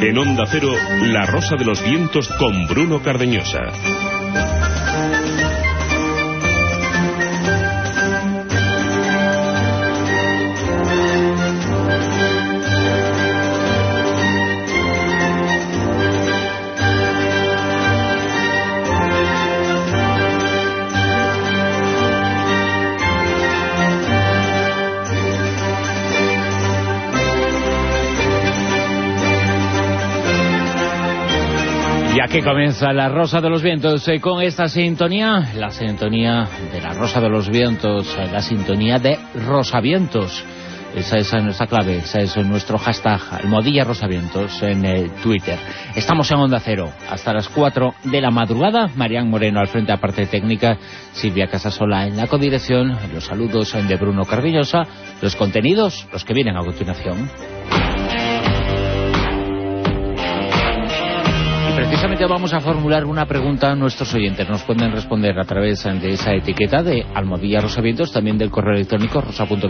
En Onda Cero, La Rosa de los Vientos con Bruno Cardeñosa. Ya que comienza La Rosa de los Vientos con esta sintonía, la sintonía de La Rosa de los Vientos, la sintonía de Rosavientos. Esa es nuestra clave, esa es nuestro hashtag, almohadilla Rosavientos en Twitter. Estamos en Onda Cero hasta las 4 de la madrugada. Marián Moreno al frente de la parte técnica, Silvia Casasola en la codirección, los saludos de Bruno Cardeñosa, los contenidos, los que vienen a continuación. Precisamente vamos a formular una pregunta a nuestros oyentes. Nos pueden responder a través de esa etiqueta de almohadilla Rosavientos, también del correo electrónico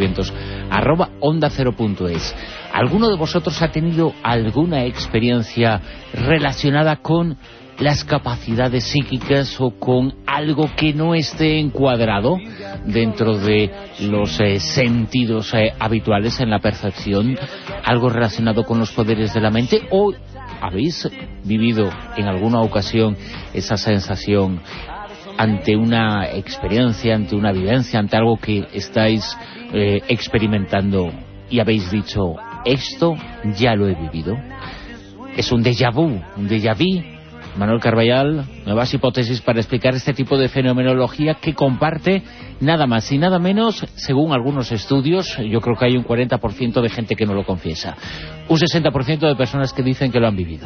rosa.vientos@ondacero.es. ¿Alguno de vosotros ha tenido alguna experiencia relacionada con las capacidades psíquicas o con algo que no esté encuadrado dentro de los sentidos habituales en la percepción? ¿Algo relacionado con los poderes de la mente? ¿O habéis vivido en alguna ocasión esa sensación ante una experiencia, ante una vivencia, ante algo que estáis experimentando y habéis dicho, esto ya lo he vivido? Es un déjà vu, un déjà vu. Manuel Carballal, nuevas hipótesis para explicar este tipo de fenomenología que comparte nada más y nada menos, según algunos estudios, yo creo que hay un 40% de gente que no lo confiesa, un 60% de personas que dicen que lo han vivido.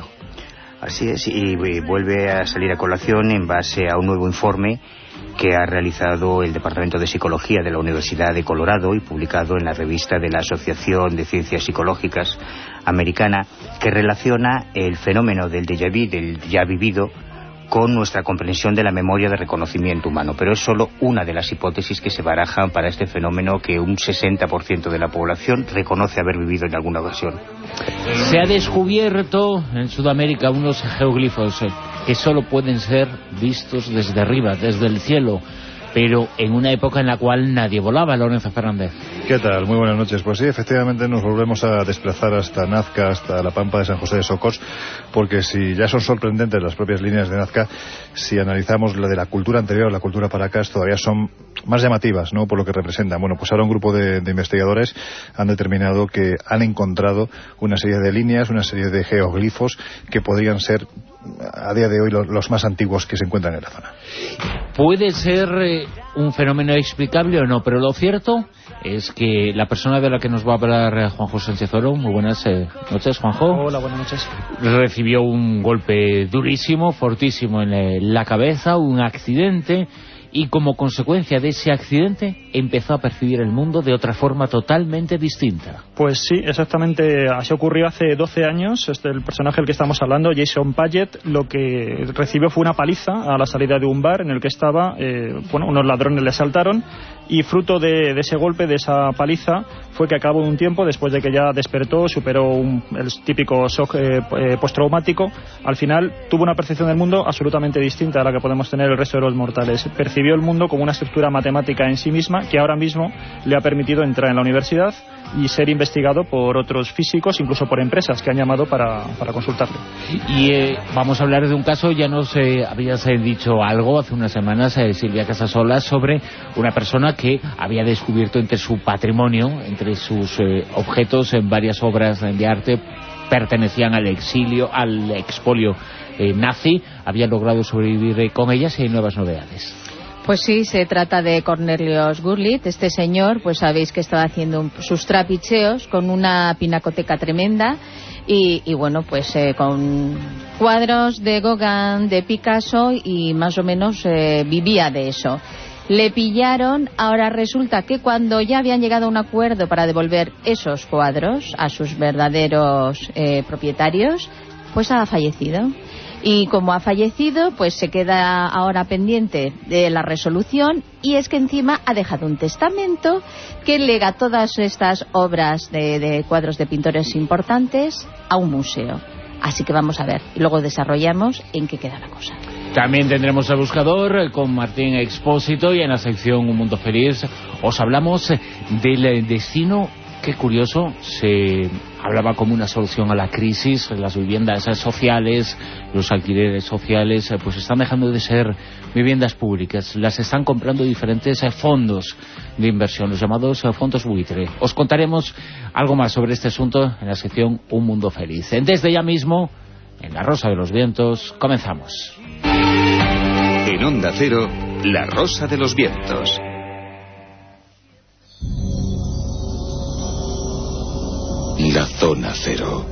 Así es, y vuelve a salir a colación en base a un nuevo informe que ha realizado el Departamento de Psicología de la Universidad de Colorado y publicado en la revista de la Asociación de Ciencias Psicológicas Americana, que relaciona el fenómeno del déjà vu, del ya vivido, con nuestra comprensión de la memoria de reconocimiento humano. Pero es solo una de las hipótesis que se barajan para este fenómeno que un 60% de la población reconoce haber vivido en alguna ocasión. Se ha descubierto en Sudamérica unos geoglifos que solo pueden ser vistos desde arriba, desde el cielo, pero en una época en la cual nadie volaba. Lorenzo Fernández. ¿Qué tal? Muy buenas noches. Pues sí, efectivamente nos volvemos a desplazar hasta Nazca, hasta la Pampa de San José de Socos, porque si ya son sorprendentes las propias líneas de Nazca, si analizamos la de la cultura anterior, la cultura para acá, todavía son más llamativas, ¿no?, por lo que representan. Bueno, pues ahora un grupo de investigadores han determinado que han encontrado una serie de líneas, una serie de geoglifos que podrían ser a día de hoy los más antiguos que se encuentran en la zona. Puede ser un fenómeno explicable o no, pero lo cierto es que la persona de la que nos va a hablar Juanjo Sánchez Oro, muy buenas noches, Juanjo. Hola, buenas noches. Recibió un golpe durísimo, fortísimo en la cabeza, un accidente, y como consecuencia de ese accidente empezó a percibir el mundo de otra forma totalmente distinta. Pues sí, exactamente, así ocurrió hace 12 años. El personaje del que estamos hablando, Jason Paget, lo que recibió fue una paliza a la salida de un bar en el que estaba. Unos ladrones le asaltaron y fruto de ese golpe, de esa paliza, fue que a cabo de un tiempo, después de que ya despertó, superó el típico shock postraumático, al final tuvo una percepción del mundo absolutamente distinta a la que podemos tener el resto de los mortales. Percibió el mundo como una estructura matemática en sí misma, que ahora mismo le ha permitido entrar en la universidad y ser investigado por otros físicos, incluso por empresas que han llamado para consultarle. Y vamos a hablar de un caso, ya nos habías dicho algo hace unas semanas, Silvia Casasola, sobre una persona que había descubierto entre su patrimonio, entre sus objetos, en varias obras de arte, pertenecían al expolio nazi, había logrado sobrevivir con ellas y hay nuevas novedades. Pues sí, se trata de Cornelius Gurlitt. Este señor, pues sabéis que estaba haciendo sus trapicheos con una pinacoteca tremenda y bueno, pues con cuadros de Gauguin, de Picasso, y más o menos vivía de eso. Le pillaron. Ahora resulta que cuando ya habían llegado a un acuerdo para devolver esos cuadros a sus verdaderos propietarios, pues ha fallecido. Y como ha fallecido, pues se queda ahora pendiente de la resolución, y es que encima ha dejado un testamento que lega todas estas obras de cuadros de pintores importantes a un museo. Así que vamos a ver, y luego desarrollamos en qué queda la cosa. También tendremos el buscador con Martín Expósito, y en la sección Un Mundo Feliz os hablamos del destino. Qué curioso, se hablaba como una solución a la crisis, las viviendas sociales, los alquileres sociales, pues están dejando de ser viviendas públicas, las están comprando diferentes fondos de inversión, los llamados fondos buitre. Os contaremos algo más sobre este asunto en la sección Un Mundo Feliz. Desde ya mismo, en La Rosa de los Vientos, comenzamos. En Onda Cero, La Rosa de los Vientos. La Zona Cero.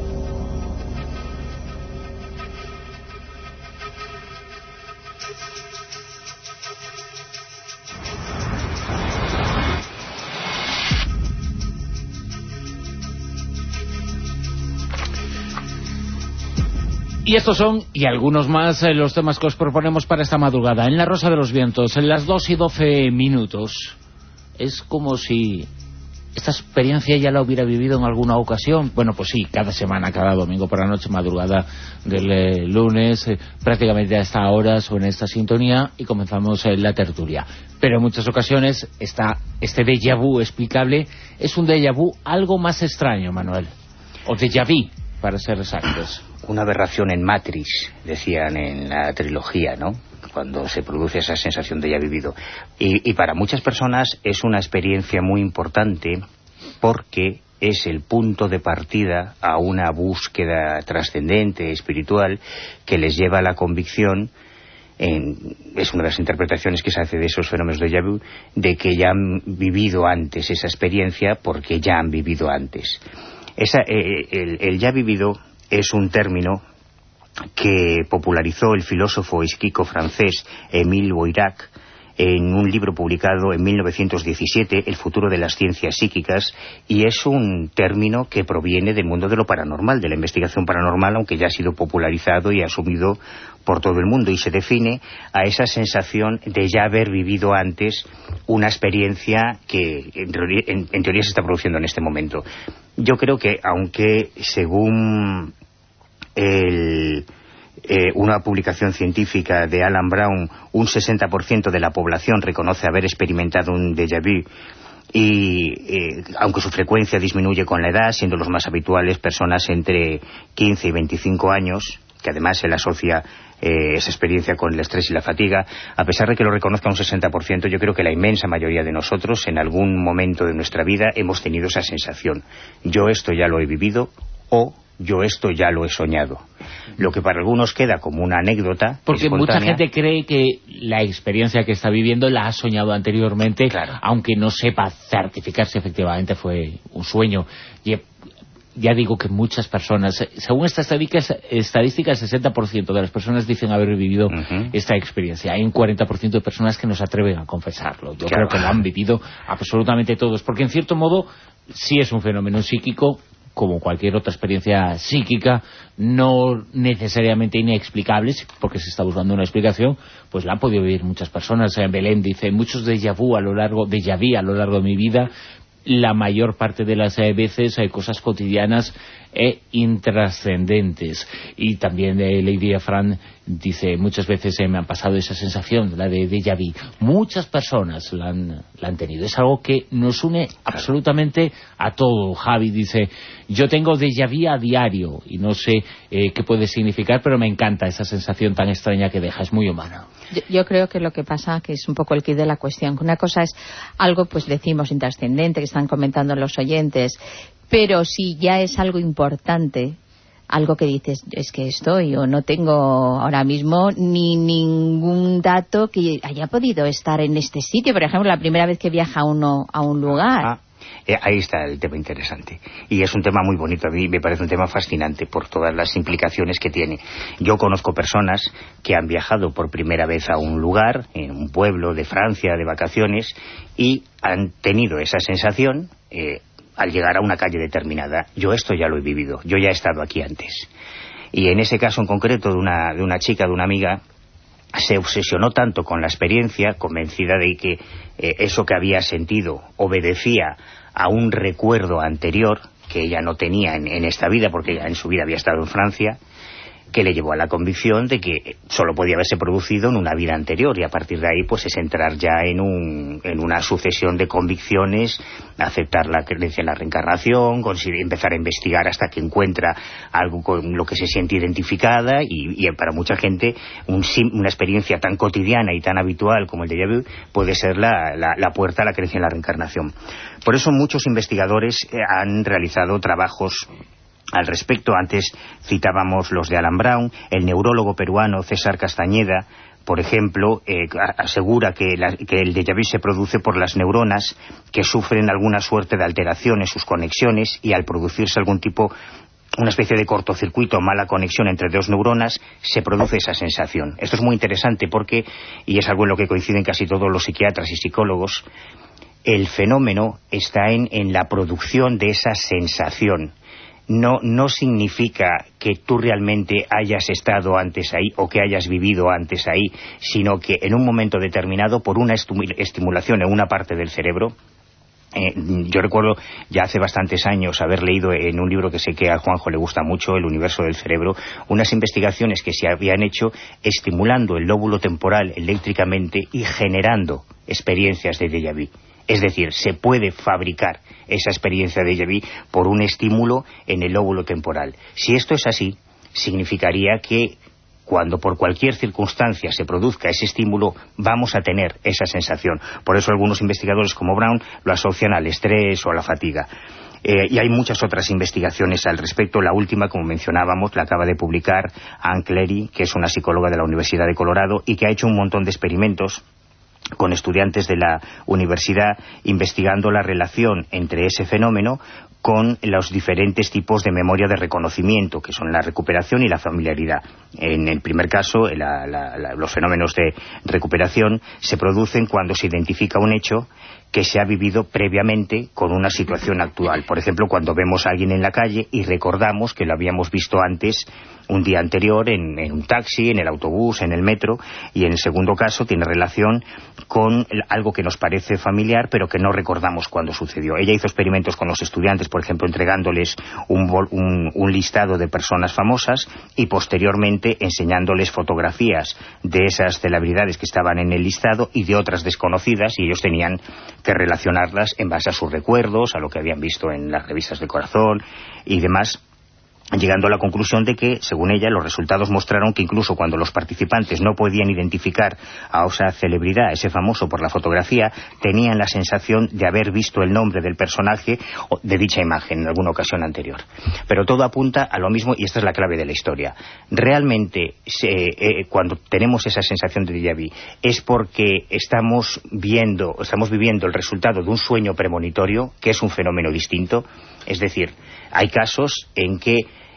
Y estos son, y algunos más, los temas que os proponemos para esta madrugada. En La Rosa de los Vientos, en las 2:12. Es como si esta experiencia ya la hubiera vivido en alguna ocasión. Bueno, pues sí, cada semana, cada domingo por la noche, madrugada del lunes, prácticamente a esta hora, en esta sintonía, y comenzamos la tertulia. Pero en muchas ocasiones este déjà vu explicable es un déjà vu algo más extraño, Manuel. O déjà vu, para ser exactos. Una aberración en Matrix, decían en la trilogía, ¿no? Cuando se produce esa sensación de ya vivido. Y para muchas personas es una experiencia muy importante porque es el punto de partida a una búsqueda trascendente, espiritual, que les lleva a la convicción, es una de las interpretaciones que se hace de esos fenómenos de déjà vu, de que ya han vivido antes esa experiencia porque ya han vivido antes. El ya vivido es un término que popularizó el filósofo esquico francés Émile Boirac en un libro publicado en 1917, El futuro de las ciencias psíquicas, y es un término que proviene del mundo de lo paranormal, de la investigación paranormal, aunque ya ha sido popularizado y asumido por todo el mundo, y se define a esa sensación de ya haber vivido antes una experiencia que en teoría se está produciendo en este momento. Yo creo que, aunque según una publicación científica de Alan Brown, un 60% de la población reconoce haber experimentado un déjà vu, y aunque su frecuencia disminuye con la edad, siendo los más habituales personas entre 15 y 25 años, que además se le asocia esa experiencia con el estrés y la fatiga. A pesar de que lo reconozca un 60%, yo creo que la inmensa mayoría de nosotros en algún momento de nuestra vida hemos tenido esa sensación. Yo esto ya lo he vivido, o yo esto ya lo he soñado. Lo que para algunos queda como una anécdota porque espontánea. Mucha gente cree que la experiencia que está viviendo la ha soñado anteriormente, claro, aunque no sepa certificar si efectivamente fue un sueño. Y ya digo que muchas personas, según esta estadística, el 60% de las personas dicen haber vivido esta experiencia. Hay un 40% de personas que no se atreven a confesarlo. Yo creo que lo han vivido absolutamente todos, porque en cierto modo sí es un fenómeno psíquico, como cualquier otra experiencia psíquica, no necesariamente inexplicable, porque se está buscando una explicación, pues la han podido vivir muchas personas. Belén dice, muchos déjà vu a lo largo de mi vida, la mayor parte de las veces hay cosas cotidianas e intrascendentes. Y también Lady Fran dice, muchas veces me han pasado esa sensación, la de déjà vu. Muchas personas la han tenido. Es algo que nos une absolutamente a todo. Javi dice, yo tengo déjà vu a diario y no sé qué puede significar, pero me encanta esa sensación tan extraña que deja, es muy humana. Yo creo que lo que pasa, que es un poco el quid de la cuestión, que una cosa es algo, pues decimos, intrascendente, que están comentando los oyentes, pero si ya es algo importante, algo que dices, es que estoy, o no tengo ahora mismo ni ningún dato que haya podido estar en este sitio. Por ejemplo, la primera vez que viaja uno a un lugar. Ahí está el tema interesante. Y es un tema muy bonito. A mí me parece un tema fascinante por todas las implicaciones que tiene. Yo conozco personas que han viajado por primera vez a un lugar, en un pueblo de Francia, de vacaciones, y han tenido esa sensación al llegar a una calle determinada. Yo esto ya lo he vivido, yo ya he estado aquí antes. Y en ese caso en concreto de una chica, de una amiga, se obsesionó tanto con la experiencia, convencida de que eso que había sentido obedecía a un recuerdo anterior, que ella no tenía en esta vida, porque ella en su vida había estado en Francia, que le llevó a la convicción de que solo podía haberse producido en una vida anterior, y a partir de ahí pues es entrar ya en una sucesión de convicciones, aceptar la creencia en la reencarnación, empezar a investigar hasta que encuentra algo con lo que se siente identificada, y para mucha gente una experiencia tan cotidiana y tan habitual como el déjà vu puede ser la puerta a la creencia en la reencarnación. Por eso muchos investigadores han realizado trabajos al respecto. Antes citábamos los de Alan Brown. El neurólogo peruano César Castañeda, por ejemplo, asegura que el déjà vu se produce por las neuronas que sufren alguna suerte de alteración en sus conexiones, y al producirse una especie de cortocircuito, mala conexión entre dos neuronas, se produce esa sensación. Esto es muy interesante porque, y es algo en lo que coinciden casi todos los psiquiatras y psicólogos, el fenómeno está en la producción de esa sensación. No significa que tú realmente hayas estado antes ahí o que hayas vivido antes ahí, sino que en un momento determinado, por una estimulación en una parte del cerebro. Yo recuerdo ya hace bastantes años haber leído en un libro que sé que a Juanjo le gusta mucho, El universo del cerebro, unas investigaciones que se habían hecho estimulando el lóbulo temporal eléctricamente y generando experiencias de déjà vu. Es decir, se puede fabricar esa experiencia de déjà vu por un estímulo en el lóbulo temporal. Si esto es así, significaría que cuando por cualquier circunstancia se produzca ese estímulo, vamos a tener esa sensación. Por eso algunos investigadores como Brown lo asocian al estrés o a la fatiga. Y hay muchas otras investigaciones al respecto. La última, como mencionábamos, la acaba de publicar Ann Cleary, que es una psicóloga de la Universidad de Colorado y que ha hecho un montón de experimentos con estudiantes de la universidad, investigando la relación entre ese fenómeno con los diferentes tipos de memoria de reconocimiento, que son la recuperación y la familiaridad. En el primer caso, los fenómenos de recuperación se producen cuando se identifica un hecho que se ha vivido previamente con una situación actual. Por ejemplo, cuando vemos a alguien en la calle y recordamos que lo habíamos visto antes, un día anterior, en un taxi, en el autobús, en el metro. Y en el segundo caso tiene relación con algo que nos parece familiar, pero que no recordamos cuándo sucedió. Ella hizo experimentos con los estudiantes, por ejemplo, entregándoles un listado de personas famosas y posteriormente enseñándoles fotografías de esas celebridades que estaban en el listado y de otras desconocidas, y ellos tenían que relacionarlas en base a sus recuerdos, a lo que habían visto en las revistas de corazón y demás, llegando a la conclusión de que, según ella, los resultados mostraron que incluso cuando los participantes no podían identificar a esa celebridad, ese famoso, por la fotografía, tenían la sensación de haber visto el nombre del personaje de dicha imagen en alguna ocasión anterior. Pero todo apunta a lo mismo, y esta es la clave de la historia. Realmente, cuando tenemos esa sensación de déjà vu, es porque estamos viviendo el resultado de un sueño premonitorio, que es un fenómeno distinto. Es decir, hay casos en que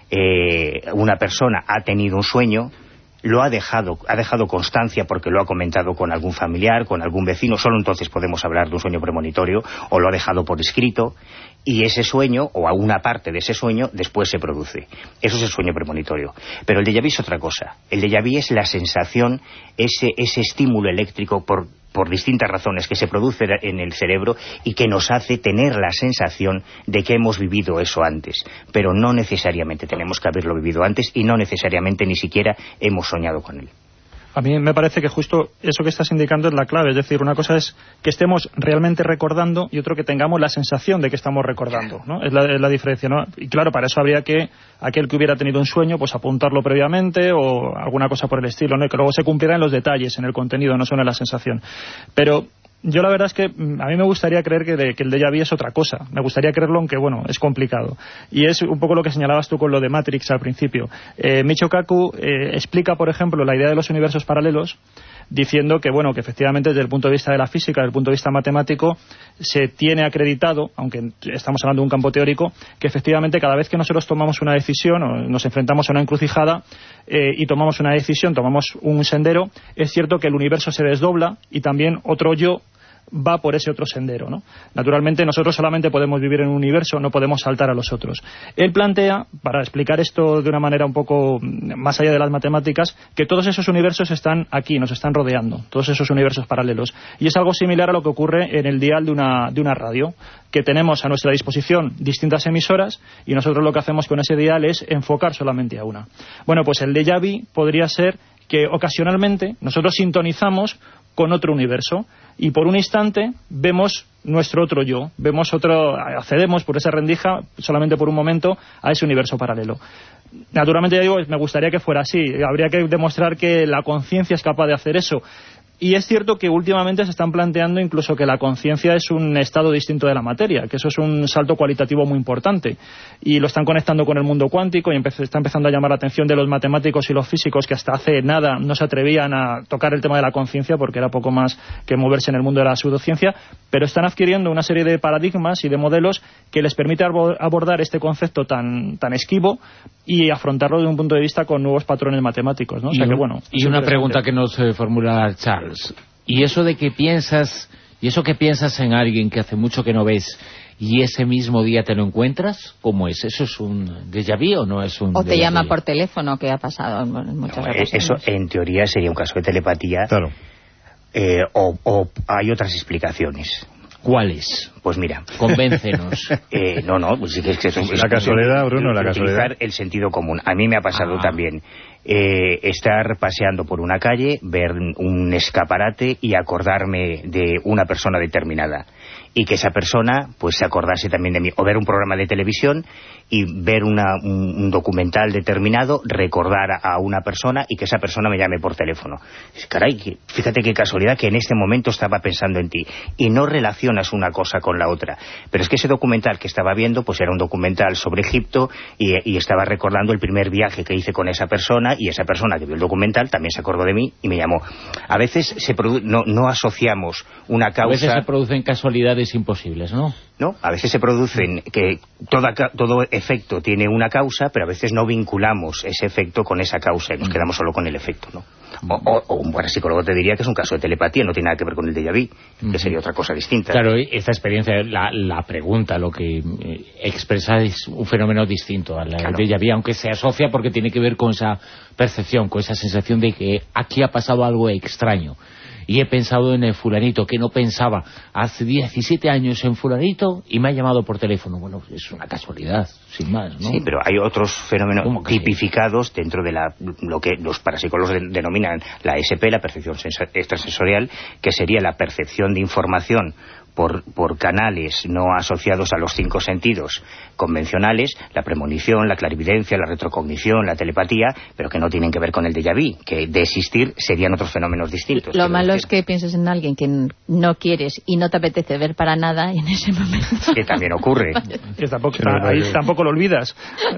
una persona ha tenido un sueño, lo ha dejado constancia porque lo ha comentado con algún familiar, con algún vecino, solo entonces podemos hablar de un sueño premonitorio, o lo ha dejado por escrito, y ese sueño, o alguna parte de ese sueño, después se produce. Eso es el sueño premonitorio. Pero el déjà vu es otra cosa. El déjà vu es la sensación, ese estímulo eléctrico por distintas razones que se produce en el cerebro y que nos hace tener la sensación de que hemos vivido eso antes. Pero no necesariamente tenemos que haberlo vivido antes y no necesariamente ni siquiera hemos soñado con él. A mí me parece que justo eso que estás indicando es la clave. Es decir, una cosa es que estemos realmente recordando y otro que tengamos la sensación de que estamos recordando, ¿no? Es la diferencia, ¿no? Y claro, para eso habría que aquel que hubiera tenido un sueño, pues apuntarlo previamente o alguna cosa por el estilo, ¿no? Y que luego se cumplieran los detalles en el contenido, no solo en la sensación. Pero yo la verdad es que a mí me gustaría creer que el déjà vu es otra cosa. Me gustaría creerlo, aunque bueno, es complicado. Y es un poco lo que señalabas tú con lo de Matrix al principio. Michio Kaku explica, por ejemplo, la idea de los universos paralelos, diciendo que bueno, que efectivamente desde el punto de vista de la física, desde el punto de vista matemático, se tiene acreditado, aunque estamos hablando de un campo teórico, que efectivamente cada vez que nosotros tomamos una decisión o nos enfrentamos a una encrucijada y tomamos una decisión, tomamos un sendero, es cierto que el universo se desdobla y también otro yo va por ese otro sendero, ¿no? Naturalmente nosotros solamente podemos vivir en un universo, no podemos saltar a los otros. Él plantea, para explicar esto de una manera un poco más allá de las matemáticas, que todos esos universos están aquí, nos están rodeando, todos esos universos paralelos. Y es algo similar a lo que ocurre en el dial de una radio, que tenemos a nuestra disposición distintas emisoras y nosotros lo que hacemos con ese dial es enfocar solamente a una. Bueno, pues el déjà vu podría ser que ocasionalmente nosotros sintonizamos con otro universo y por un instante vemos nuestro otro yo, accedemos por esa rendija solamente por un momento a ese universo paralelo. Naturalmente, ya digo, me gustaría que fuera así, habría que demostrar que la conciencia es capaz de hacer eso. Y es cierto que últimamente se están planteando incluso que la conciencia es un estado distinto de la materia, que eso es un salto cualitativo muy importante. Y lo están conectando con el mundo cuántico y está empezando a llamar la atención de los matemáticos y los físicos que hasta hace nada no se atrevían a tocar el tema de la conciencia porque era poco más que moverse en el mundo de la pseudociencia, pero están adquiriendo una serie de paradigmas y de modelos que les permite abordar este concepto tan esquivo y afrontarlo desde un punto de vista con nuevos patrones matemáticos, ¿no? O sea que, bueno, y una pregunta que nos formula Charles. Y eso de que piensas, y eso que piensas en alguien que hace mucho que no ves y ese mismo día te lo encuentras, ¿cómo es? ¿Eso es un déjà vu o no es un déjà vu? O te llama por teléfono, que ha pasado en muchas ocasiones. Eso en teoría sería un caso de telepatía. Claro. O hay otras explicaciones. ¿Cuáles? Pues mira. Convéncenos. No, pues sí que es la casualidad, Bruno, la casualidad. Utilizar el sentido común. A mí me ha pasado también estar paseando por una calle, ver un escaparate y acordarme de una persona determinada. Y que esa persona pues se acordase también de mí. O ver un programa de televisión y ver un documental determinado, recordar a una persona y que esa persona me llame por teléfono. Caray, fíjate qué casualidad que en este momento estaba pensando en ti. Y no relacionas una cosa con la otra. Pero es que ese documental que estaba viendo pues era un documental sobre Egipto y estaba recordando el primer viaje que hice con esa persona y esa persona que vio el documental también se acordó de mí y me llamó. A veces no asociamos una causa... A veces se producen casualidades imposibles, ¿no? No, a veces se producen que todo efecto tiene una causa, pero a veces no vinculamos ese efecto con esa causa y nos quedamos solo con el efecto, ¿no? O un buen psicólogo te diría que es un caso de telepatía, no tiene nada que ver con el déjà vu, que sería otra cosa distinta. Claro, esta experiencia, la pregunta, lo que expresa es un fenómeno distinto al déjà vu, aunque se asocia porque tiene que ver con esa percepción, con esa sensación de que aquí ha pasado algo extraño. Y he pensado en el fulanito, que no pensaba hace 17 años en fulanito y me ha llamado por teléfono. Bueno, es una casualidad, sin más, ¿no? Sí, pero hay otros fenómenos tipificados dentro de lo que los parapsicólogos denominan la SP, la percepción extrasensorial, que sería la percepción de información por canales no asociados a los 5 sentidos convencionales, la premonición, la clarividencia, la retrocognición, la telepatía, pero que no tienen que ver con el déjà vu, que de existir serían otros fenómenos distintos. Lo malo es que pienses en alguien que no quieres y no te apetece ver para nada y en ese momento... Que también ocurre. Ahí tampoco lo olvidas.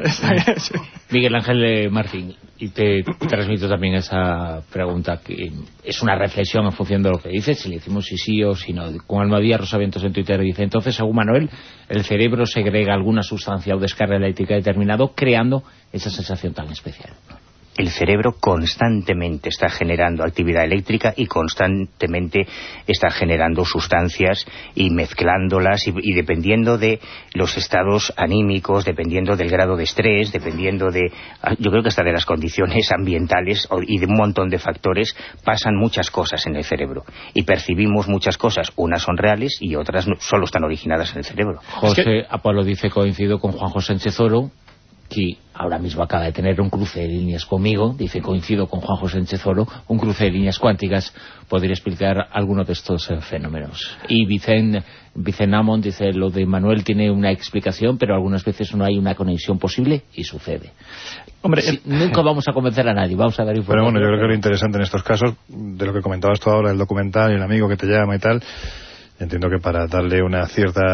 Miguel Ángel Martín, y te transmito también esa pregunta, que es una reflexión en función de lo que dices, si le decimos sí o si no. Con Almadía Rosavientos en Twitter dice: entonces, según Manuel, el cerebro segrega alguna sustancia o descarga eléctrica determinado, creando esa sensación tan especial. El cerebro constantemente está generando actividad eléctrica y constantemente está generando sustancias y mezclándolas y dependiendo de los estados anímicos, dependiendo del grado de estrés, dependiendo yo creo que hasta de las condiciones ambientales y de un montón de factores, pasan muchas cosas en el cerebro y percibimos muchas cosas, unas son reales y otras solo están originadas en el cerebro. José Apolo dice: coincido con Juanjo Sánchez Oro, que ahora mismo acaba de tener un cruce de líneas conmigo, dice: coincido con Juanjo Sánchez Oro, un cruce de líneas cuánticas podría explicar alguno de estos fenómenos. Y Vicente Namon dice: lo de Manuel tiene una explicación, pero algunas veces no hay una conexión posible y sucede. Hombre, nunca vamos a convencer a nadie, vamos a dar información. Pero bueno, yo creo que lo interesante en estos casos, de lo que comentabas tú ahora, el documental y el amigo que te llama y tal, entiendo que para darle una cierta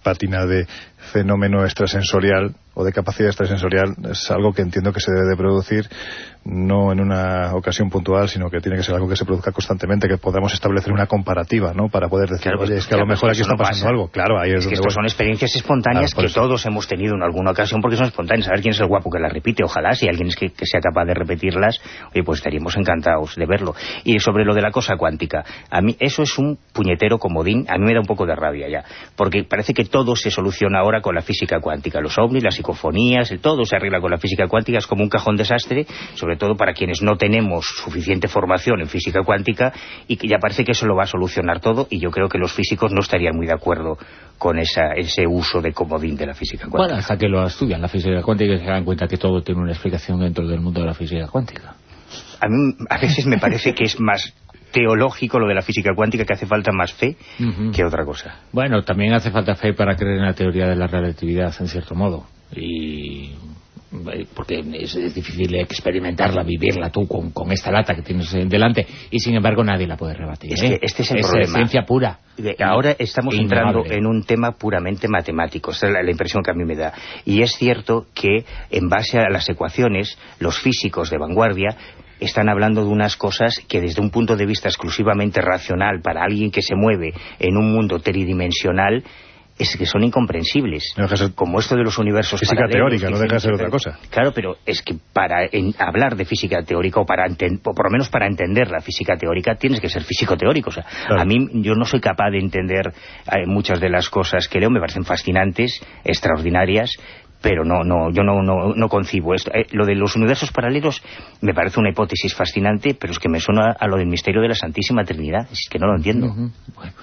pátina de fenómeno extrasensorial o de capacidad extrasensorial es algo que entiendo que se debe de producir no en una ocasión puntual, sino que tiene que ser algo que se produzca constantemente, que podamos establecer una comparativa, ¿no? Para poder decir, claro, oye, es que a lo mejor aquí está pasando algo. Claro, ahí es que estos son experiencias espontáneas que todos hemos tenido en alguna ocasión porque son espontáneas. A ver quién es el guapo que las repite. Ojalá, si alguien es que sea capaz de repetirlas, oye, pues estaríamos encantados de verlo. Y sobre lo de la cosa cuántica, a mí eso es un puñetero comodín. A mí me da un poco de rabia ya, porque parece que todo se soluciona ahora con la física cuántica. Los ovnis, las psicofonías, todo se arregla con la física cuántica. Es como un cajón desastre, sobre todo para quienes no tenemos suficiente formación en física cuántica, y que ya parece que eso lo va a solucionar todo, y yo creo que los físicos no estarían muy de acuerdo con ese uso de comodín de la física cuántica. Bueno, hasta que lo estudian la física cuántica y se dan cuenta que todo tiene una explicación dentro del mundo de la física cuántica. A mí a veces me parece que es más teológico lo de la física cuántica, que hace falta más fe que otra cosa. Bueno, también hace falta fe para creer en la teoría de la relatividad, en cierto modo. Y porque es difícil experimentarla, vivirla tú con esta lata que tienes delante, y sin embargo nadie la puede rebatir. Es que este es el problema. Es ciencia pura. Ahora estamos entrando en un tema puramente matemático. Esa es la impresión que a mí me da. Y es cierto que en base a las ecuaciones, los físicos de vanguardia están hablando de unas cosas que desde un punto de vista exclusivamente racional, para alguien que se mueve en un mundo tridimensional, es que son incomprensibles, no como esto de los universos física paralelos, teórica, no deja de ser otra cosa. Claro, pero es que para hablar de física teórica, o por lo menos para entender la física teórica, tienes que ser físico teórico. O sea, claro. A mí, yo no soy capaz de entender muchas de las cosas que leo, me parecen fascinantes, extraordinarias, pero yo no concibo esto. Lo de los universos paralelos me parece una hipótesis fascinante, pero es que me suena a lo del misterio de la Santísima Trinidad. Es que no lo entiendo. Bueno,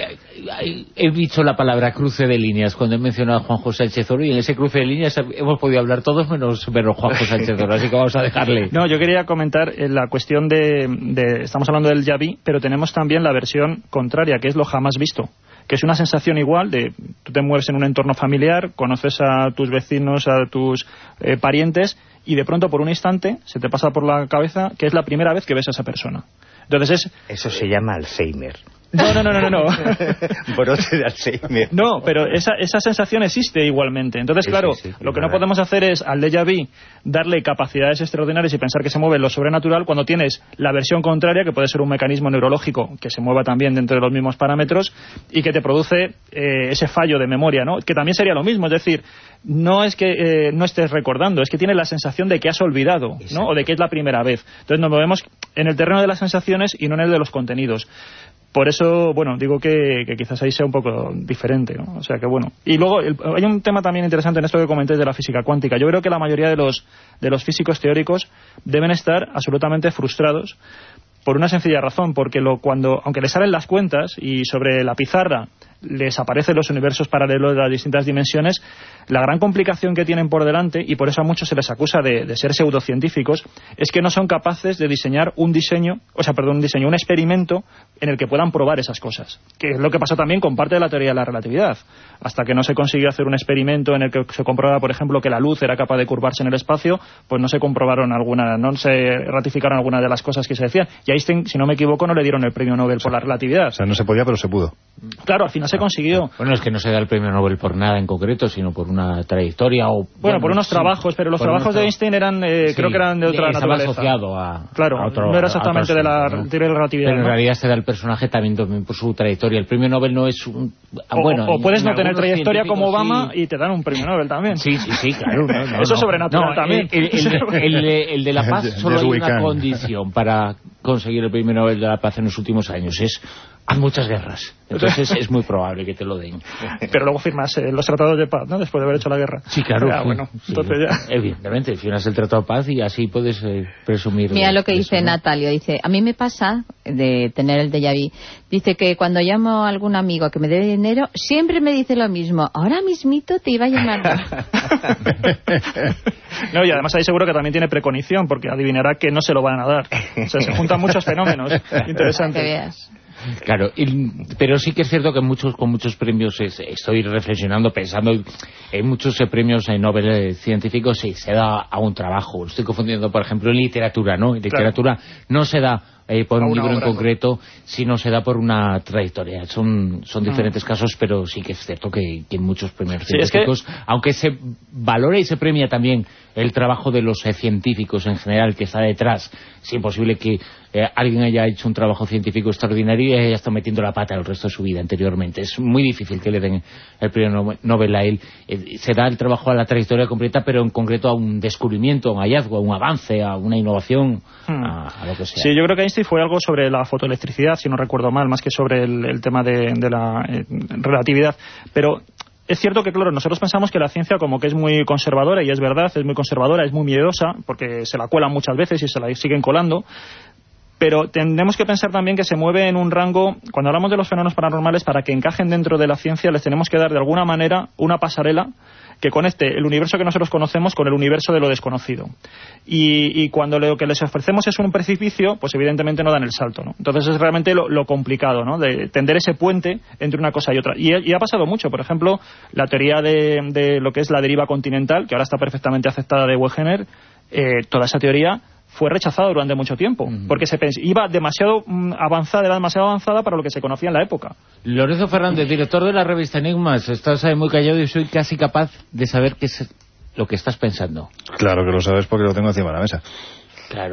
he dicho la palabra cruce de líneas cuando he mencionado a Juanjo Sánchez Oro, y en ese cruce de líneas hemos podido hablar todos menos Juanjo Sánchez Oro, así que vamos a dejarle. No, yo quería comentar la cuestión de estamos hablando del Yaví, pero tenemos también la versión contraria, que es lo jamás visto, que es una sensación igual de tú te mueves en un entorno familiar, conoces a tus vecinos, a tus parientes, y de pronto por un instante se te pasa por la cabeza que es la primera vez que ves a esa persona. Entonces eso se llama Alzheimer. No. Brote de Alzheimer. No, pero esa sensación existe igualmente. Entonces, claro, lo que no podemos hacer es al déjà vu darle capacidades extraordinarias y pensar que se mueve lo sobrenatural, cuando tienes la versión contraria, que puede ser un mecanismo neurológico que se mueva también dentro de los mismos parámetros y que te produce ese fallo de memoria, ¿no? Que también sería lo mismo, es decir, no es que no estés recordando, es que tienes la sensación de que has olvidado, ¿no? O de que es la primera vez. Entonces nos movemos en el terreno de las sensaciones y no en el de los contenidos. Por eso, bueno, digo que quizás ahí sea un poco diferente, ¿no? O sea que bueno. Y luego hay un tema también interesante en esto que comenté de la física cuántica. Yo creo que la mayoría de los físicos teóricos deben estar absolutamente frustrados por una sencilla razón, porque aunque les salen las cuentas y sobre la pizarra les aparecen los universos paralelos de las distintas dimensiones, la gran complicación que tienen por delante, y por eso a muchos se les acusa de ser pseudocientíficos, es que no son capaces de diseñar un experimento en el que puedan probar esas cosas, que es lo que pasó también con parte de la teoría de la relatividad. Hasta que no se consiguió hacer un experimento en el que se comprobara, por ejemplo, que la luz era capaz de curvarse en el espacio, pues no se ratificaron algunas de las cosas que se decían. Y Einstein, si no me equivoco, no le dieron el premio Nobel por la relatividad. O sea, no se podía, pero se pudo. Claro, al final se consiguió. Bueno, es que no se da el premio Nobel por nada en concreto, sino por una trayectoria o... Bueno, por unos trabajos, pero los trabajos de Einstein eran, creo que eran de otra naturaleza. Estaba asociado a... Claro, no era exactamente de la teoría de la relatividad. Pero en realidad se da el personaje también por su trayectoria. El premio Nobel no es un... o puedes no tener trayectoria como Obama y te dan un premio Nobel también. Sí, claro. Eso es sobrenatural también. El de la paz solo hay una condición para conseguir el premio Nobel de la paz en los últimos años, es hay muchas guerras. Entonces es muy probable que te lo den. Pero luego firmas los tratados de paz, ¿no? Después de haber hecho la guerra. Sí, claro. Bueno, sí, entonces ya... Evidentemente, firmas el tratado de paz y así puedes presumir. Mira lo que dice eso, ¿no? Natalio, dice, a mí me pasa de tener el déjà vu. Dice que cuando llamo a algún amigo que me debe dinero, siempre me dice lo mismo. Ahora mismito te iba a llamar. No, y además ahí seguro que también tiene preconición, porque adivinará que no se lo van a dar. O sea, se juntan muchos fenómenos interesantes. Que veas. Claro, pero sí que es cierto que con muchos premios estoy reflexionando, pensando en muchos premios Nobel científicos, sí, se da a un trabajo. Estoy confundiendo, por ejemplo, en literatura, ¿no? En literatura no se da por un libro en concreto, sino se da por una trayectoria. Son diferentes casos, pero sí que es cierto que en muchos premios científicos, aunque se valora y se premia también el trabajo de los científicos en general que está detrás, es imposible que alguien haya hecho un trabajo científico extraordinario y haya estado metiendo la pata el resto de su vida anteriormente. Es muy difícil que le den el premio Nobel a él. Se da el trabajo a la trayectoria completa, pero en concreto a un descubrimiento, a un hallazgo, a un avance, a una innovación, a lo que sea. Sí, yo creo que Einstein fue algo sobre la fotoelectricidad, si no recuerdo mal, más que sobre el tema de la relatividad. Pero es cierto que, claro, nosotros pensamos que la ciencia como que es muy conservadora, y es verdad, es muy conservadora, es muy miedosa, porque se la cuelan muchas veces y se la siguen colando. Pero tenemos que pensar también que se mueve en un rango, cuando hablamos de los fenómenos paranormales, para que encajen dentro de la ciencia les tenemos que dar de alguna manera una pasarela que conecte el universo que nosotros conocemos con el universo de lo desconocido. Y cuando lo que les ofrecemos es un precipicio, pues evidentemente no dan el salto, ¿no? Entonces es realmente lo complicado, ¿no? De tender ese puente entre una cosa y otra. Y ha pasado mucho. Por ejemplo, la teoría de lo que es la deriva continental, que ahora está perfectamente aceptada, de Wegener, toda esa teoría fue rechazada durante mucho tiempo, porque iba demasiado avanzada, era demasiado avanzada para lo que se conocía en la época. Lorenzo Fernández, director de la revista Enigmas, estás muy callado y soy casi capaz de saber qué es lo que estás pensando. Claro que lo sabes porque lo tengo encima de la mesa. Claro.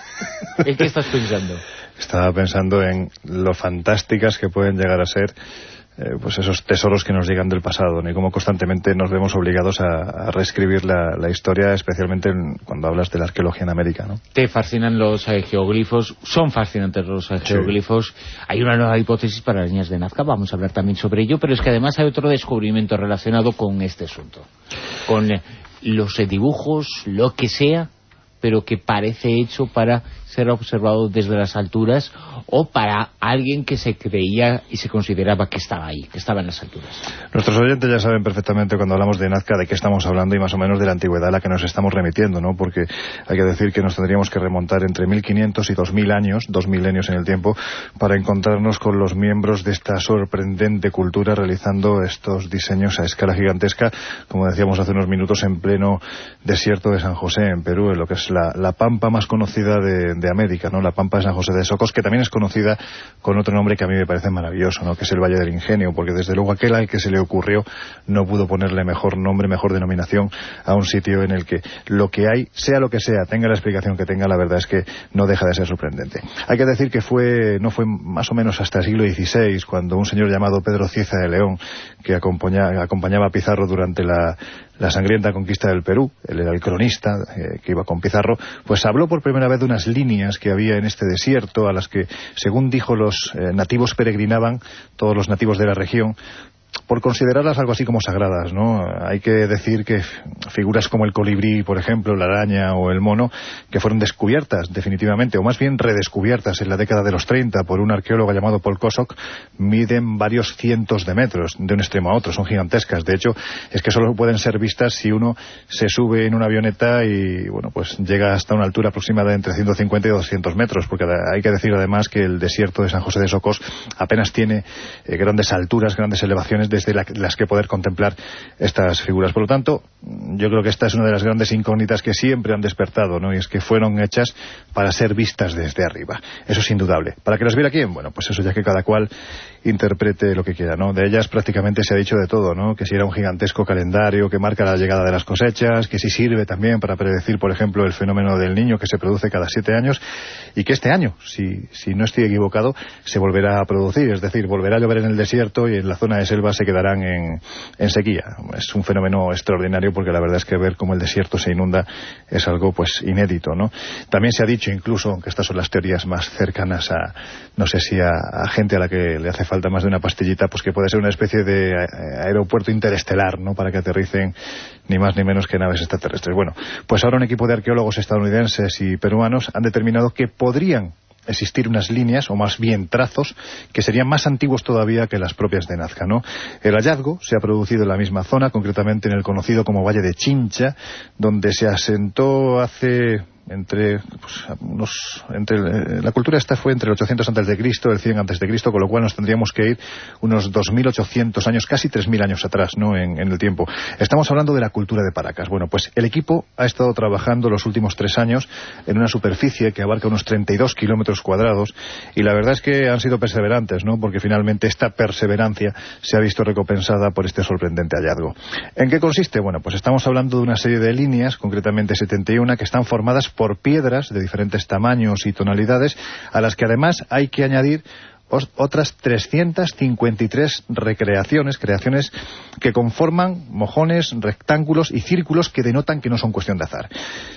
¿En qué estás pensando? Estaba pensando en lo fantásticas que pueden llegar a ser pues esos tesoros que nos llegan del pasado, ¿no? Y cómo constantemente nos vemos obligados a reescribir la historia, especialmente cuando hablas de la arqueología en América, ¿no? Te fascinan los geoglifos, son fascinantes los geoglifos. Hay una nueva hipótesis para las líneas de Nazca, vamos a hablar también sobre ello, pero es que además hay otro descubrimiento relacionado con este asunto, con los dibujos, lo que sea, pero que parece hecho para ser observado desde las alturas, o para alguien que se creía y se consideraba que estaba ahí, que estaba en las alturas. Nuestros oyentes ya saben perfectamente cuando hablamos de Nazca de qué estamos hablando y más o menos de la antigüedad a la que nos estamos remitiendo, ¿no? Porque hay que decir que nos tendríamos que remontar entre 1500 y 2000 años, 2 milenios en el tiempo, para encontrarnos con los miembros de esta sorprendente cultura realizando estos diseños a escala gigantesca, como decíamos hace unos minutos, en pleno desierto de San José, en Perú, en lo que es la pampa más conocida de América, ¿no? La pampa de San José de Socos, que también es conocida con otro nombre que a mí me parece maravilloso, ¿no? Que es el Valle del Ingenio, porque desde luego aquel al que se le ocurrió no pudo ponerle mejor nombre, mejor denominación a un sitio en el que lo que hay, sea lo que sea, tenga la explicación que tenga, la verdad es que no deja de ser sorprendente. Hay que decir que no fue más o menos hasta el siglo XVI cuando un señor llamado Pedro Cieza de León, que acompañaba a Pizarro durante la sangrienta conquista del Perú, él era el cronista que iba con Pizarro, pues habló por primera vez de unas líneas que había en este desierto a las que, según dijo, los nativos peregrinaban, todos los nativos de la región, por considerarlas algo así como sagradas, ¿no? Hay que decir que figuras como el colibrí, por ejemplo, la araña o el mono, que fueron descubiertas definitivamente, o más bien redescubiertas en la década de los 30 por un arqueólogo llamado Paul Kosok, miden varios cientos de metros de un extremo a otro, son gigantescas. De hecho, es que solo pueden ser vistas si uno se sube en una avioneta y, bueno, pues llega hasta una altura aproximada de entre 150 y 200 metros, porque hay que decir además que el desierto de San José de Socos apenas tiene grandes alturas, grandes elevaciones desde las que poder contemplar estas figuras. Por lo tanto, yo creo que esta es una de las grandes incógnitas que siempre han despertado, ¿no? Y es que fueron hechas para ser vistas desde arriba. Eso es indudable. ¿Para que las viera quién? Bueno, pues eso ya que cada cual interprete lo que quiera, ¿no? De ellas prácticamente se ha dicho de todo, ¿no? Que si era un gigantesco calendario que marca la llegada de las cosechas, que si sirve también para predecir, por ejemplo, el fenómeno del Niño que se produce cada 7 años, y que este año, si no estoy equivocado, se volverá a producir, es decir, volverá a llover en el desierto y en la zona de selva se quedarán en sequía. Es un fenómeno extraordinario porque la verdad es que ver cómo el desierto se inunda es algo pues inédito, ¿no? También se ha dicho incluso, aunque estas son las teorías más cercanas a, no sé si a gente a la que le hace falta más de una pastillita, pues que puede ser una especie de aeropuerto interestelar, ¿no? Para que aterricen ni más ni menos que naves extraterrestres. Bueno, pues ahora un equipo de arqueólogos estadounidenses y peruanos han determinado que podrían existir unas líneas, o más bien trazos, que serían más antiguos todavía que las propias de Nazca, ¿no? El hallazgo se ha producido en la misma zona, concretamente en el conocido como Valle de Chincha, donde se asentó hace la cultura esta fue entre el 800 a.C., el 100 a.C., con lo cual nos tendríamos que ir unos 2.800 años, casi 3.000 años atrás, ¿no?, en el tiempo. Estamos hablando de la cultura de Paracas. Bueno, pues el equipo ha estado trabajando los últimos 3 años en una superficie que abarca unos 32 kilómetros cuadrados, y la verdad es que han sido perseverantes, ¿no?, porque finalmente esta perseverancia se ha visto recompensada por este sorprendente hallazgo. ¿En qué consiste? Bueno, pues estamos hablando de una serie de líneas, concretamente 71, que están formadas por piedras de diferentes tamaños y tonalidades, a las que además hay que añadir otras 353 creaciones que conforman mojones, rectángulos y círculos que denotan que no son cuestión de azar.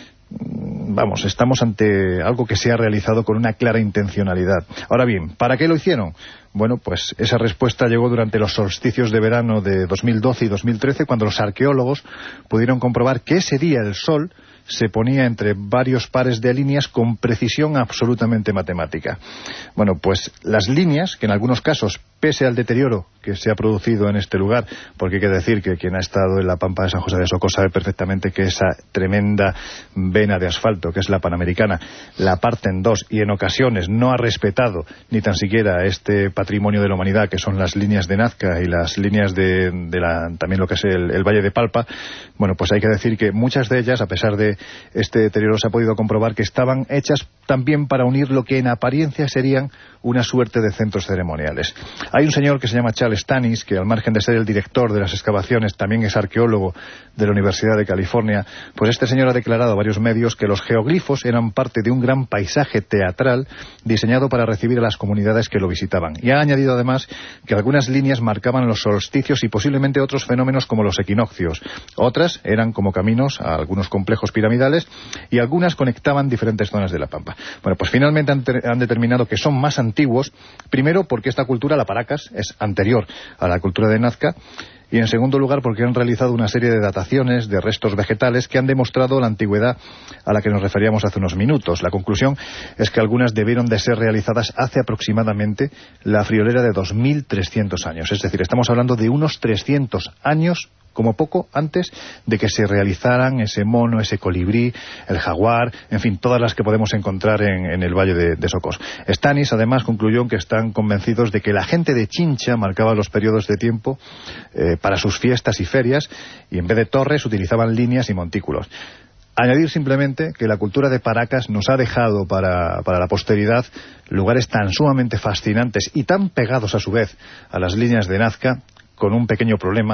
Vamos, estamos ante algo que se ha realizado con una clara intencionalidad. Ahora bien, ¿para qué lo hicieron? Bueno, pues esa respuesta llegó durante los solsticios de verano de 2012 y 2013, cuando los arqueólogos pudieron comprobar que ese día el Sol se ponía entre varios pares de líneas con precisión absolutamente matemática. Bueno, pues las líneas, que en algunos casos, pese al deterioro que se ha producido en este lugar, porque hay que decir que quien ha estado en la Pampa de San José de Socos sabe perfectamente que esa tremenda vena de asfalto, que es la Panamericana, la parte en dos, y en ocasiones no ha respetado ni tan siquiera este patrimonio de la humanidad, que son las líneas de Nazca y las líneas también lo que es el Valle de Palpa. Bueno, pues hay que decir que muchas de ellas, a pesar de este deterioro, se ha podido comprobar que estaban hechas también para unir lo que en apariencia serían una suerte de centros ceremoniales. Hay un señor que se llama Charles Tanis, que al margen de ser el director de las excavaciones, también es arqueólogo de la Universidad de California. Pues este señor ha declarado a varios medios que los geoglifos eran parte de un gran paisaje teatral diseñado para recibir a las comunidades que lo visitaban. Y ha añadido además que algunas líneas marcaban los solsticios y posiblemente otros fenómenos como los equinoccios. Otras eran como caminos a algunos complejos piramidales, y algunas conectaban diferentes zonas de la Pampa. Bueno, pues finalmente han determinado que son más antiguos, primero porque esta cultura, la Paracas, es anterior a la cultura de Nazca, y en segundo lugar porque han realizado una serie de dataciones de restos vegetales que han demostrado la antigüedad a la que nos referíamos hace unos minutos. La conclusión es que algunas debieron de ser realizadas hace aproximadamente la friolera de 2.300 años. Es decir, estamos hablando de unos 300 años como poco antes de que se realizaran ese mono, ese colibrí, el jaguar, en fin, todas las que podemos encontrar en el Valle de Socos. Stanis además concluyó que están convencidos de que la gente de Chincha marcaba los periodos de tiempo para sus fiestas y ferias, y en vez de torres utilizaban líneas y montículos. Añadir simplemente que la cultura de Paracas nos ha dejado para la posteridad lugares tan sumamente fascinantes y tan pegados a su vez a las líneas de Nazca, con un pequeño problema.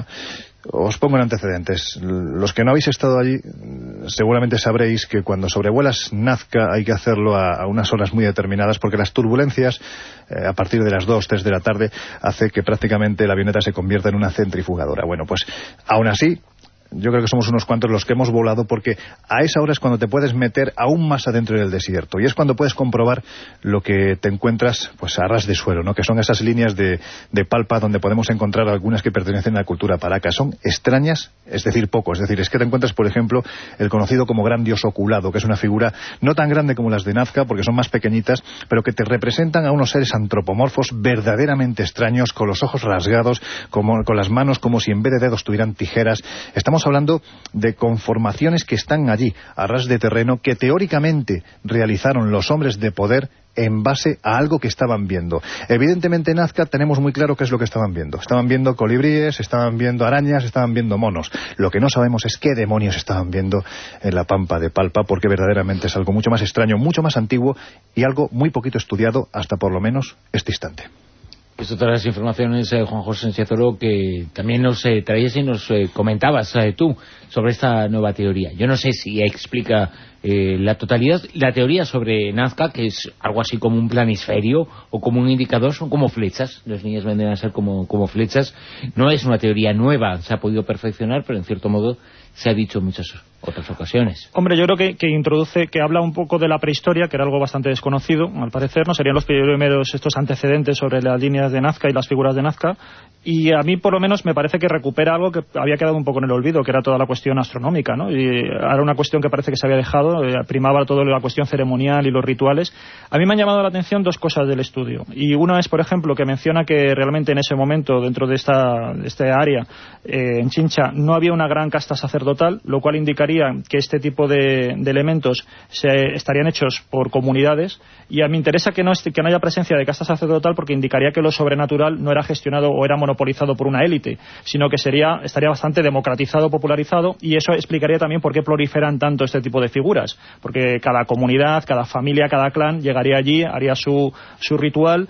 Os pongo en antecedentes. Los que no habéis estado allí seguramente sabréis que cuando sobrevuelas Nazca hay que hacerlo a unas horas muy determinadas, porque las turbulencias a partir de las 2, 3 de la tarde hace que prácticamente la avioneta se convierta en una centrifugadora. Bueno, pues aún así yo creo que somos unos cuantos los que hemos volado, porque a esa hora es cuando te puedes meter aún más adentro del desierto, y es cuando puedes comprobar lo que te encuentras pues a ras de suelo, ¿no?, que son esas líneas de Palpa donde podemos encontrar algunas que pertenecen a la cultura Paracas. Son extrañas, es decir, poco. Es decir, es que te encuentras, por ejemplo, el conocido como gran dios oculado, que es una figura no tan grande como las de Nazca, porque son más pequeñitas, pero que te representan a unos seres antropomorfos verdaderamente extraños, con los ojos rasgados, con las manos como si en vez de dedos tuvieran tijeras. Estamos hablando de conformaciones que están allí, a ras de terreno, que teóricamente realizaron los hombres de poder en base a algo que estaban viendo. Evidentemente en Nazca tenemos muy claro qué es lo que estaban viendo. Estaban viendo colibríes, estaban viendo arañas, estaban viendo monos. Lo que no sabemos es qué demonios estaban viendo en la Pampa de Palpa, porque verdaderamente es algo mucho más extraño, mucho más antiguo, y algo muy poquito estudiado hasta por lo menos este instante. Pues todas las informaciones, Juan José Enciazoro, que también nos traías y nos comentabas tú sobre esta nueva teoría. Yo no sé si explica la totalidad. La teoría sobre Nazca, que es algo así como un planisferio o como un indicador, son como flechas. Las líneas vendrán a ser como flechas. No es una teoría nueva, se ha podido perfeccionar, pero en cierto modo se ha dicho en muchas otras ocasiones. Hombre, yo creo que habla un poco de la prehistoria, que era algo bastante desconocido, al parecer, ¿no? Serían los primeros estos antecedentes sobre las líneas de Nazca y las figuras de Nazca, y a mí por lo menos me parece que recupera algo que había quedado un poco en el olvido, que era toda la cuestión astronómica, ¿no? Y ahora una cuestión que parece que se había dejado ¿no? Primaba toda la cuestión ceremonial y los rituales. A mí me han llamado la atención dos cosas del estudio. Y una es, por ejemplo, que menciona que realmente en ese momento, dentro de esta área, en Chincha, no había una gran casta sacerdotal, lo cual indicaría que este tipo de elementos estarían hechos por comunidades. Y a mí me interesa que no haya presencia de casta sacerdotal, porque indicaría que lo sobrenatural no era gestionado o era monopolizado por una élite, sino que estaría bastante democratizado, popularizado, y eso explicaría también por qué proliferan tanto este tipo de figuras, porque cada comunidad, cada familia, cada clan llegaría allí, haría su ritual,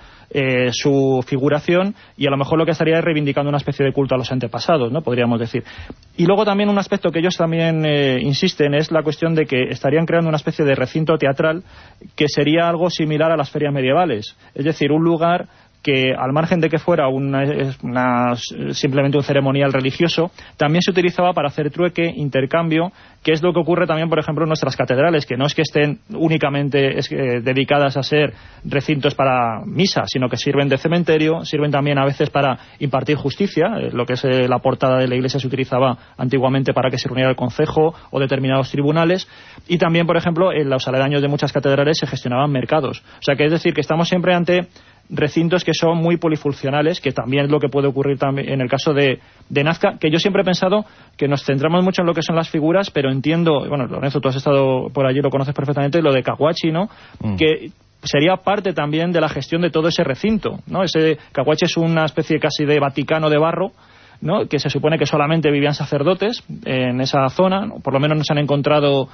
su figuración, y a lo mejor lo que estaría es reivindicando una especie de culto a los antepasados, ¿no? Podríamos decir. Y luego también un aspecto que ellos también insisten es la cuestión de que estarían creando una especie de recinto teatral que sería algo similar a las ferias medievales, es decir, un lugar que, al margen de que fuera simplemente un ceremonial religioso, también se utilizaba para hacer trueque, intercambio, que es lo que ocurre también, por ejemplo, en nuestras catedrales, que no es que estén únicamente dedicadas a ser recintos para misa, sino que sirven de cementerio, sirven también a veces para impartir justicia, lo que es la portada de la iglesia se utilizaba antiguamente para que se reuniera el concejo o determinados tribunales, y también, por ejemplo, en los aledaños de muchas catedrales se gestionaban mercados. O sea, que es decir, que estamos siempre ante recintos que son muy polifuncionales, que también es lo que puede ocurrir también en el caso de Nazca, que yo siempre he pensado que nos centramos mucho en lo que son las figuras, pero entiendo, bueno, Lorenzo, tú has estado por allí, lo conoces perfectamente, lo de Caguachi, ¿no? Que sería parte también de la gestión de todo ese recinto, ¿no? Ese Caguachi es una especie casi de Vaticano de barro, ¿no? Que se supone que solamente vivían sacerdotes en esa zona, ¿no? Por lo menos no se han encontrado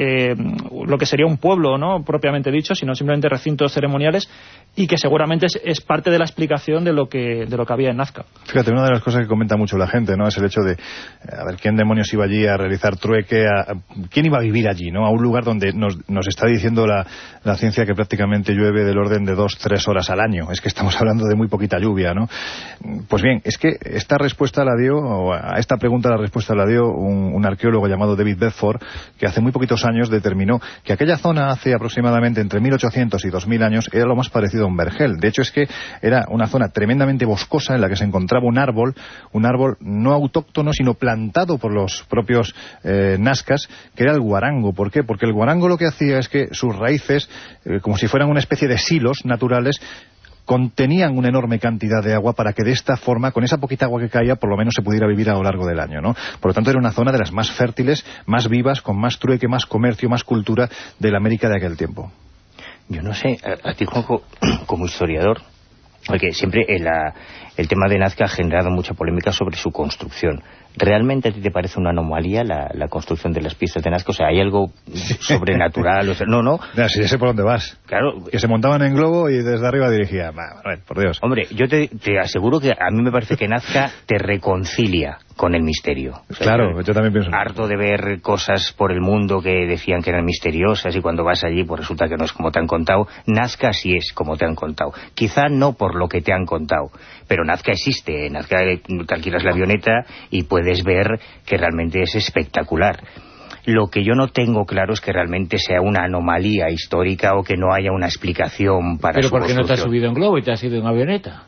lo que sería un pueblo, ¿no? Propiamente dicho, sino simplemente recintos ceremoniales, y que seguramente es parte de la explicación de lo que había en Nazca. Fíjate, una de las cosas que comenta mucho la gente, ¿no? Es el hecho de, a ver, ¿quién demonios iba allí a realizar trueque? ¿Quién iba a vivir allí, ¿no? A un lugar donde nos está diciendo la ciencia que prácticamente llueve del orden de 2-3 horas al año. Es que estamos hablando de muy poquita lluvia, ¿no? Pues bien, es que esta respuesta la dio, o a esta pregunta la respuesta la dio un arqueólogo llamado David Bedford, que hace muy poquitos años determinó que aquella zona, hace aproximadamente entre 1800 y 2000 años, era lo más parecido a un vergel. De hecho, es que era una zona tremendamente boscosa en la que se encontraba un árbol no autóctono, sino plantado por los propios nazcas, que era el guarango. ¿Por qué? Porque el guarango lo que hacía es que sus raíces, como si fueran una especie de silos naturales, contenían una enorme cantidad de agua para que de esta forma, con esa poquita agua que caía, por lo menos se pudiera vivir a lo largo del año, ¿no? Por lo tanto, era una zona de las más fértiles, más vivas, con más trueque, más comercio, más cultura de la América de aquel tiempo. Yo no sé, a ti, Juanjo, como historiador, porque siempre el tema de Nazca ha generado mucha polémica sobre su construcción. ¿Realmente a ti te parece una anomalía la construcción de las piezas de Nazca? O sea, ¿hay algo sobrenatural? O sea, no. Ya, si ya sé por dónde vas. Claro. Que se montaban en globo y desde arriba dirigían. A ver, por Dios. Hombre, yo te aseguro que a mí me parece que Nazca te reconcilia con el misterio. O sea, claro, yo también pienso. Harto de ver cosas por el mundo que decían que eran misteriosas, y cuando vas allí pues resulta que no es como te han contado. Nazca sí es como te han contado. Quizá no por lo que te han contado, pero Nazca existe. En Nazca te alquilas la avioneta y puedes ver que realmente es espectacular. Lo que yo no tengo claro es que realmente sea una anomalía histórica o que no haya una explicación para su construcción. ¿Pero por qué no te has subido en globo y te has ido en avioneta?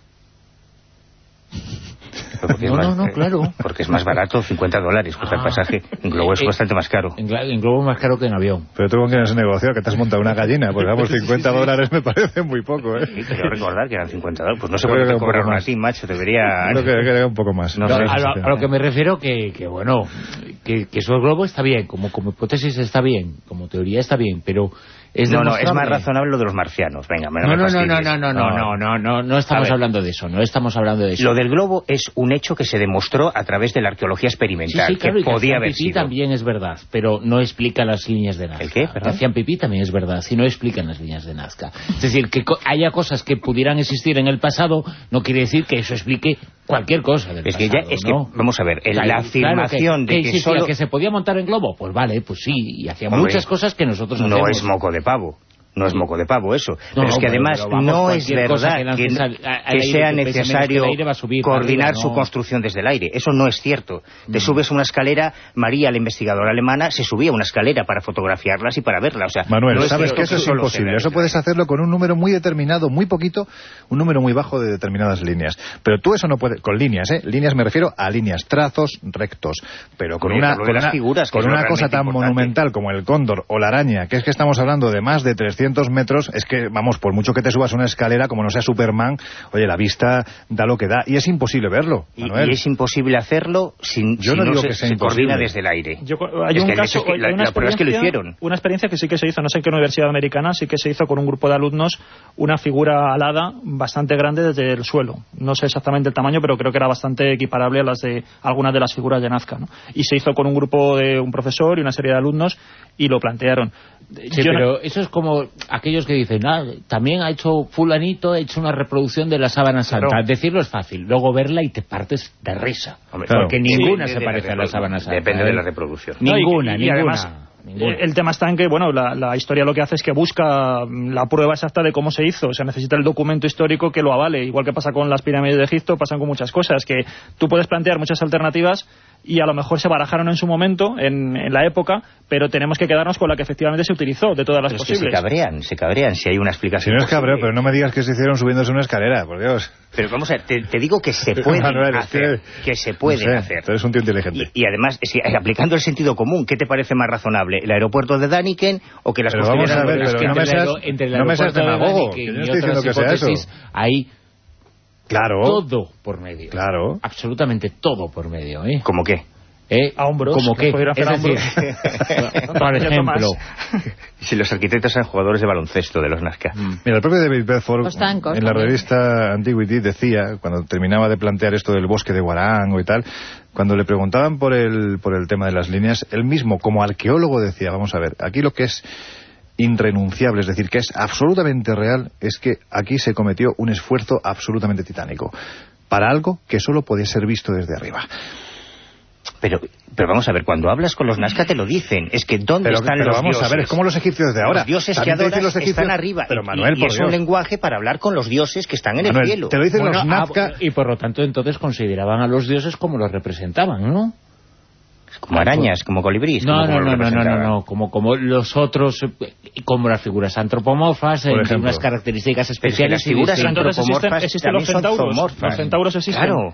No, claro. Porque es más barato, $50 cuesta el pasaje. En globo es bastante más caro. En globo es más caro que en avión. Pero tú con quién has negociado, que te has montado una gallina. Pues vamos, $50 me parece muy poco, ¿eh? Sí, quiero recordar que eran $50. Pues no sé cuánto te cobraron a ti, macho. Debería... Creo que era un poco más. No sé. A lo que me refiero que eso del globo está bien, como hipótesis está bien, como teoría está bien, pero... es más razonable lo de los marcianos. Venga, no estamos hablando de eso, no estamos hablando de eso. Lo del globo es un hecho que se demostró a través de la arqueología experimental, sí, claro, que podía haber sido. sido. También es verdad, pero no explica las líneas de Nazca. ¿El qué? ¿Perdón? Hacían pipí también es verdad, si no explican las líneas de Nazca. Es decir, que haya cosas que pudieran existir en el pasado no quiere decir que eso explique cualquier cosa del pasado. Vamos a ver, la afirmación de que solo... que se podía montar en globo, pues vale, pues sí, y hacía muchas cosas que nosotros hacemos. No es moco de pavo. No es moco de pavo eso. No, pero es que además vamos, no es verdad que sea necesario coordinar arriba, su construcción desde el aire. Eso no es cierto. Te subes una escalera, María, la investigadora alemana, se subía una escalera para fotografiarlas y para verlas. O sea, Manuel, no sabes que eso es imposible. Eso puedes hacerlo con un número muy determinado, muy poquito, un número muy bajo de determinadas líneas. Pero tú eso no puedes... Con líneas, ¿eh? Líneas me refiero a líneas, trazos rectos. Pero con una cosa tan monumental como el cóndor o la araña, que es que estamos hablando de más de 300 metros, es que, vamos, por mucho que te subas una escalera, como no sea Superman, oye, la vista da lo que da. Y es imposible verlo, Manuel. Y es imposible hacerlo si no se coordina desde el aire. Hay un caso, la prueba es que lo hicieron. Una experiencia que sí que se hizo, no sé en qué universidad americana, sí que se hizo con un grupo de alumnos una figura alada bastante grande desde el suelo. No sé exactamente el tamaño, pero creo que era bastante equiparable a las de algunas de las figuras de Nazca, ¿no? Y se hizo con un grupo de un profesor y una serie de alumnos y lo plantearon. Sí, pero eso es como aquellos que dicen, también ha hecho fulanito, ha hecho una reproducción de la sábana santa. Claro. Decirlo es fácil, luego verla y te partes de risa. Hombre, porque ninguna se parece a la sábana santa. Depende de la reproducción. Ninguna. Además, el tema está en que, bueno, la historia lo que hace es que busca la prueba exacta de cómo se hizo. O sea, necesita el documento histórico que lo avale. Igual que pasa con las pirámides de Egipto, pasan con muchas cosas. Que tú puedes plantear muchas alternativas y a lo mejor se barajaron en su momento, en la época, pero tenemos que quedarnos con la que efectivamente se utilizó, de todas las posibles. Que se cabrean si hay una explicación. Si no es cabreo, pero no me digas que se hicieron subiéndose una escalera, por Dios. Pero vamos a ver, te digo que se pueden hacer, que se pueden hacer. Tú eres un tío inteligente. Y además, aplicando el sentido común, ¿qué te parece más razonable? ¿El aeropuerto de Daniken o que las construcciones... Pero vamos a ver, pero no me seas demagogo, que yo no estoy diciendo que sea eso. Hay claro, todo por medio. Claro. Absolutamente todo por medio, ¿eh? ¿Cómo qué? A hombros. ¿Cómo qué? Es decir, por ejemplo... Si los arquitectos eran jugadores de baloncesto de los Nazca. Mira, el propio David Bedford, en la revista Antiquity, decía, cuando terminaba de plantear esto del bosque de Guarango y tal, cuando le preguntaban por el tema de las líneas, él mismo, como arqueólogo, decía, vamos a ver, aquí lo que es irrenunciable, es decir, que es absolutamente real, es que aquí se cometió un esfuerzo absolutamente titánico para algo que solo podía ser visto desde arriba. Pero vamos a ver, cuando hablas con los Nazca te lo dicen. Es que ¿dónde están los dioses? Vamos a ver, es como los egipcios de ahora. Los dioses que adoras están arriba. Pero Manuel, y es un lenguaje para hablar con los dioses que están en el cielo. Te lo dicen los Nazca. Y por lo tanto entonces consideraban a los dioses como los representaban, ¿no? Como arañas, como colibríes. No, como los otros, como las figuras antropomorfas, en unas características especiales. Las figuras antropomorfas existen los centauros. Los centauros existen. Claro.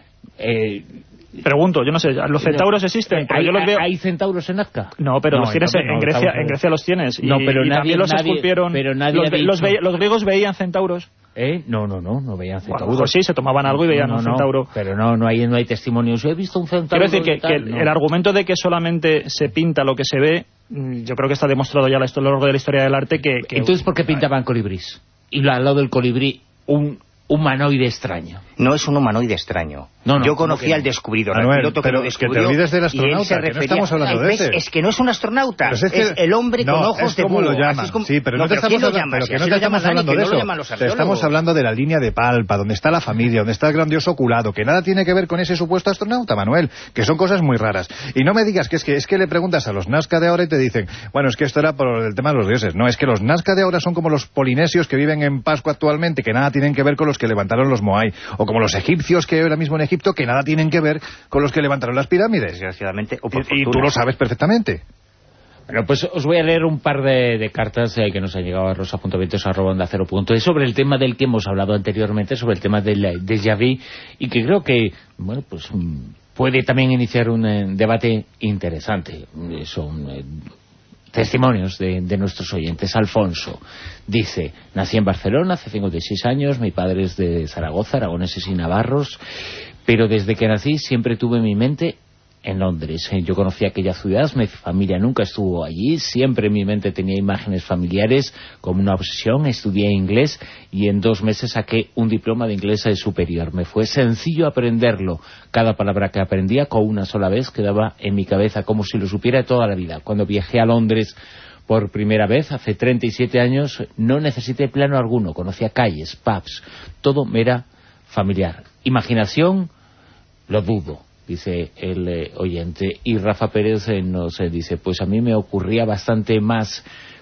Pregunto, yo no sé, ¿los centauros existen? ¿Hay, yo los veo... ¿Hay centauros en Nazca? No, pero los tienes en Grecia. En Grecia los tienes. No, pero y nadie, también los esculpieron. Pero nadie los griegos veían centauros. No veían centauros. Bueno, sí, se tomaban algo y veían un centauro. Pero no hay testimonios. He visto un centauro. Quiero decir que el argumento de que solamente se pinta lo que se ve, yo creo que está demostrado ya a lo largo de la historia del arte que... Entonces, ¿por qué pintaban colibrís? Y al lado del colibrí, un humanoide extraño. No es un humanoide extraño. Yo conocí al descubridor, al piloto que lo descubrió. Que te olvides del astronauta, que no estamos hablando de ese. Es que no es un astronauta, es el hombre con ojos de búho. Lo llaman. Sí, pero no te estamos hablando de eso. Estamos hablando de la línea de Palpa, donde está la familia, donde está el grandioso oculado, que nada tiene que ver con ese supuesto astronauta, Manuel, que son cosas muy raras. Y no me digas que es que le preguntas a los Nazca de ahora y te dicen, bueno, es que esto era por el tema de los dioses. No, es que los Nazca de ahora son como los polinesios que viven en Pascua actualmente, que nada tienen que ver con los que levantaron los Moai, o como los egipcios que hay ahora mismo en Egipto, que nada tienen que ver con los que levantaron las pirámides. Desgraciadamente, y tú lo sabes perfectamente. Bueno, pues os voy a leer un par de cartas que nos han llegado a rosa.vientos@ondacero.es sobre el tema del que hemos hablado anteriormente, sobre el tema del déjà vu, y que creo que, bueno, pues puede también iniciar un debate interesante. Son testimonios de nuestros oyentes. Alfonso dice: nací en Barcelona hace 56 años, mi padre es de Zaragoza, aragoneses y navarros, pero desde que nací siempre tuve mi mente en Londres. Yo conocí aquella ciudad, mi familia nunca estuvo allí, siempre en mi mente tenía imágenes familiares como una obsesión. Estudié inglés y en 2 meses saqué un diploma de inglés superior. Me fue sencillo aprenderlo. Cada palabra que aprendía con una sola vez quedaba en mi cabeza como si lo supiera toda la vida. Cuando viajé a Londres por primera vez, hace 37 años, no necesité plano alguno. Conocía calles, pubs, todo me era familiar. Imaginación, lo dudo, dice el oyente. Y Rafa Pérez nos dice, pues a mí me ocurría bastante más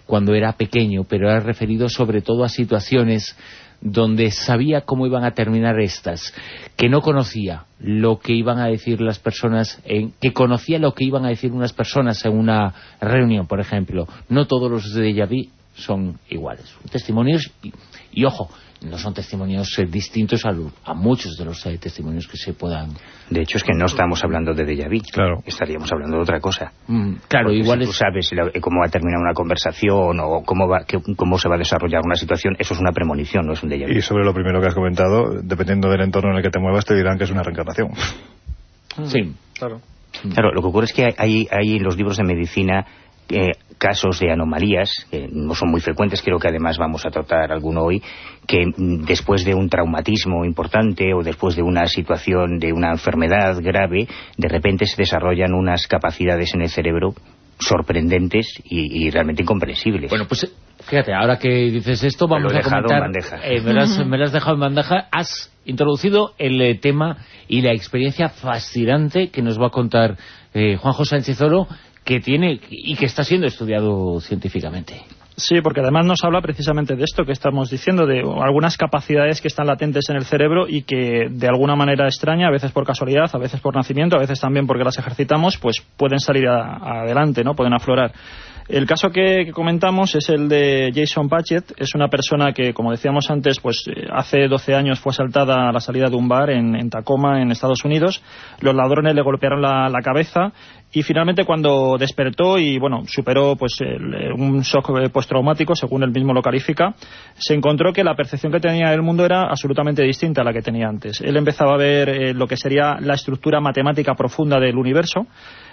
cuando era pequeño, pero era referido sobre todo a situaciones donde sabía cómo iban a terminar estas, que no conocía lo que iban a decir las personas, que conocía lo que iban a decir unas personas en una reunión, por ejemplo. No todos los déjà vu son iguales. Testimonios, y ojo, no son testimonios distintos a muchos de los testimonios que se puedan... De hecho, es que no estamos hablando de déjà vu. Claro. Estaríamos hablando de otra cosa. Claro, porque igual si tú sabes cómo va a terminar una conversación o cómo se va a desarrollar una situación, eso es una premonición, no es un déjà vu. Y sobre lo primero que has comentado, dependiendo del entorno en el que te muevas, te dirán que es una reencarnación. Sí. Claro. Claro, lo que ocurre es que hay en los libros de medicina casos de anomalías, que no son muy frecuentes, creo que además vamos a tratar alguno hoy, que después de un traumatismo importante o después de una situación de una enfermedad grave, de repente se desarrollan unas capacidades en el cerebro sorprendentes y realmente incomprensibles. Bueno, pues fíjate, ahora que dices esto, vamos a comentar... me lo has dejado en bandeja. Has introducido el tema y la experiencia fascinante que nos va a contar Juanjo Sánchez Oro, que tiene y que está siendo estudiado científicamente. Sí, porque además nos habla precisamente de esto que estamos diciendo, de algunas capacidades que están latentes en el cerebro y que de alguna manera extraña, a veces por casualidad, a veces por nacimiento, a veces también porque las ejercitamos, pues pueden salir adelante, ¿no? Pueden aflorar. El caso que comentamos es el de Jason Paget. Es una persona que, como decíamos antes, pues hace 12 años fue asaltada a la salida de un bar en Tacoma, en Estados Unidos. Los ladrones le golpearon la cabeza y finalmente cuando despertó y bueno, superó pues un shock postraumático, según él mismo lo califica, se encontró que la percepción que tenía del mundo era absolutamente distinta a la que tenía antes. Él empezaba a ver lo que sería la estructura matemática profunda del universo.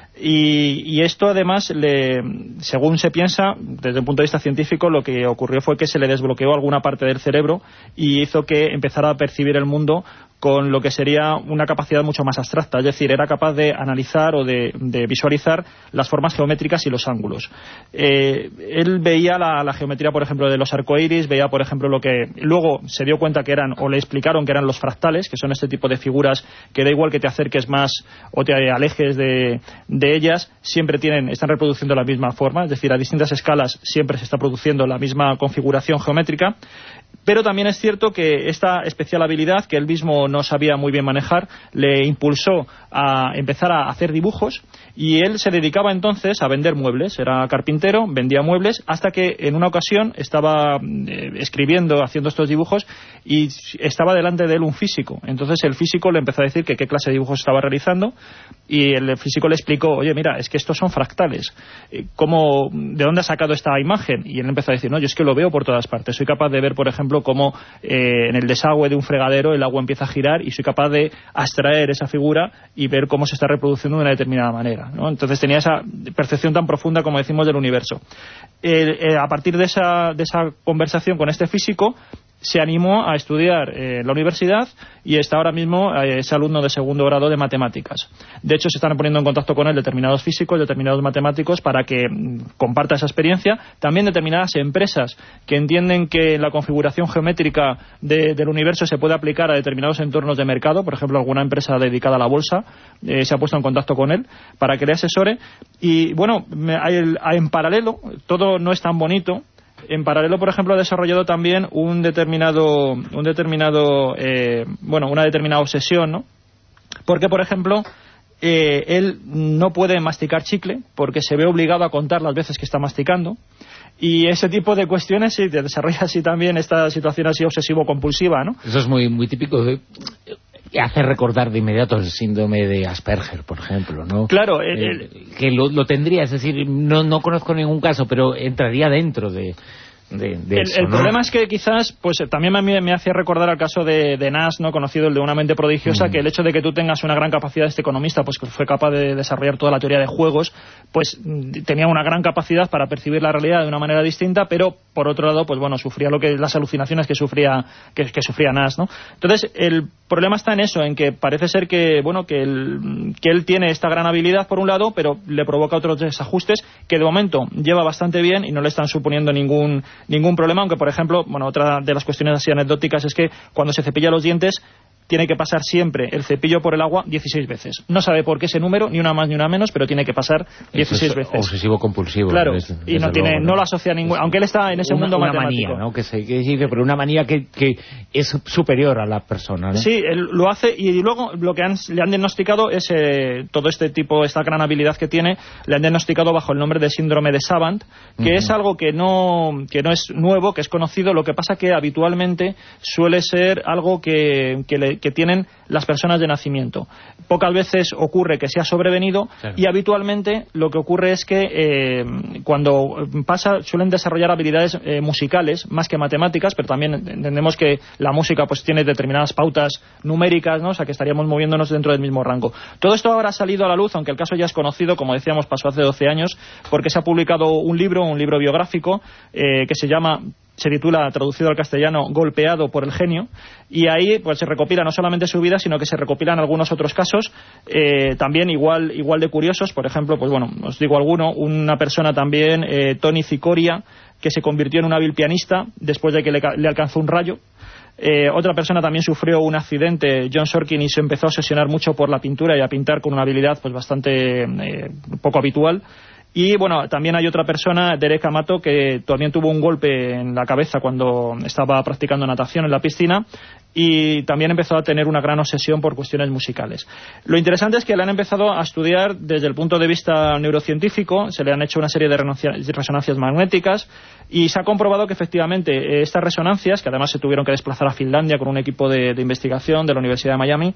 Y esto además, según se piensa, desde un punto de vista científico, lo que ocurrió fue que se le desbloqueó alguna parte del cerebro y hizo que empezara a percibir el mundo con lo que sería una capacidad mucho más abstracta, es decir, era capaz de analizar o de visualizar las formas geométricas y los ángulos. Él veía la geometría, por ejemplo, de los arcoíris, veía, por ejemplo, lo que luego se dio cuenta que eran, o le explicaron que eran los fractales, que son este tipo de figuras que da igual que te acerques más o te alejes de ellas, siempre están reproduciendo la misma forma, es decir, a distintas escalas siempre se está produciendo la misma configuración geométrica. Pero también es cierto que esta especial habilidad, que él mismo no sabía muy bien manejar, le impulsó a empezar a hacer dibujos, y él se dedicaba entonces a vender muebles. Era carpintero, vendía muebles, hasta que en una ocasión estaba escribiendo, haciendo estos dibujos, y estaba delante de él un físico. Entonces el físico le empezó a decir que qué clase de dibujos estaba realizando, y el físico le explicó: oye, mira, es que estos son fractales. ¿De dónde has sacado esta imagen? Y él empezó a decir: no, yo es que lo veo por todas partes. Soy capaz de ver, por ejemplo, cómo en el desagüe de un fregadero el agua empieza a girar, y soy capaz de abstraer esa figura y ver cómo se está reproduciendo de una determinada manera, ¿no? Entonces tenía esa percepción tan profunda, como decimos, del universo. A partir de esa conversación con este físico, se animó a estudiar en la universidad y está ahora mismo es alumno de segundo grado de matemáticas. De hecho, se están poniendo en contacto con él determinados físicos, determinados matemáticos, para que comparta esa experiencia. También determinadas empresas que entienden que la configuración geométrica del universo se puede aplicar a determinados entornos de mercado. Por ejemplo, alguna empresa dedicada a la bolsa se ha puesto en contacto con él para que le asesore. Y bueno, en paralelo, todo no es tan bonito. En paralelo, por ejemplo, ha desarrollado también una determinada obsesión, ¿no? Porque, por ejemplo, él no puede masticar chicle porque se ve obligado a contar las veces que está masticando. Y ese tipo de cuestiones, sí, desarrolla así también esta situación así obsesivo-compulsiva, ¿no? Eso es muy, muy típico de... hace recordar de inmediato el síndrome de Asperger, por ejemplo, ¿no? Claro. Que lo tendría, es decir, no conozco ningún caso, pero entraría dentro de eso, el problema es que quizás, pues también me hacía recordar al caso de Nash, ¿no? Conocido, el de Una mente prodigiosa, que el hecho de que tú tengas una gran capacidad, este economista, pues que fue capaz de desarrollar toda la teoría de juegos, pues tenía una gran capacidad para percibir la realidad de una manera distinta, pero por otro lado, pues bueno, sufría las alucinaciones que sufría Nash, ¿no? Entonces, el problema está en eso, en que parece ser que él tiene esta gran habilidad por un lado, pero le provoca otros desajustes que de momento lleva bastante bien y no le están suponiendo ningún problema, aunque por ejemplo, bueno, otra de las cuestiones así anecdóticas es que cuando se cepilla los dientes tiene que pasar siempre el cepillo por el agua 16 veces. No sabe por qué ese número, ni una más ni una menos, pero tiene que pasar 16 veces. Obsesivo-compulsivo. Claro, y no lo asocia a ningún... Aunque él está en ese mundo matemático. Una manía, ¿no? Pero una manía que es superior a la persona, ¿no? Sí, él lo hace, y luego lo que le han diagnosticado es todo este tipo, esta gran habilidad que tiene, le han diagnosticado bajo el nombre de síndrome de Savant, que es algo que no es nuevo, que es conocido. Lo que pasa que habitualmente suele ser algo que tienen las personas de nacimiento. Pocas veces ocurre que sea sobrevenido, claro. Y habitualmente lo que ocurre es que cuando pasa suelen desarrollar habilidades musicales más que matemáticas, pero también entendemos que la música pues tiene determinadas pautas numéricas, ¿no? O sea que estaríamos moviéndonos dentro del mismo rango. Todo esto ahora ha salido a la luz, aunque el caso ya es conocido, como decíamos, pasó hace 12 años, porque se ha publicado un libro biográfico que se titula, traducido al castellano, Golpeado por el genio, y ahí pues se recopila no solamente su vida, sino que se recopilan algunos otros casos también igual de curiosos. Por ejemplo, pues bueno, os digo alguno, una persona también, Tony Cicoria, que se convirtió en un hábil pianista después de que le alcanzó un rayo. Otra persona también sufrió un accidente, John Sorkin, y se empezó a obsesionar mucho por la pintura y a pintar con una habilidad pues bastante poco habitual. Y bueno, también hay otra persona, Derek Amato, que también tuvo un golpe en la cabeza cuando estaba practicando natación en la piscina, y también empezó a tener una gran obsesión por cuestiones musicales. Lo interesante es que le han empezado a estudiar desde el punto de vista neurocientífico, se le han hecho una serie de resonancias magnéticas, y se ha comprobado que efectivamente estas resonancias, que además se tuvieron que desplazar a Finlandia con un equipo de investigación de la Universidad de Miami,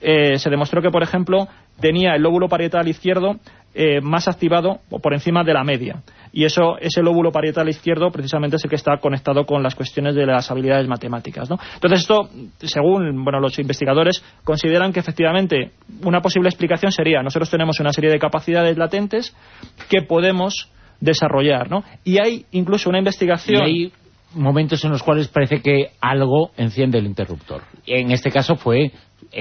se demostró que, por ejemplo, tenía el lóbulo parietal izquierdo más activado por encima de la media, y ese lóbulo parietal izquierdo precisamente es el que está conectado con las cuestiones de las habilidades matemáticas, ¿no? Entonces esto, según los investigadores, consideran que efectivamente una posible explicación sería: nosotros tenemos una serie de capacidades latentes que podemos desarrollar, ¿no? Y hay incluso una investigación... Y hay momentos en los cuales parece que algo enciende el interruptor. En este caso fue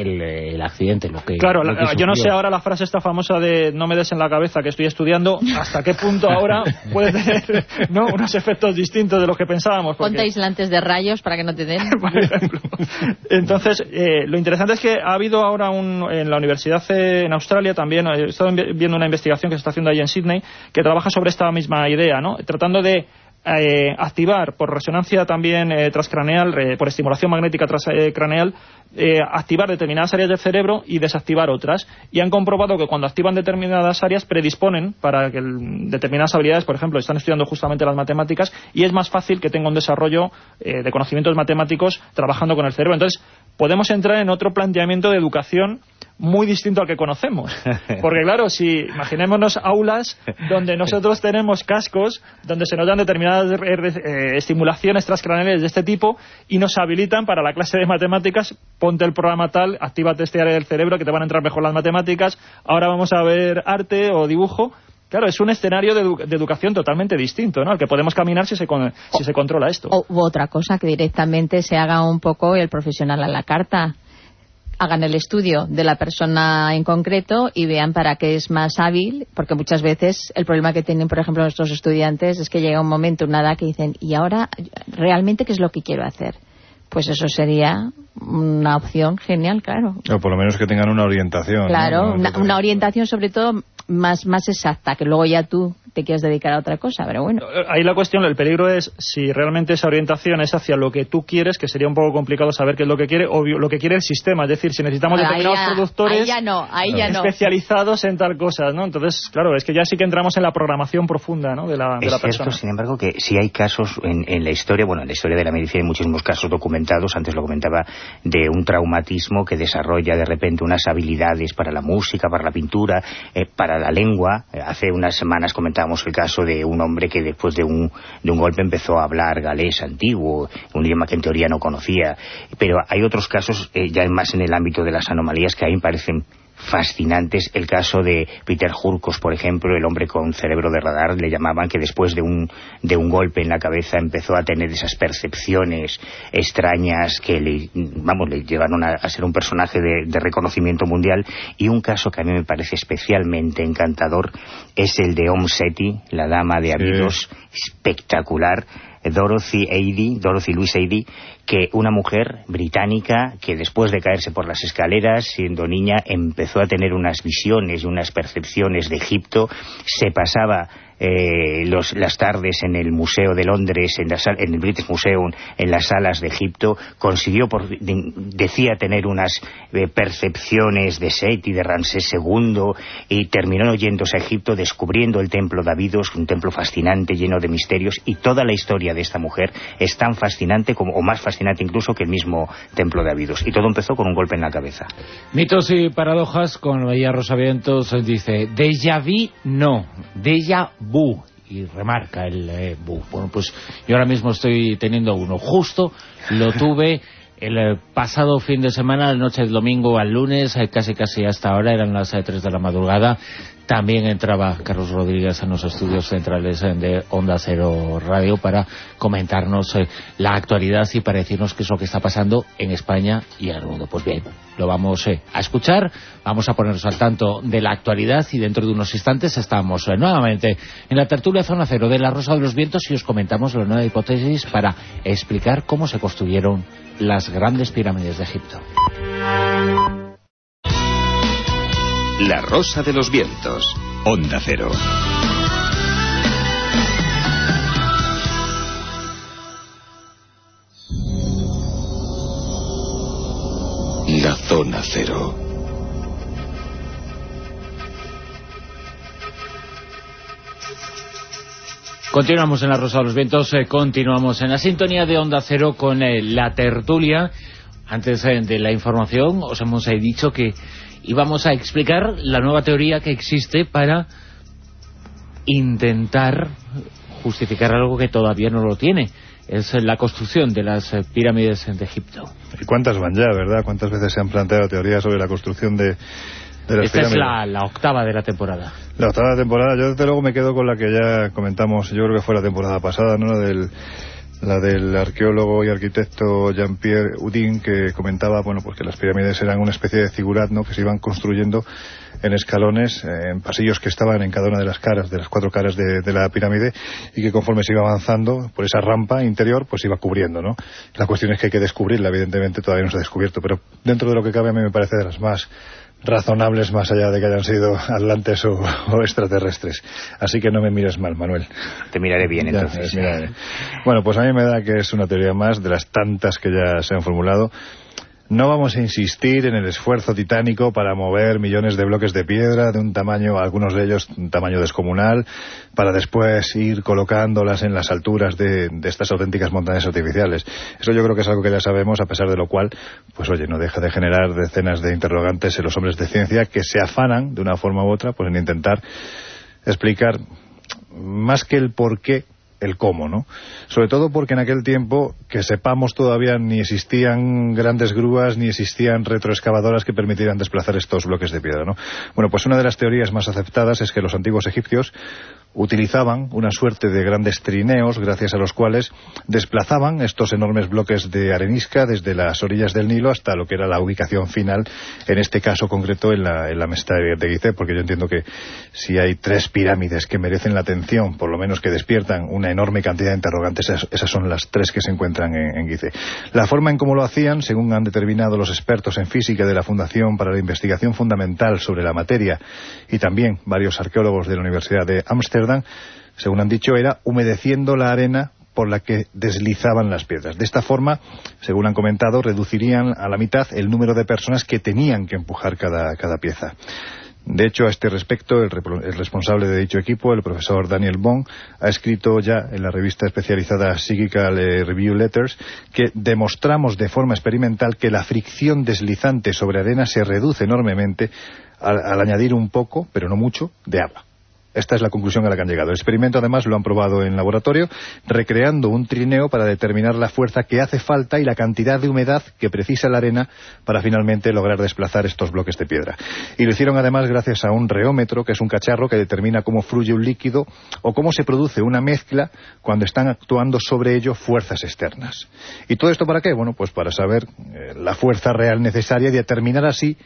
el accidente, lo que yo no sé ahora la frase esta famosa de no me des en la cabeza que estoy estudiando, hasta qué punto ahora puede tener, ¿no?, unos efectos distintos de los que pensábamos. Ponte aislantes de rayos para que no te den. Por ejemplo. Entonces, lo interesante es que ha habido ahora en la universidad en Australia también, he estado viendo una investigación que se está haciendo ahí en Sydney, que trabaja sobre esta misma idea, ¿no?, tratando de activar por resonancia también transcraneal, por estimulación magnética transcraneal, activar determinadas áreas del cerebro y desactivar otras, y han comprobado que cuando activan determinadas áreas predisponen para que determinadas habilidades, por ejemplo, están estudiando justamente las matemáticas, y es más fácil que tenga un desarrollo de conocimientos matemáticos trabajando con el cerebro. Entonces podemos entrar en otro planteamiento de educación muy distinto al que conocemos, porque claro, si imaginémonos aulas donde nosotros tenemos cascos donde se nos dan determinadas estimulaciones transcraneales de este tipo y nos habilitan para la clase de matemáticas: ponte el programa tal, actívate este área del cerebro que te van a entrar mejor las matemáticas, ahora vamos a ver arte o dibujo. Claro, es un escenario de educación totalmente distinto, ¿no?, al que podemos caminar si se controla esto. O otra cosa, que directamente se haga un poco el profesional a la carta. Hagan el estudio de la persona en concreto y vean para qué es más hábil, porque muchas veces el problema que tienen, por ejemplo, nuestros estudiantes es que llega un momento, una edad, que dicen: ¿y ahora realmente qué es lo que quiero hacer? Pues eso sería una opción genial, claro. O por lo menos que tengan una orientación. Claro, ¿no? Una orientación sobre todo más exacta, que luego ya tú te quieres dedicar a otra cosa, pero bueno. Ahí la cuestión, el peligro es si realmente esa orientación es hacia lo que tú quieres, que sería un poco complicado saber qué es lo que quiere, o lo que quiere el sistema. Es decir, si necesitamos determinados productores especializados en tal cosa, ¿no? Entonces, claro, es que ya sí que entramos en la programación profunda, ¿no?, de la persona. Es cierto, sin embargo, que si hay casos en la historia, bueno, en la historia de la medicina hay muchísimos casos documentados, antes lo comentaba, de un traumatismo que desarrolla de repente unas habilidades para la música, para la pintura, para la lengua. Hace unas semanas comentábamos el caso de un hombre que después de un golpe empezó a hablar galés antiguo, un idioma que en teoría no conocía. Pero hay otros casos, ya más en el ámbito de las anomalías, que a mí me parecen fascinantes. El caso de Peter Hurkos, por ejemplo, el hombre con cerebro de radar, le llamaban, que después de un golpe en la cabeza empezó a tener esas percepciones extrañas que le llevaron a ser un personaje de reconocimiento mundial. Y un caso que a mí me parece especialmente encantador es el de Om Seti, la dama de Abidos, espectacular, Dorothy Louise Eidy, que una mujer británica que después de caerse por las escaleras, siendo niña, empezó a tener unas visiones y unas percepciones de Egipto, se pasaba las tardes en el Museo de Londres, en el British Museum, en las salas de Egipto, consiguió, decía tener unas percepciones de Set y de Ramsés II, y terminó yéndose a Egipto, descubriendo el templo de Abidos, un templo fascinante, lleno de misterios, y toda la historia de esta mujer es tan fascinante o más fascinante incluso que el mismo templo de Abidos, y todo empezó con un golpe en la cabeza. Mitos y paradojas con Bahía Rosavientos. Dice, déjà vu no, déjà vu, y remarca el bu. Bueno, pues yo ahora mismo estoy teniendo uno, justo lo tuve el pasado fin de semana, la noche del domingo al lunes, casi hasta ahora, eran las 3 de la madrugada. También entraba Carlos Rodríguez en los estudios centrales de Onda Cero Radio para comentarnos la actualidad y para decirnos qué es lo que está pasando en España y en el mundo. Pues bien, lo vamos a escuchar, vamos a ponernos al tanto de la actualidad, y dentro de unos instantes estamos nuevamente en la tertulia Zona Cero de La Rosa de los Vientos y os comentamos la nueva hipótesis para explicar cómo se construyeron las grandes pirámides de Egipto. La Rosa de los Vientos, Onda Cero. La Zona Cero. Continuamos en La Rosa de los Vientos, continuamos en la sintonía de Onda Cero con la tertulia. Antes de la información os hemos dicho que íbamos a explicar la nueva teoría que existe para intentar justificar algo que todavía no lo tiene. Es la construcción de las pirámides de Egipto. ¿Y cuántas van ya, verdad? ¿Cuántas veces se han planteado teorías sobre la construcción de las pirámides? Esta es la octava de la temporada. La octava temporada. Yo desde luego me quedo con la que ya comentamos, yo creo que fue la temporada pasada, ¿no? La del arqueólogo y arquitecto Jean-Pierre Houdin, que comentaba, bueno, pues que las pirámides eran una especie de zigurat, ¿no?, que se iban construyendo en escalones, en pasillos que estaban en cada una de las caras, de las 4 caras de la pirámide, y que conforme se iba avanzando por esa rampa interior, pues se iba cubriendo, ¿no? La cuestión es que hay que descubrirla, evidentemente todavía no se ha descubierto, pero dentro de lo que cabe a mí me parece de las más razonables, más allá de que hayan sido atlantes o extraterrestres. Así que no me mires mal, Manuel. Te miraré bien, entonces. Miraré. Bueno, pues a mí me da que es una teoría más de las tantas que ya se han formulado. No vamos a insistir en el esfuerzo titánico para mover millones de bloques de piedra de un tamaño, algunos de ellos un tamaño descomunal, para después ir colocándolas en las alturas de estas auténticas montañas artificiales. Eso yo creo que es algo que ya sabemos, a pesar de lo cual, pues oye, no deja de generar decenas de interrogantes en los hombres de ciencia que se afanan, de una forma u otra, pues en intentar explicar más que el por qué, el cómo, ¿no? Sobre todo porque en aquel tiempo, que sepamos, todavía ni existían grandes grúas ni existían retroexcavadoras que permitieran desplazar estos bloques de piedra, ¿no? Bueno, pues una de las teorías más aceptadas es que los antiguos egipcios utilizaban una suerte de grandes trineos gracias a los cuales desplazaban estos enormes bloques de arenisca desde las orillas del Nilo hasta lo que era la ubicación final, en este caso concreto en la meseta de Gizeh, porque yo entiendo que si hay 3 pirámides que merecen la atención, por lo menos que despiertan una enorme cantidad de interrogantes, esas son las 3 que se encuentran en Gizeh. La forma en cómo lo hacían, según han determinado los expertos en física de la Fundación para la Investigación Fundamental sobre la Materia y también varios arqueólogos de la Universidad de Ámsterdam, según han dicho, era humedeciendo la arena por la que deslizaban las piedras. De esta forma, según han comentado, reducirían a la mitad el número de personas que tenían que empujar cada pieza. De hecho, a este respecto, el responsable de dicho equipo, el profesor Daniel Bond, ha escrito ya en la revista especializada Psychical Review Letters que demostramos de forma experimental que la fricción deslizante sobre arena se reduce enormemente al añadir un poco, pero no mucho, de agua. Esta es la conclusión a la que han llegado. El experimento, además, lo han probado en laboratorio, recreando un trineo para determinar la fuerza que hace falta y la cantidad de humedad que precisa la arena para finalmente lograr desplazar estos bloques de piedra. Y lo hicieron, además, gracias a un reómetro, que es un cacharro que determina cómo fluye un líquido o cómo se produce una mezcla cuando están actuando sobre ello fuerzas externas. ¿Y todo esto para qué? Bueno, pues para saber la fuerza real necesaria y determinar así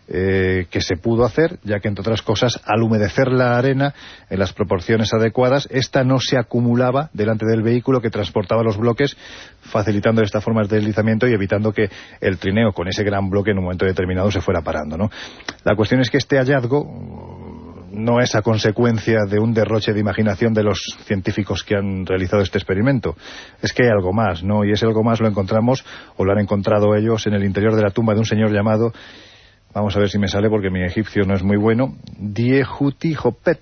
que se pudo hacer, ya que entre otras cosas, al humedecer la arena en las proporciones adecuadas, esta no se acumulaba delante del vehículo que transportaba los bloques, facilitando de esta forma el deslizamiento y evitando que el trineo con ese gran bloque en un momento determinado se fuera parando, ¿no? La cuestión es que este hallazgo no es a consecuencia de un derroche de imaginación de los científicos que han realizado este experimento. Es que hay algo más, ¿no? Y ese algo más lo encontramos, o lo han encontrado ellos, en el interior de la tumba de un señor llamado, vamos a ver si me sale porque mi egipcio no es muy bueno, Diehuti Hotep,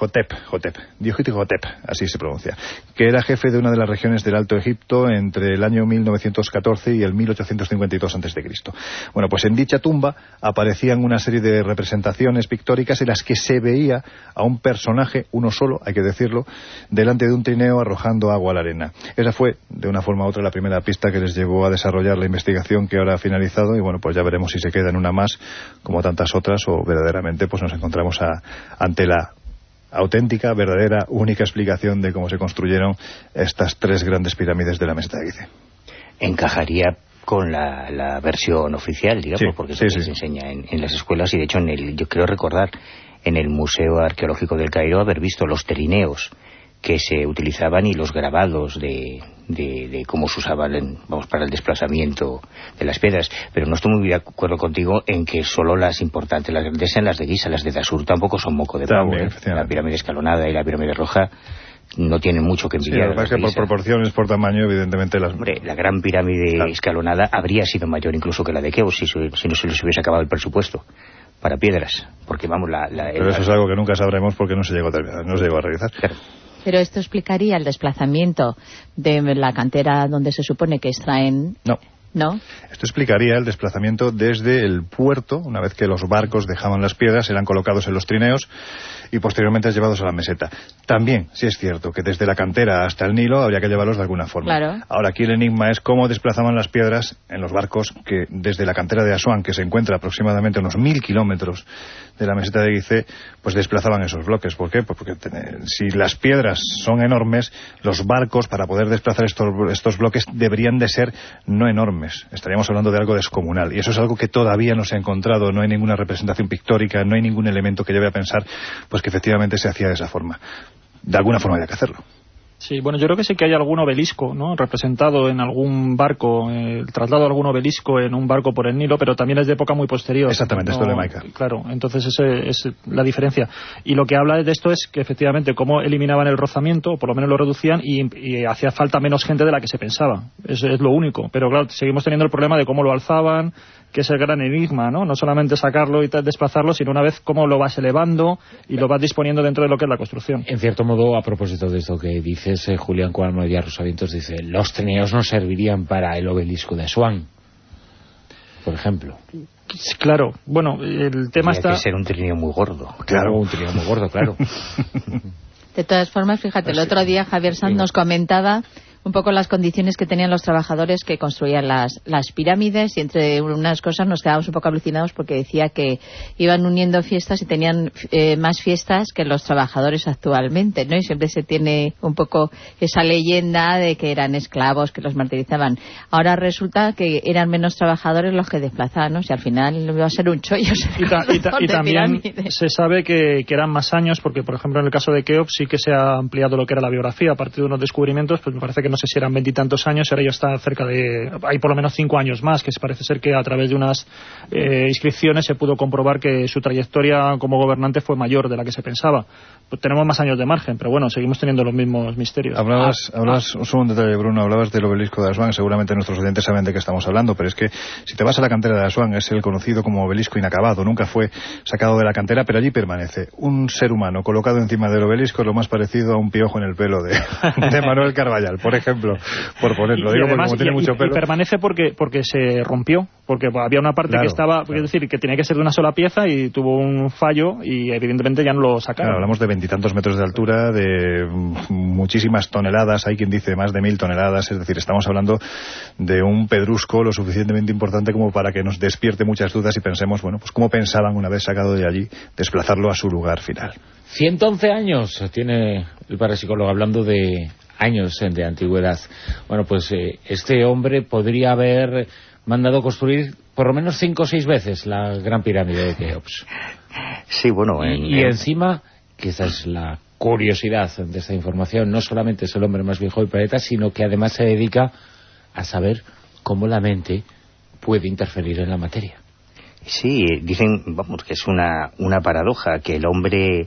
así se pronuncia, que era jefe de una de las regiones del Alto Egipto entre el año 1914 y el 1852 a.C. Bueno, pues en dicha tumba aparecían una serie de representaciones pictóricas en las que se veía a un personaje, uno solo, hay que decirlo, delante de un trineo arrojando agua a la arena. Esa fue, de una forma u otra, la primera pista que les llevó a desarrollar la investigación que ahora ha finalizado, y bueno, pues ya veremos si se queda en una más, como tantas otras, o verdaderamente pues nos encontramos ante la auténtica, verdadera, única explicación de cómo se construyeron estas 3 grandes pirámides de la meseta de Gizeh. Encajaría con la versión oficial, digamos, sí, porque sí, se enseña en las escuelas, y de hecho yo creo recordar en el Museo Arqueológico del Cairo haber visto los trineos que se utilizaban y los grabados de cómo se usaban para el desplazamiento de las piedras, pero no estoy muy de acuerdo contigo en que solo las importantes, las grandes, sean las de Giza. Las de Dashur tampoco son moco de pavo, La pirámide escalonada y la pirámide roja no tienen mucho que envidiar. Sí, lo que pasa es que por proporciones, por tamaño, evidentemente la gran pirámide escalonada habría sido mayor incluso que la de Keops si no se les hubiese acabado el presupuesto para piedras, porque pero eso es algo que nunca sabremos porque no se llegó a realizar. Claro. Pero esto explicaría el desplazamiento de la cantera donde se supone que extraen... ¿No? Esto explicaría el desplazamiento desde el puerto, una vez que los barcos dejaban las piedras, eran colocados en los trineos y posteriormente llevados a la meseta. También, sí es cierto, que desde la cantera hasta el Nilo habría que llevarlos de alguna forma. Claro. Ahora, aquí el enigma es cómo desplazaban las piedras en los barcos que desde la cantera de Asuán, que se encuentra aproximadamente a unos 1000 kilómetros de la meseta de Gizeh, pues desplazaban esos bloques. ¿Por qué? Pues porque si las piedras son enormes, los barcos para poder desplazar estos bloques deberían de ser no enormes. Estaríamos hablando de algo descomunal, y eso es algo que todavía no se ha encontrado. No hay ninguna representación pictórica, no hay ningún elemento que lleve a pensar pues que efectivamente se hacía de esa forma. De alguna forma había que hacerlo. Sí, bueno, yo creo que sí que hay algún obelisco, ¿no?, representado en algún barco, el traslado de algún obelisco en un barco por el Nilo, pero también es de época muy posterior. Exactamente, ¿no? esto de Maica. Claro, entonces esa es la diferencia. Y lo que habla de esto es que efectivamente cómo eliminaban el rozamiento, o por lo menos lo reducían, y hacía falta menos gente de la que se pensaba. Eso es lo único. Pero claro, seguimos teniendo el problema de cómo lo alzaban, que es el gran enigma, ¿no? No solamente sacarlo y desplazarlo, sino una vez cómo lo vas elevando y lo vas disponiendo dentro de lo que es la construcción. En cierto modo, a propósito de esto que dices, Julián Cual María Rosavientos dice, los trineos no servirían para el obelisco de Asuán, por ejemplo. Claro, bueno, el tema está... Tiene que ser un trineo muy gordo. Claro, un trineo muy gordo, claro. De todas formas, fíjate, el otro día Javier Sanz nos comentaba un poco las condiciones que tenían los trabajadores que construían las pirámides, y entre unas cosas nos quedábamos un poco alucinados porque decía que iban uniendo fiestas y tenían más fiestas que los trabajadores actualmente, ¿no? Y siempre se tiene un poco esa leyenda de que eran esclavos, que los martirizaban. Ahora resulta que eran menos trabajadores los que desplazaban, ¿no? O sea, al final iba a ser un chollo. Y también se sabe que eran más años, porque por ejemplo en el caso de Keops sí que se ha ampliado lo que era la biografía a partir de unos descubrimientos. Pues me parece que no sé si eran 20 y tantos años, ahora ya está cerca de... Hay por lo menos 5 años más, que parece ser que a través de unas inscripciones se pudo comprobar que su trayectoria como gobernante fue mayor de la que se pensaba. Pues tenemos más años de margen, pero bueno, seguimos teniendo los mismos misterios. Hablabas solo un detalle, Bruno, hablabas del obelisco de Asuán. Seguramente nuestros oyentes saben de qué estamos hablando, pero es que si te vas a la cantera de Asuán, es el conocido como obelisco inacabado, nunca fue sacado de la cantera, pero allí permanece un ser humano colocado encima del obelisco, lo más parecido a un piojo en el pelo de Manuel Carballal, por ejemplo, por ponerlo. Digo, además, porque como tiene mucho pelo. Y permanece porque se rompió, porque había una parte que estaba, es decir, que tenía que ser de una sola pieza y tuvo un fallo y evidentemente ya no lo sacaron. Claro, hablamos de 20 y tantos metros de altura, de muchísimas toneladas, hay quien dice más de 1000 toneladas, es decir, estamos hablando de un pedrusco lo suficientemente importante como para que nos despierte muchas dudas y pensemos, bueno, pues cómo pensaban una vez sacado de allí desplazarlo a su lugar final. 111 años tiene el parapsicólogo, hablando de años de antigüedad. Bueno, pues este hombre podría haber mandado construir por lo menos 5 o 6 veces la Gran Pirámide de Keops. Sí, bueno... Y encima, que esa es la curiosidad de esta información, no solamente es el hombre más viejo del planeta, sino que además se dedica a saber cómo la mente puede interferir en la materia. Sí, dicen, vamos, que es una paradoja que el hombre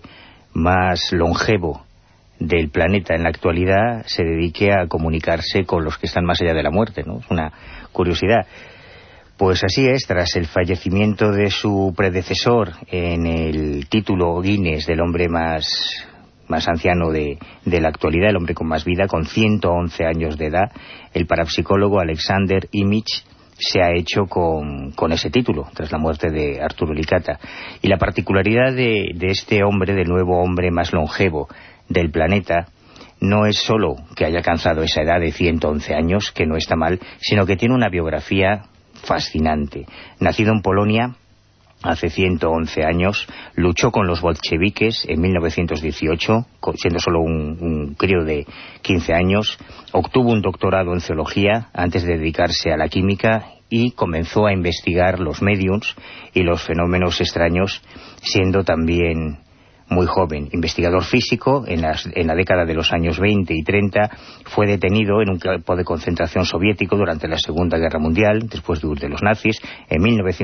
más longevo del planeta en la actualidad se dedique a comunicarse con los que están más allá de la muerte, ¿no? Es una curiosidad. Pues así es, tras el fallecimiento de su predecesor en el título Guinness del hombre más anciano de la actualidad, el hombre con más vida, con 111 años de edad, el parapsicólogo Alexander Imich se ha hecho con ese título, tras la muerte de Arturo Licata. Y la particularidad de este hombre, del nuevo hombre más longevo del planeta, no es solo que haya alcanzado esa edad de 111 años, que no está mal, sino que tiene una biografía fascinante. Nacido en Polonia hace 111 años, luchó con los bolcheviques en 1918, siendo solo un crío de 15 años, obtuvo un doctorado en zoología antes de dedicarse a la química y comenzó a investigar los médiums y los fenómenos extraños, siendo también muy joven. Investigador físico, en la década de los años 20 y 30, fue detenido en un campo de concentración soviético durante la Segunda Guerra Mundial, después de los nazis. En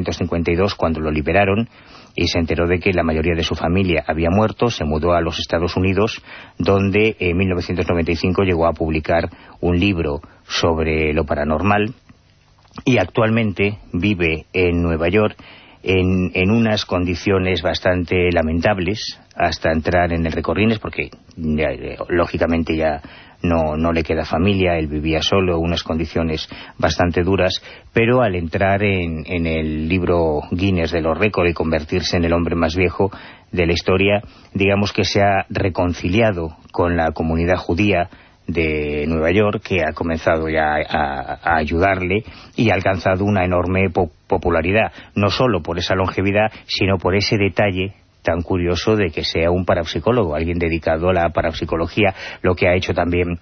1952, cuando lo liberaron y se enteró de que la mayoría de su familia había muerto, se mudó a los Estados Unidos, donde en 1995 llegó a publicar un libro sobre lo paranormal, y actualmente vive en Nueva York en unas condiciones bastante lamentables, hasta entrar en el Recorrines, porque lógicamente ya no le queda familia, él vivía solo, unas condiciones bastante duras, pero al entrar en el libro Guinness de los récords y convertirse en el hombre más viejo de la historia, digamos que se ha reconciliado con la comunidad judía de Nueva York, que ha comenzado ya a ayudarle y ha alcanzado una enorme popularidad, no solo por esa longevidad, sino por ese detalle tan curioso de que sea un parapsicólogo, alguien dedicado a la parapsicología, lo que ha hecho también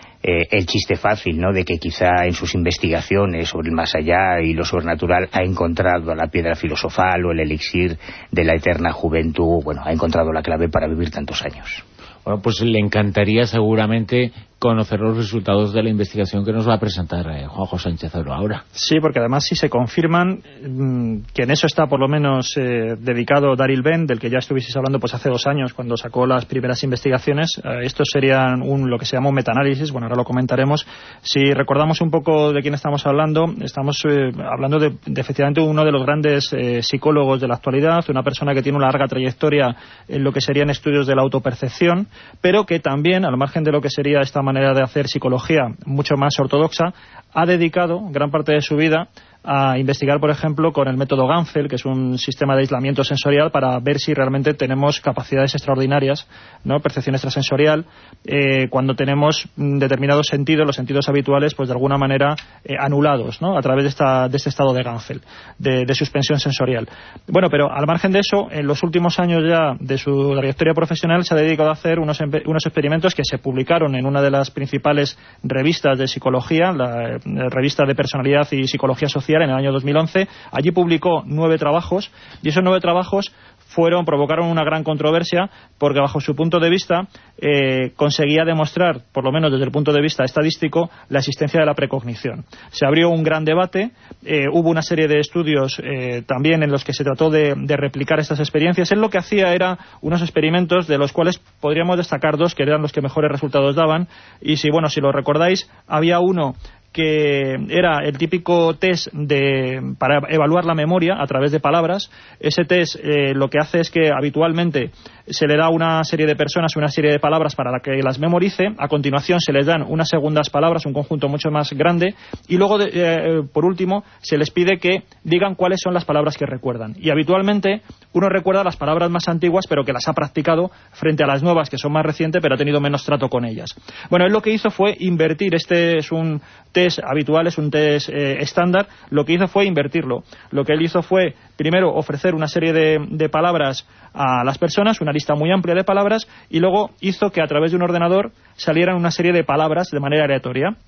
el chiste fácil, ¿no?, de que quizá en sus investigaciones sobre el más allá y lo sobrenatural ha encontrado la piedra filosofal o el elixir de la eterna juventud, bueno, ha encontrado la clave para vivir tantos años. Bueno, pues le encantaría seguramente conocer los resultados de la investigación que nos va a presentar Juanjo Sánchez Oro ahora. Sí, porque además si se confirman que en eso está por lo menos dedicado Daryl Bent, del que ya estuvieseis hablando pues hace 2 años cuando sacó las primeras investigaciones. Estos serían lo que se llama un metaanálisis, bueno, ahora lo comentaremos. Si recordamos un poco de quién estamos hablando, estamos hablando de efectivamente uno de los grandes psicólogos de la actualidad, una persona que tiene una larga trayectoria en lo que serían estudios de la autopercepción, pero que también, al margen de lo que sería esta manera de hacer psicología mucho más ortodoxa, ha dedicado gran parte de su vida a investigar, por ejemplo, con el método Ganfel, que es un sistema de aislamiento sensorial para ver si realmente tenemos capacidades extraordinarias, ¿no?, percepción extrasensorial, cuando tenemos determinados sentidos, los sentidos habituales, pues de alguna manera anulados, ¿no?, a través de este estado de Ganfel, de suspensión sensorial. Bueno, pero al margen de eso, en los últimos años ya de su trayectoria profesional se ha dedicado a hacer unos experimentos que se publicaron en una de las principales revistas de psicología, la revista de Personalidad y Psicología Social, en el año 2011. Allí publicó 9 trabajos, y esos 9 trabajos provocaron una gran controversia, porque bajo su punto de vista conseguía demostrar, por lo menos desde el punto de vista estadístico, la existencia de la precognición. Se abrió un gran debate, hubo una serie de estudios también en los que se trató de replicar estas experiencias. Él lo que hacía era unos experimentos de los cuales podríamos destacar 2 que eran los que mejores resultados daban, y si lo recordáis, había uno que era el típico test para evaluar la memoria a través de palabras. Ese test lo que hace es que habitualmente se le da a una serie de personas una serie de palabras para que las memorice. A continuación se les dan unas segundas palabras, un conjunto mucho más grande, y luego por último se les pide que digan cuáles son las palabras que recuerdan. Y habitualmente uno recuerda las palabras más antiguas, pero que las ha practicado, frente a las nuevas que son más recientes pero ha tenido menos trato con ellas. Bueno, él lo que hizo fue invertir. Este es un test habitual, es un test estándar. Lo que hizo fue invertirlo. Lo que él hizo fue primero ofrecer una serie de palabras a las personas, una lista muy amplia de palabras, y luego hizo que a través de un ordenador salieran una serie de palabras de manera aleatoria.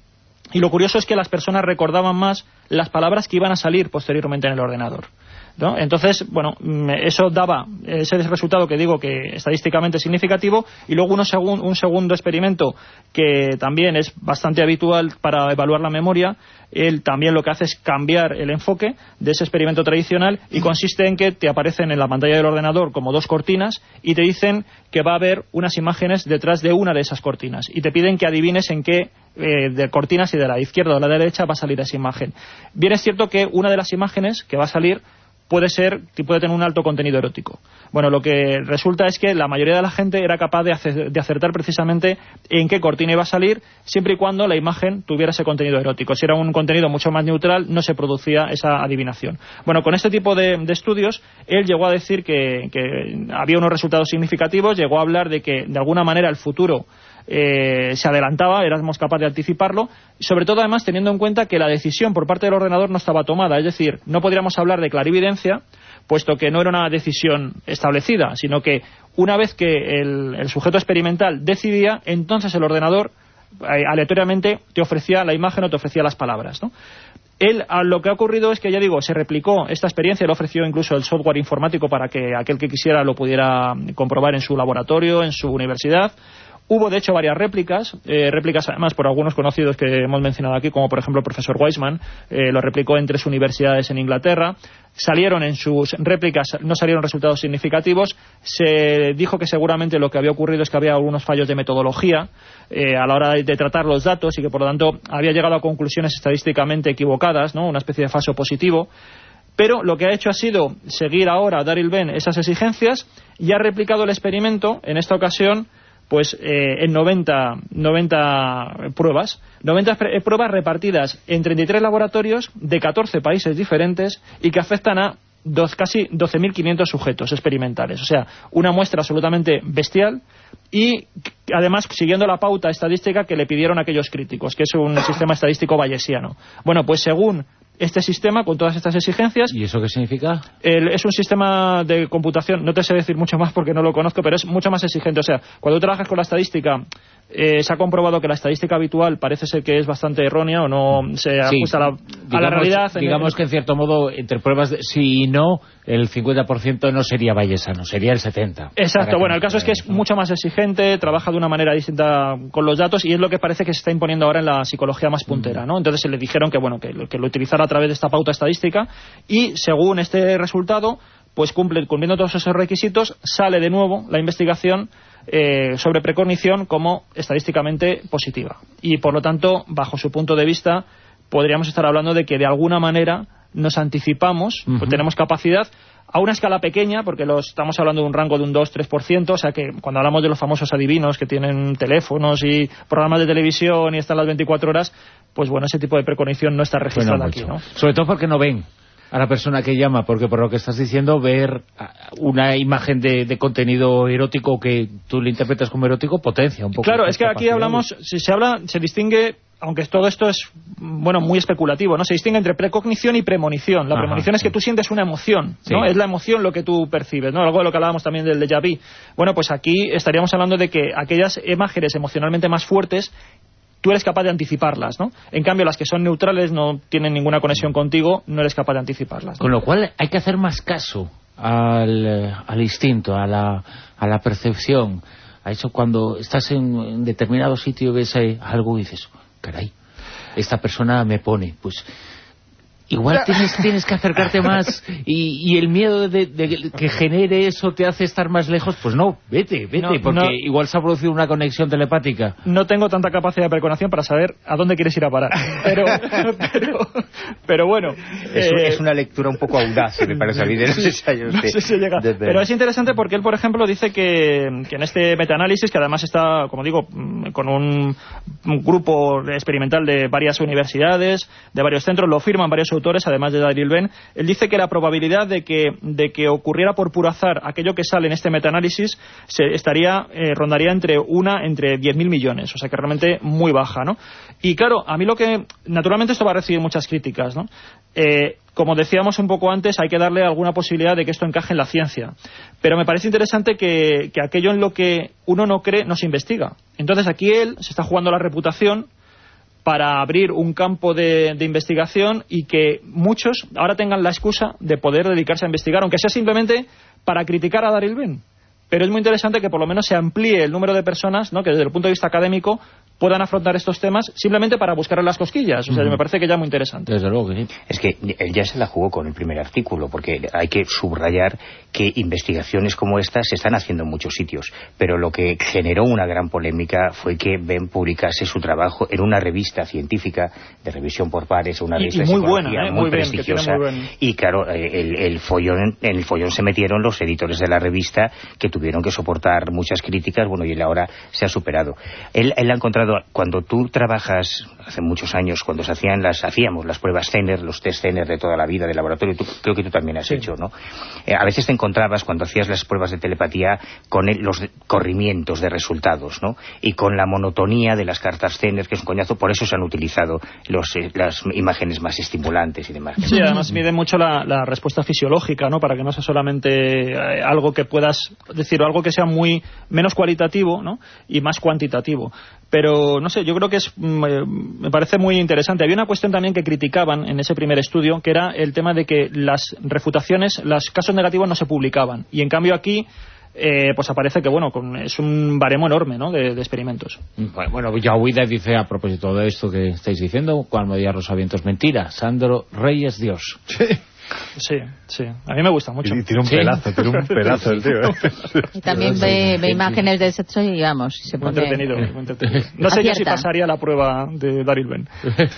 y lo curioso es que las personas recordaban más las palabras que iban a salir posteriormente en el ordenador, ¿no? Entonces, bueno, eso daba ese resultado que digo que estadísticamente significativo. Y luego un segundo experimento que también es bastante habitual para evaluar la memoria. Él también lo que hace es cambiar el enfoque de ese experimento tradicional, y consiste en que te aparecen en la pantalla del ordenador como dos cortinas y te dicen que va a haber unas imágenes detrás de una de esas cortinas, y te piden que adivines en qué de cortinas, y de la izquierda o de la derecha va a salir esa imagen. Bien, es cierto que una de las imágenes que va a salir puede tener un alto contenido erótico. Bueno, lo que resulta es que la mayoría de la gente era capaz de acertar precisamente en qué cortina iba a salir, siempre y cuando la imagen tuviera ese contenido erótico. Si era un contenido mucho más neutral, no se producía esa adivinación. Bueno, con este tipo de estudios, él llegó a decir que había unos resultados significativos, llegó a hablar de que, de alguna manera, el futuro se adelantaba, éramos capaces de anticiparlo, sobre todo además teniendo en cuenta que la decisión por parte del ordenador no estaba tomada, es decir, no podríamos hablar de clarividencia, puesto que no era una decisión establecida, sino que una vez que el sujeto experimental decidía, entonces el ordenador aleatoriamente te ofrecía la imagen o te ofrecía las palabras, ¿no? Lo que ha ocurrido es que, ya digo, se replicó esta experiencia, lo ofreció incluso el software informático para que aquel que quisiera lo pudiera comprobar en su laboratorio, en su universidad. Hubo, de hecho, varias réplicas además por algunos conocidos que hemos mencionado aquí, como por ejemplo el profesor Weissman, lo replicó en 3 universidades en Inglaterra. Salieron en sus réplicas, no salieron resultados significativos. Se dijo que seguramente lo que había ocurrido es que había algunos fallos de metodología a la hora de tratar los datos, y que por lo tanto había llegado a conclusiones estadísticamente equivocadas, ¿no? Una especie de falso positivo. Pero lo que ha hecho ha sido seguir ahora, Daryl Bem, esas exigencias, y ha replicado el experimento, en esta ocasión, pues en 90 pruebas. 90 pruebas repartidas en 33 laboratorios de 14 países diferentes, y que afectan a casi 12.500 sujetos experimentales. O sea, una muestra absolutamente bestial, y además siguiendo la pauta estadística que le pidieron aquellos críticos, que es un sistema estadístico bayesiano. Bueno, pues según este sistema, con todas estas exigencias... ¿Y eso qué significa? Es un sistema de computación, no te sé decir mucho más porque no lo conozco, pero es mucho más exigente. O sea, cuando tú trabajas con la estadística, se ha comprobado que la estadística habitual parece ser que es bastante errónea, o no se ajusta a la realidad. Digamos que, en cierto modo, entre pruebas, si y no, el 50% no sería bayesano, sería el 70%. Exacto, bueno, el caso es que es mucho más exigente, trabaja de una manera distinta con los datos, y es lo que parece que se está imponiendo ahora en la psicología más puntera, ¿no? Entonces se le dijeron que lo utilizara a través de esta pauta estadística, y según este resultado, pues cumpliendo todos esos requisitos, sale de nuevo la investigación sobre precognición como estadísticamente positiva. Y por lo tanto, bajo su punto de vista, podríamos estar hablando de que de alguna manera nos anticipamos, pues tenemos capacidad a una escala pequeña, porque estamos hablando de un rango de un 2-3%, o sea que cuando hablamos de los famosos adivinos que tienen teléfonos y programas de televisión y están las 24 horas, pues bueno, ese tipo de precognición no está registrada aquí, ¿no? Sobre todo porque no ven a la persona que llama, porque por lo que estás diciendo, ver una imagen de contenido erótico que tú le interpretas como erótico potencia un poco. Claro, es que aquí hablamos, se distingue, aunque todo esto es, bueno, muy especulativo, ¿no? Se distingue entre precognición y premonición. La premonición es que tú sientes una emoción, ¿no? Sí. Es la emoción lo que tú percibes, ¿no? Algo de lo que hablábamos también del déjà vu. Bueno, pues aquí estaríamos hablando de que aquellas imágenes emocionalmente más fuertes, tú eres capaz de anticiparlas, ¿no? En cambio, las que son neutrales, no tienen ninguna conexión contigo, no eres capaz de anticiparlas, ¿no? Con lo cual hay que hacer más caso al instinto, a la percepción. A eso, cuando estás en determinado sitio, ves algo y dices, caray, esta persona me pone, pues igual tienes que acercarte más, y el miedo de que genere eso te hace estar más lejos. Pues no, vete, porque igual se ha producido una conexión telepática. No tengo tanta capacidad de precognición para saber a dónde quieres ir a parar, pero bueno, es una lectura un poco audaz, me parece a mí, de los ensayos pero es interesante porque él, por ejemplo, dice que en este metaanálisis, que además está, como digo, con un grupo experimental de varias universidades, de varios centros, lo firman varios autores, además de Daryl Bem. Él dice que la probabilidad de que ocurriera por puro azar aquello que sale en este metaanálisis rondaría entre 10.000 millones, o sea que realmente muy baja, ¿no? Y claro, a mí naturalmente esto va a recibir muchas críticas, ¿no? Como decíamos un poco antes, hay que darle alguna posibilidad de que esto encaje en la ciencia, pero me parece interesante que aquello en lo que uno no cree no se investiga. Entonces aquí él se está jugando la reputación, para abrir un campo de investigación y que muchos ahora tengan la excusa de poder dedicarse a investigar, aunque sea simplemente para criticar a Daryl Bem. Pero es muy interesante que por lo menos se amplíe el número de personas, ¿no?, que desde el punto de vista académico puedan afrontar estos temas simplemente para buscarle las cosquillas. O sea, me parece que ya muy interesante. Desde luego que sí. Es que él ya se la jugó con el primer artículo, porque hay que subrayar que investigaciones como estas se están haciendo en muchos sitios, pero lo que generó una gran polémica fue que Bem publicase su trabajo en una revista científica de revisión por pares, una revista de psicología muy prestigiosa, y claro, en el follón se metieron los editores de la revista, que tuvieron que soportar muchas críticas, bueno, y él ahora se ha superado. Él ha encontrado, cuando tú trabajas, hace muchos años, cuando hacíamos las pruebas Zener, los test Zener de toda la vida de laboratorio, creo que tú también has hecho, ¿no? A veces te encontrabas, cuando hacías las pruebas de telepatía, con los corrimientos de resultados, ¿no? Y con la monotonía de las cartas Zener, que es un coñazo. Por eso se han utilizado las imágenes más estimulantes y demás. Sí, además mide mucho la respuesta fisiológica, ¿no?, para que no sea solamente algo que puedas decir, o algo que sea muy menos cualitativo, ¿no?, y más cuantitativo. Pero, no sé, yo creo que me parece muy interesante. Había una cuestión también que criticaban en ese primer estudio, que era el tema de que las refutaciones, los casos negativos no se publicaban. Y en cambio aquí, pues aparece que, bueno, es un baremo enorme, ¿no?, de experimentos. Bueno, Yahuida dice, a propósito de esto que estáis diciendo, cuando Almodía Rosavientos, mentira, Sandro Reyes Dios. Sí, a mí me gusta mucho. Y tiene un pelazo el tío, Y también ve imágenes del sexo y vamos, se pone... Muy entretenido. No sé yo si pasaría la prueba de Daryl Bem.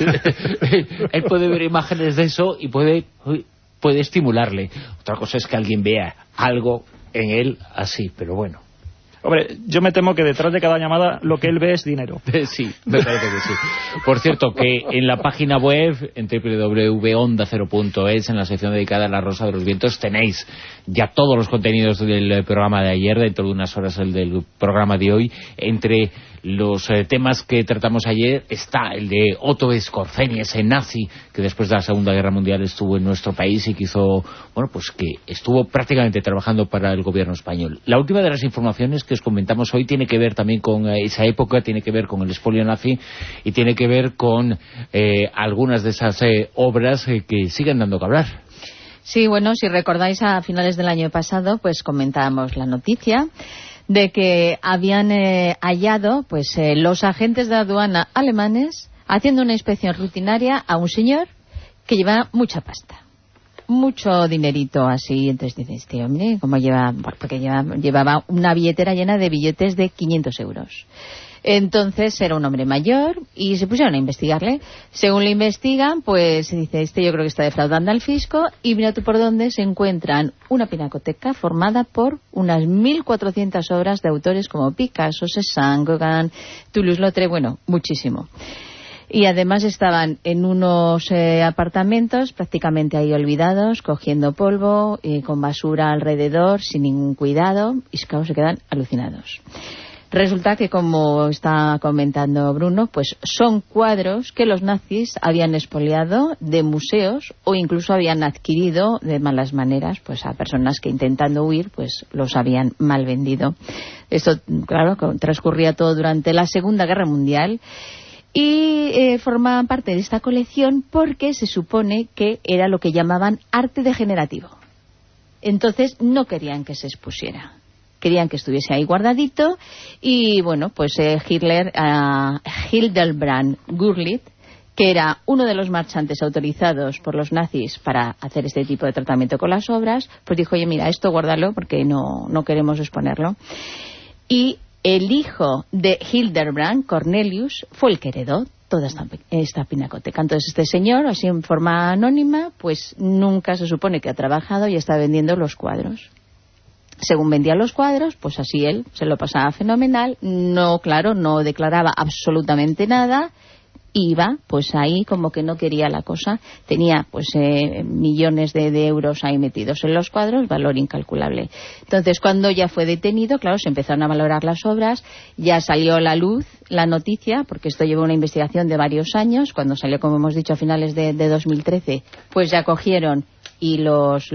Él puede ver imágenes de eso y puede estimularle. Otra cosa es que alguien vea algo en él así, pero bueno. Hombre, yo me temo que detrás de cada llamada lo que él ve es dinero. Sí, me parece que sí. Por cierto, que en la página web, en www.ondacero.es, en la sección dedicada a la Rosa de los Vientos, tenéis ya todos los contenidos del programa de ayer, dentro de unas horas el del programa de hoy. Entre los temas que tratamos ayer está el de Otto Skorzeny, ese nazi que después de la Segunda Guerra Mundial estuvo en nuestro país y que estuvo prácticamente trabajando para el gobierno español. La última de las informaciones que os comentamos hoy tiene que ver también con esa época, tiene que ver con el expolio nazi y tiene que ver con algunas de esas obras que siguen dando que hablar. Sí, bueno, si recordáis, a finales del año pasado pues comentábamos la noticia de que habían hallado los agentes de aduana alemanes haciendo una inspección rutinaria a un señor que llevaba mucha pasta, mucho dinerito así. Entonces dices, este hombre, ¿cómo lleva? Porque llevaba una billetera llena de billetes de 500 euros. Entonces era un hombre mayor y se pusieron a investigarle. Según le investigan, pues se dice, yo creo que está defraudando al fisco, y mira tú por dónde se encuentran una pinacoteca formada por unas 1.400 obras de autores como Picasso, Cézanne, Gauguin, Toulouse-Lautrec, bueno, muchísimo. Y además estaban en unos apartamentos prácticamente ahí olvidados, cogiendo polvo, con basura alrededor, sin ningún cuidado, y claro, se quedan alucinados. Resulta que, como está comentando Bruno, pues son cuadros que los nazis habían expoliado de museos o incluso habían adquirido de malas maneras pues a personas que, intentando huir, pues los habían mal vendido. Esto, claro, transcurría todo durante la Segunda Guerra Mundial. Y formaban parte de esta colección porque se supone que era lo que llamaban arte degenerativo. Entonces no querían que se expusiera. Querían que estuviese ahí guardadito. Y bueno, pues Hitler, Hildebrand Gurlitt, que era uno de los marchantes autorizados por los nazis para hacer este tipo de tratamiento con las obras, pues dijo, oye, mira, esto guárdalo porque no queremos exponerlo. Y el hijo de Hildebrand, Cornelius, fue el que heredó toda esta pinacoteca. Entonces este señor, así en forma anónima, pues nunca se supone que ha trabajado y está vendiendo los cuadros. Según vendía los cuadros, pues así él se lo pasaba fenomenal. No, claro, no declaraba absolutamente nada. Iba, pues ahí como que no quería la cosa. Tenía pues millones de euros ahí metidos en los cuadros, valor incalculable. Entonces, cuando ya fue detenido, claro, se empezaron a valorar las obras, ya salió a la luz la noticia, porque esto llevó una investigación de varios años. Cuando salió, como hemos dicho, a finales de 2013, pues ya cogieron y los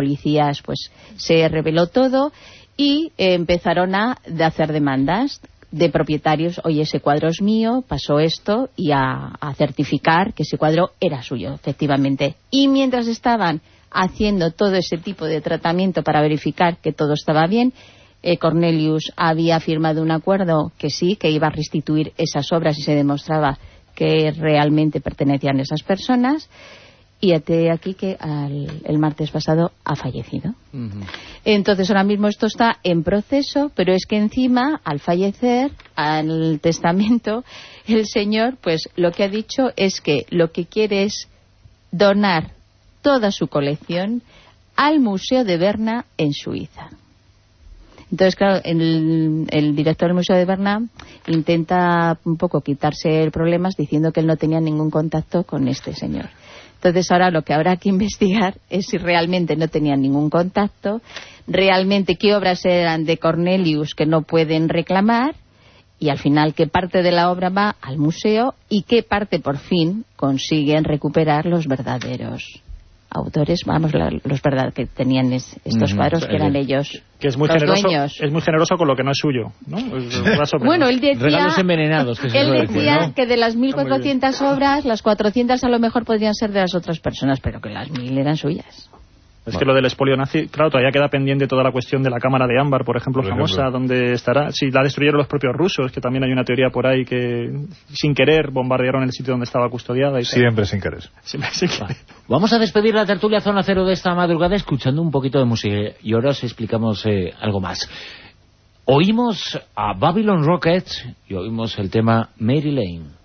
policías, pues se reveló todo y empezaron a hacer demandas. de propietarios, oye, ese cuadro es mío, pasó esto, y a certificar que ese cuadro era suyo, efectivamente. Y mientras estaban haciendo todo ese tipo de tratamiento para verificar que todo estaba bien, Cornelius había firmado un acuerdo que sí, que iba a restituir esas obras si se demostraba que realmente pertenecían a esas personas, y aquí que el martes pasado ha fallecido. Entonces ahora mismo esto está en proceso, pero es que encima, al fallecer, al testamento, el señor pues lo que ha dicho es que lo que quiere es donar toda su colección al Museo de Berna en Suiza. Entonces, claro, el director del Museo de Berna intenta un poco quitarse problemas diciendo que él no tenía ningún contacto con este señor. Entonces, ahora lo que habrá que investigar es si realmente no tenían ningún contacto, realmente qué obras eran de Cornelius que no pueden reclamar, y al final qué parte de la obra va al museo y qué parte por fin consiguen recuperar los verdaderos autores, vamos, los verdad que tenían estos cuadros, que eran ellos, que es muy los generoso, dueños. Es muy generoso con lo que no es suyo, ¿no? Bueno, él decía, regalos envenenados, que él decía decir, ¿no? que de las 1.400 obras, las 400 a lo mejor podrían ser de las otras personas, pero que las 1.000 eran suyas. Es que lo del expolio nazi, claro, todavía queda pendiente toda la cuestión de la cámara de ámbar, por ejemplo, famosa, donde estará. Si la destruyeron los propios rusos, que también hay una teoría por ahí que sin querer bombardearon el sitio donde estaba custodiada. Y siempre sin querer. Siempre sin querer. Vamos a despedir la tertulia Zona Cero de esta madrugada escuchando un poquito de música, y ahora os explicamos algo más. Oímos a Babylon Rockets y oímos el tema Mary Lane.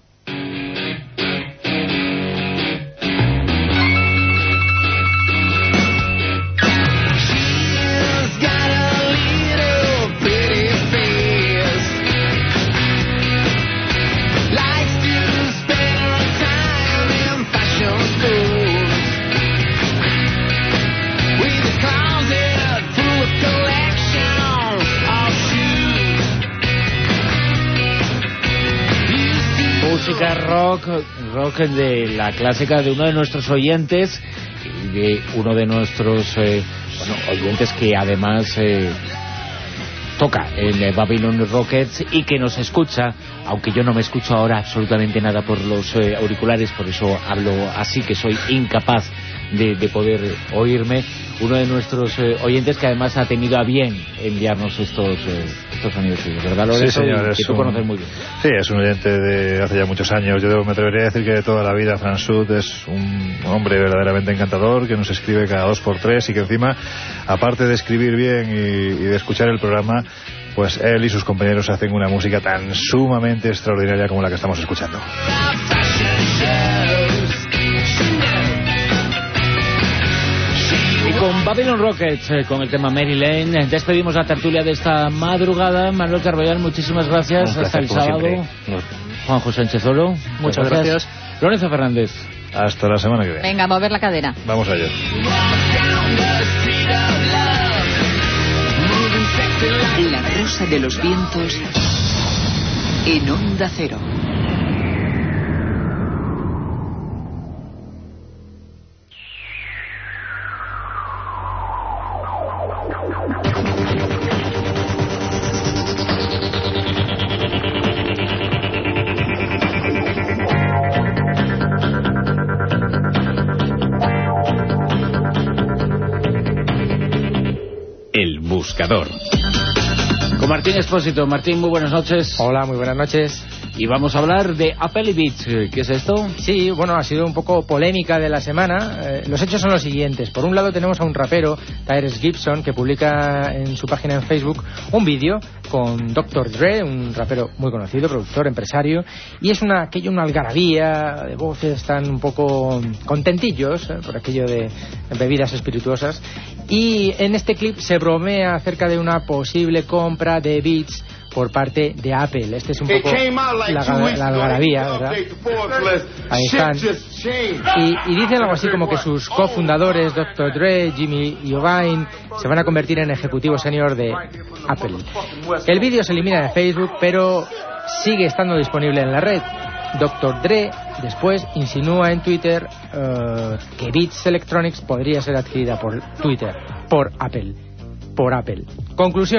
Música rock de la clásica de uno de nuestros oyentes, de uno de nuestros oyentes que además toca en Babylon Rockets y que nos escucha, aunque yo no me escucho ahora absolutamente nada por los auriculares, por eso hablo así, que soy incapaz de poder oírme. Uno de nuestros oyentes que además ha tenido a bien enviarnos estos sonidos suyos, ¿verdad, Lorenzo? Sí, señor, que tú conoces muy bien. Sí, es un oyente de hace ya muchos años. Yo me atrevería a decir que de toda la vida Fran Sud es un hombre verdaderamente encantador, que nos escribe cada 2x3 y que encima, aparte de escribir bien y de escuchar el programa, pues él y sus compañeros hacen una música tan sumamente extraordinaria como la que estamos escuchando. Con Babylon Rockets, con el tema Mary Lane, despedimos la tertulia de esta madrugada. Manuel Carballal, muchísimas gracias. Hasta el sábado. Juanjo Sánchez Oro, muchas gracias. Lorenzo Fernández. Hasta la semana que viene. Venga, a mover la cadera. Vamos allá. La Rosa de los Vientos en Onda Cero. El Buscador. Con Martín Expósito. Martín, muy buenas noches. Hola, muy buenas noches. Y vamos a hablar de Apple y Beats. ¿Qué es esto? Sí, bueno, ha sido un poco polémica de la semana. Los hechos son los siguientes. Por un lado tenemos a un rapero, Tyrese Gibson, que publica en su página en Facebook un vídeo con Dr. Dre, un rapero muy conocido, productor, empresario, y es una algarabía de voces, están un poco contentillos por aquello de bebidas espirituosas, y en este clip se bromea acerca de una posible compra de Beats por parte de Apple. Este es un poco la algarabía, ¿verdad? Ahí están. Y dicen algo así como que sus cofundadores, Dr. Dre, Jimmy Iovine, se van a convertir en ejecutivos senior de Apple. El vídeo se elimina de Facebook, pero sigue estando disponible en la red. Dr. Dre después insinúa en Twitter que Beats Electronics podría ser adquirida por Apple. Conclusión: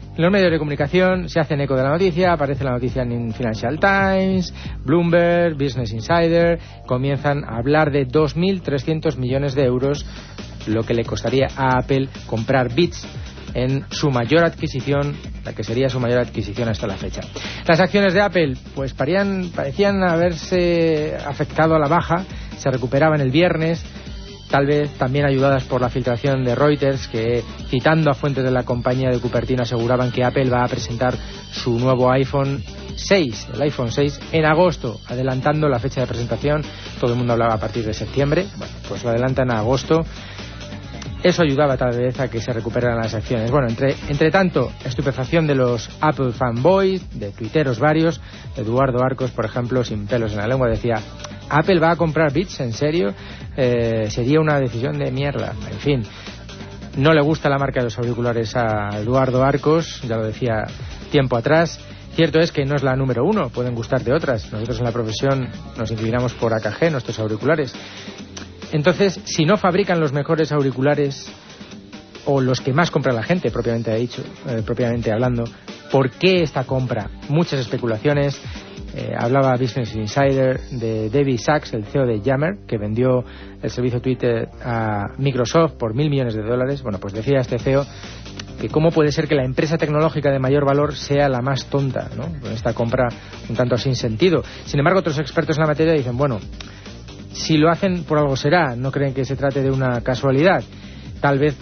Los medios de comunicación se hacen eco de la noticia, aparece la noticia en Financial Times, Bloomberg, Business Insider, comienzan a hablar de 2.300 millones de euros, lo que le costaría a Apple comprar Beats en su mayor adquisición, la que sería su mayor adquisición hasta la fecha. Las acciones de Apple pues parecían haberse afectado a la baja, se recuperaban el viernes, tal vez también ayudadas por la filtración de Reuters, que citando a fuentes de la compañía de Cupertino aseguraban que Apple va a presentar su nuevo iPhone 6, el iPhone 6, en agosto, adelantando la fecha de presentación. Todo el mundo hablaba a partir de septiembre, bueno, pues lo adelantan a agosto. Eso ayudaba tal vez a que se recuperaran las acciones. Bueno, entre tanto, estupefacción de los Apple fanboys, de tuiteros varios. Eduardo Arcos, por ejemplo, sin pelos en la lengua, decía: ¿Apple va a comprar Beats? ¿En serio? Sería una decisión de mierda. En fin, no le gusta la marca de los auriculares a Eduardo Arcos, ya lo decía tiempo atrás. Cierto es que no es la número uno, pueden gustarte otras. Nosotros en la profesión nos inclinamos por AKG, nuestros auriculares. Entonces, si no fabrican los mejores auriculares o los que más compra la gente, propiamente hablando, ¿por qué esta compra? Muchas especulaciones. Hablaba Business Insider de David Sachs, el CEO de Yammer, que vendió el servicio Twitter a Microsoft por $1.000 millones. Bueno, pues decía este CEO que cómo puede ser que la empresa tecnológica de mayor valor sea la más tonta, ¿no?, con esta compra un tanto sin sentido. Sin embargo, otros expertos en la materia dicen, bueno, si lo hacen por algo será, no creen que se trate de una casualidad. Tal vez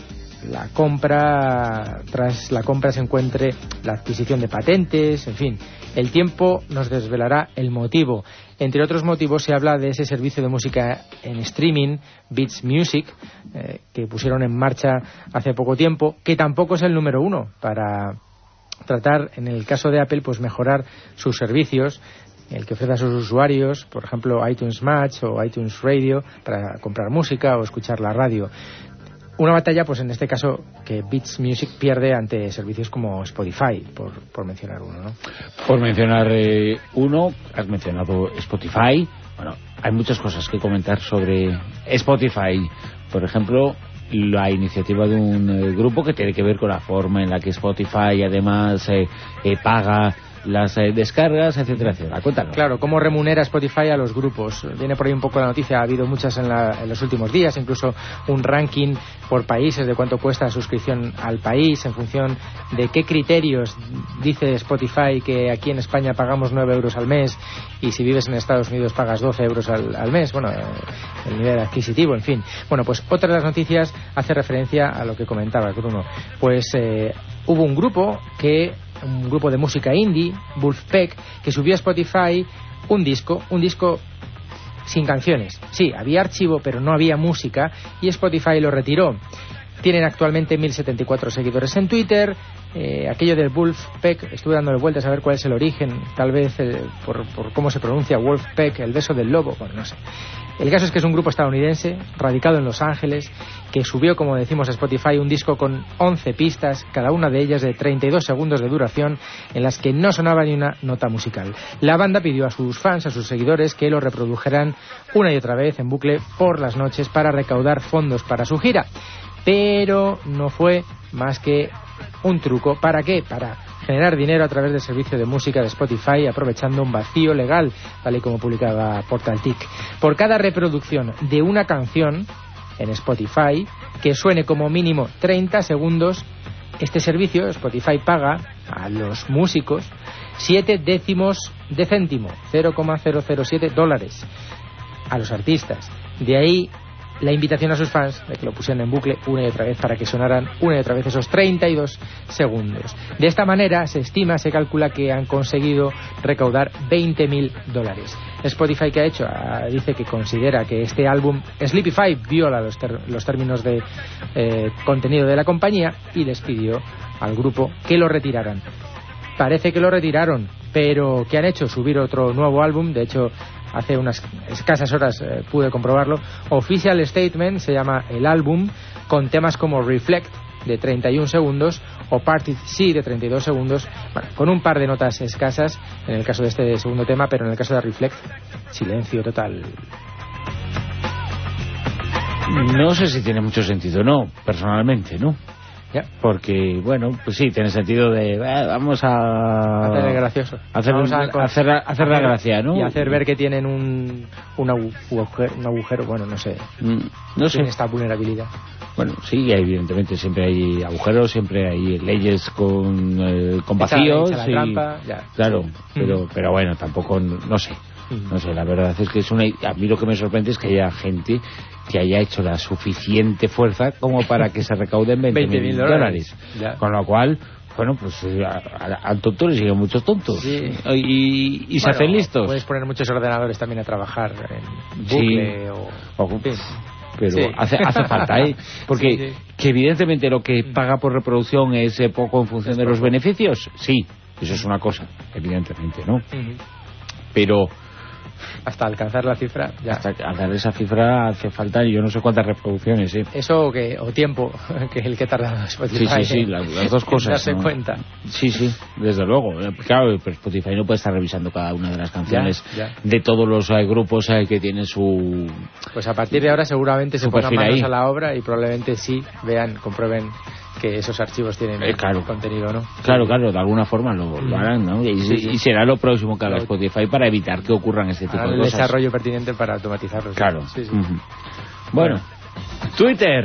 tras la compra se encuentre la adquisición de patentes, en fin. El tiempo nos desvelará el motivo. Entre otros motivos se habla de ese servicio de música en streaming, Beats Music, que pusieron en marcha hace poco tiempo, que tampoco es el número uno, para tratar, en el caso de Apple, pues mejorar sus servicios, el que ofrece a sus usuarios, por ejemplo, iTunes Match o iTunes Radio, para comprar música o escuchar la radio. Una batalla, pues en este caso, que Beats Music pierde ante servicios como Spotify, por mencionar uno, ¿no? Por mencionar uno, has mencionado Spotify. Bueno, hay muchas cosas que comentar sobre Spotify. Por ejemplo, la iniciativa de un grupo que tiene que ver con la forma en la que Spotify además paga las descargas, etcétera, etcétera. Cuéntanos. Claro, cómo remunera Spotify a los grupos. Viene por ahí un poco la noticia, ha habido muchas en los últimos días, incluso un ranking por países de cuánto cuesta la suscripción al país, en función de qué criterios dice Spotify que aquí en España pagamos 9 euros al mes y si vives en Estados Unidos pagas 12 euros al mes. Bueno, el nivel adquisitivo, en fin. Bueno, pues otra de las noticias hace referencia a lo que comentaba Bruno. Pues hubo un grupo de música indie, Wolfpack, que subió a Spotify un disco sin canciones. Sí, había archivo, pero no había música, y Spotify lo retiró. Tienen actualmente 1.074 seguidores en Twitter. Aquello del Wolfpack, estuve dándole vueltas a ver cuál es el origen, tal vez por cómo se pronuncia Wolfpack, el beso del lobo, bueno, no sé. El caso es que es un grupo estadounidense, radicado en Los Ángeles, que subió, como decimos, a Spotify un disco con 11 pistas, cada una de ellas de 32 segundos de duración, en las que no sonaba ni una nota musical. La banda pidió a sus fans, a sus seguidores, que lo reprodujeran una y otra vez en bucle por las noches para recaudar fondos para su gira. Pero no fue más que un truco. ¿Para qué? Para generar dinero a través del servicio de música de Spotify, aprovechando un vacío legal, tal y como publicaba Portal-TIC. Por cada reproducción de una canción en Spotify que suene como mínimo 30 segundos, este servicio, Spotify, paga a los músicos 7 décimos de céntimo, $0,007, a los artistas. De ahí la invitación a sus fans de que lo pusieran en bucle una y otra vez para que sonaran una y otra vez esos 32 segundos. De esta manera se calcula que han conseguido recaudar $20.000. Spotify, ¿qué ha hecho? Dice que considera que este álbum Sleepify viola los términos de contenido de la compañía y les pidió al grupo que lo retiraran. Parece que lo retiraron, pero ¿qué han hecho? Subir otro nuevo álbum. De hecho, hace unas escasas horas pude comprobarlo. Official Statement se llama el álbum, con temas como Reflect, de 31 segundos, o Party C, de 32 segundos, bueno, con un par de notas escasas en el caso de este segundo tema, pero en el caso de Reflect, silencio total. No sé si tiene mucho sentido, no, personalmente, ¿no? Porque, bueno, pues sí, tiene sentido de vamos a hacer el gracioso, hacer la gracia, ¿no? Y hacer ver que tienen un agujero, bueno, no sé, no sé, esta vulnerabilidad. Bueno, sí, evidentemente siempre hay agujeros, siempre hay leyes con vacíos, la trampa, ya. Claro, pero bueno, tampoco, no sé, la verdad es que a mí lo que me sorprende es que haya gente que haya hecho la suficiente fuerza como para que se recauden 20.000 dólares. Con lo cual, bueno, pues al tonto le siguen muchos tontos. Sí. Y se hacen listos. Puedes poner muchos ordenadores también a trabajar en bucle pero hace falta, porque que evidentemente lo que paga por reproducción es poco en función de los beneficios, sí, eso es una cosa, evidentemente, ¿no? Pero hasta alcanzar la cifra hasta alcanzar esa cifra hace falta yo no sé cuántas reproducciones, eso o tiempo, que es el que tarda Spotify. Sí, las dos cosas, darse cuenta. Sí, desde luego, claro, pero Spotify no puede estar revisando cada una de las canciones de todos los grupos que tienen su... Pues a partir de ahora seguramente se pongan manos a la obra y probablemente comprueben que esos archivos tienen contenido, ¿no? Claro, de alguna forma lo harán, ¿no? Y será lo próximo que haga Spotify para evitar que ocurran este tipo de cosas. El desarrollo pertinente para automatizarlo. Claro. Bueno, Twitter.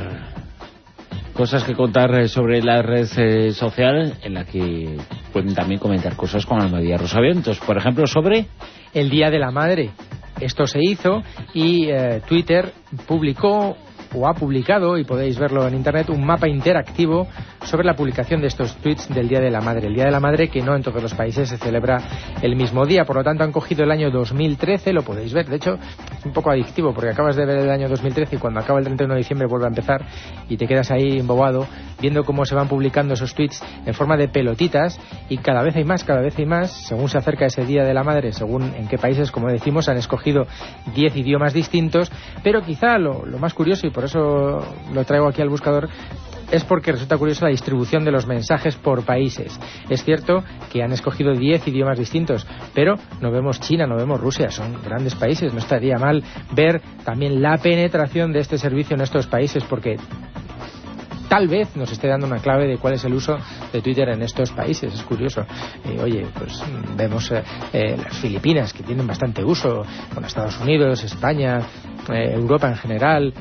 Cosas que contar sobre la red social en la que pueden también comentar cosas con Almadía Rosavientos. Por ejemplo, sobre... el Día de la Madre. Esto se hizo y Twitter publicó o ha publicado, y podéis verlo en internet, un mapa interactivo sobre la publicación de estos tweets del Día de la Madre. El Día de la Madre que no en todos los países se celebra el mismo día, por lo tanto han cogido el año 2013, lo podéis ver, de hecho es un poco adictivo porque acabas de ver el año 2013 y cuando acaba el 31 de diciembre vuelve a empezar y te quedas ahí embobado viendo cómo se van publicando esos tweets en forma de pelotitas y cada vez hay más, según se acerca ese Día de la Madre, según en qué países, como decimos, han escogido 10 idiomas distintos, pero quizá lo más curioso, y por eso lo traigo aquí al buscador, es porque resulta curiosa la distribución de los mensajes por países. Es cierto que han escogido 10 idiomas distintos, pero no vemos China, no vemos Rusia, son grandes países. No estaría mal ver también la penetración de este servicio en estos países, porque tal vez nos esté dando una clave de cuál es el uso de Twitter en estos países. Es curioso. Pues vemos las Filipinas, que tienen bastante uso, con Estados Unidos, España, Europa en general,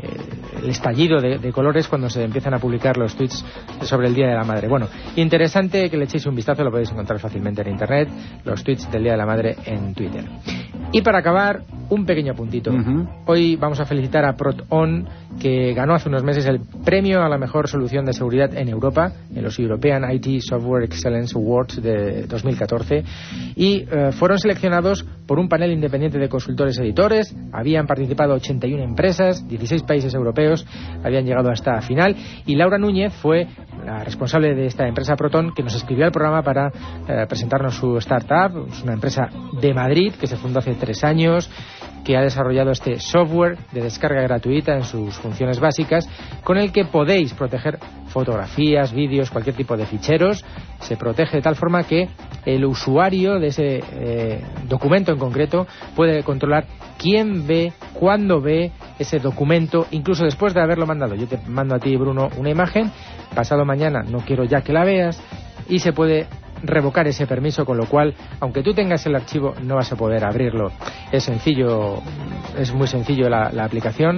el estallido de colores cuando se empiezan a publicar los tweets sobre el Día de la Madre. Bueno, interesante que le echéis un vistazo, lo podéis encontrar fácilmente en internet, los tweets del Día de la Madre en Twitter. Y para acabar, un pequeño puntito. Hoy vamos a felicitar a Proton, que ganó hace unos meses el premio a la mejor solución de seguridad en Europa, en los European IT Software Excellence Awards de 2014, y fueron seleccionados por un panel independiente de consultores editores. Habían participado 81 empresas, 16 países europeos habían llegado a esta final, y Laura Núñez fue la responsable de esta empresa Proton, que nos escribió al programa para presentarnos su startup. Es una empresa de Madrid que se fundó hace 3 años, que ha desarrollado este software de descarga gratuita en sus funciones básicas, con el que podéis proteger fotografías, vídeos, cualquier tipo de ficheros. Se protege de tal forma que el usuario de ese documento en concreto puede controlar quién ve, cuándo ve ese documento, incluso después de haberlo mandado. Yo te mando a ti, Bruno, una imagen, pasado mañana no quiero ya que la veas, y se puede revocar ese permiso, con lo cual, aunque tú tengas el archivo, no vas a poder abrirlo. Es sencillo, es muy sencillo la aplicación,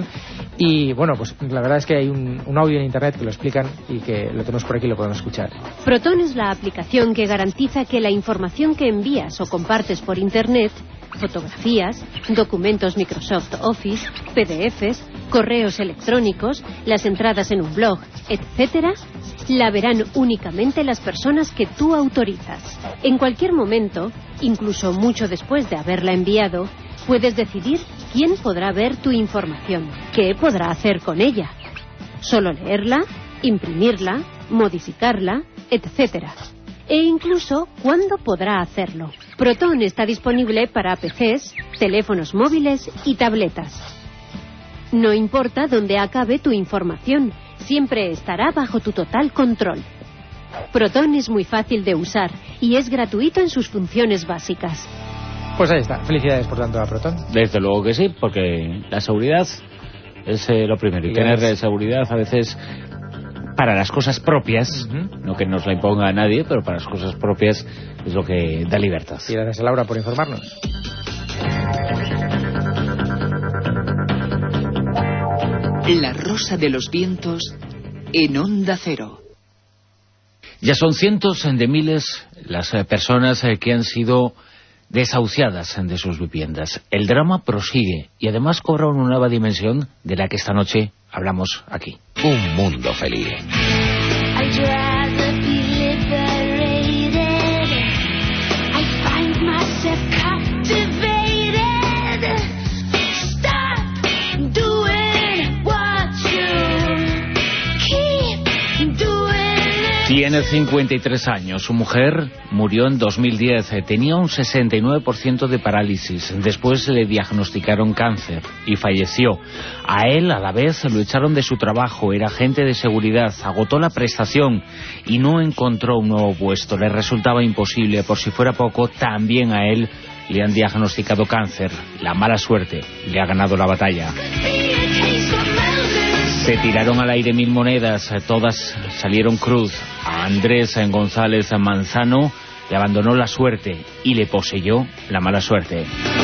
y bueno, pues la verdad es que hay un audio en internet que lo explican y que lo tenemos por aquí y lo podemos escuchar. Proton es la aplicación que garantiza que la información que envías o compartes por internet, fotografías, documentos Microsoft Office, PDFs, correos electrónicos, las entradas en un blog, etcétera, la verán únicamente las personas que tú autorizas. En cualquier momento, incluso mucho después de haberla enviado, puedes decidir quién podrá ver tu información, qué podrá hacer con ella. Solo leerla, imprimirla, modificarla, etcétera. E incluso cuándo podrá hacerlo. Proton está disponible para PCs, teléfonos móviles y tabletas. No importa dónde acabe tu información, siempre estará bajo tu total control. Proton es muy fácil de usar y es gratuito en sus funciones básicas. Pues ahí está. Felicidades, por tanto, a Proton. Desde luego que sí, porque la seguridad es lo primero. Y tener seguridad a veces para las cosas propias, no que nos la imponga a nadie, pero para las cosas propias es lo que da libertad. Y gracias a Laura por informarnos. La Rosa de los Vientos en Onda Cero. Ya son cientos de miles las personas que han sido desahuciadas de sus viviendas. El drama prosigue y además cobra una nueva dimensión de la que esta noche hablamos aquí. Un mundo feliz. Tiene 53 años. Su mujer murió en 2010. Tenía un 69% de parálisis. Después le diagnosticaron cáncer y falleció. A él, a la vez, lo echaron de su trabajo. Era agente de seguridad. Agotó la prestación y no encontró un nuevo puesto. Le resultaba imposible. Por si fuera poco, también a él le han diagnosticado cáncer. La mala suerte le ha ganado la batalla. Se tiraron al aire 1000 monedas, todas salieron cruz. A Andrés González Manzano le abandonó la suerte y le poseyó la mala suerte.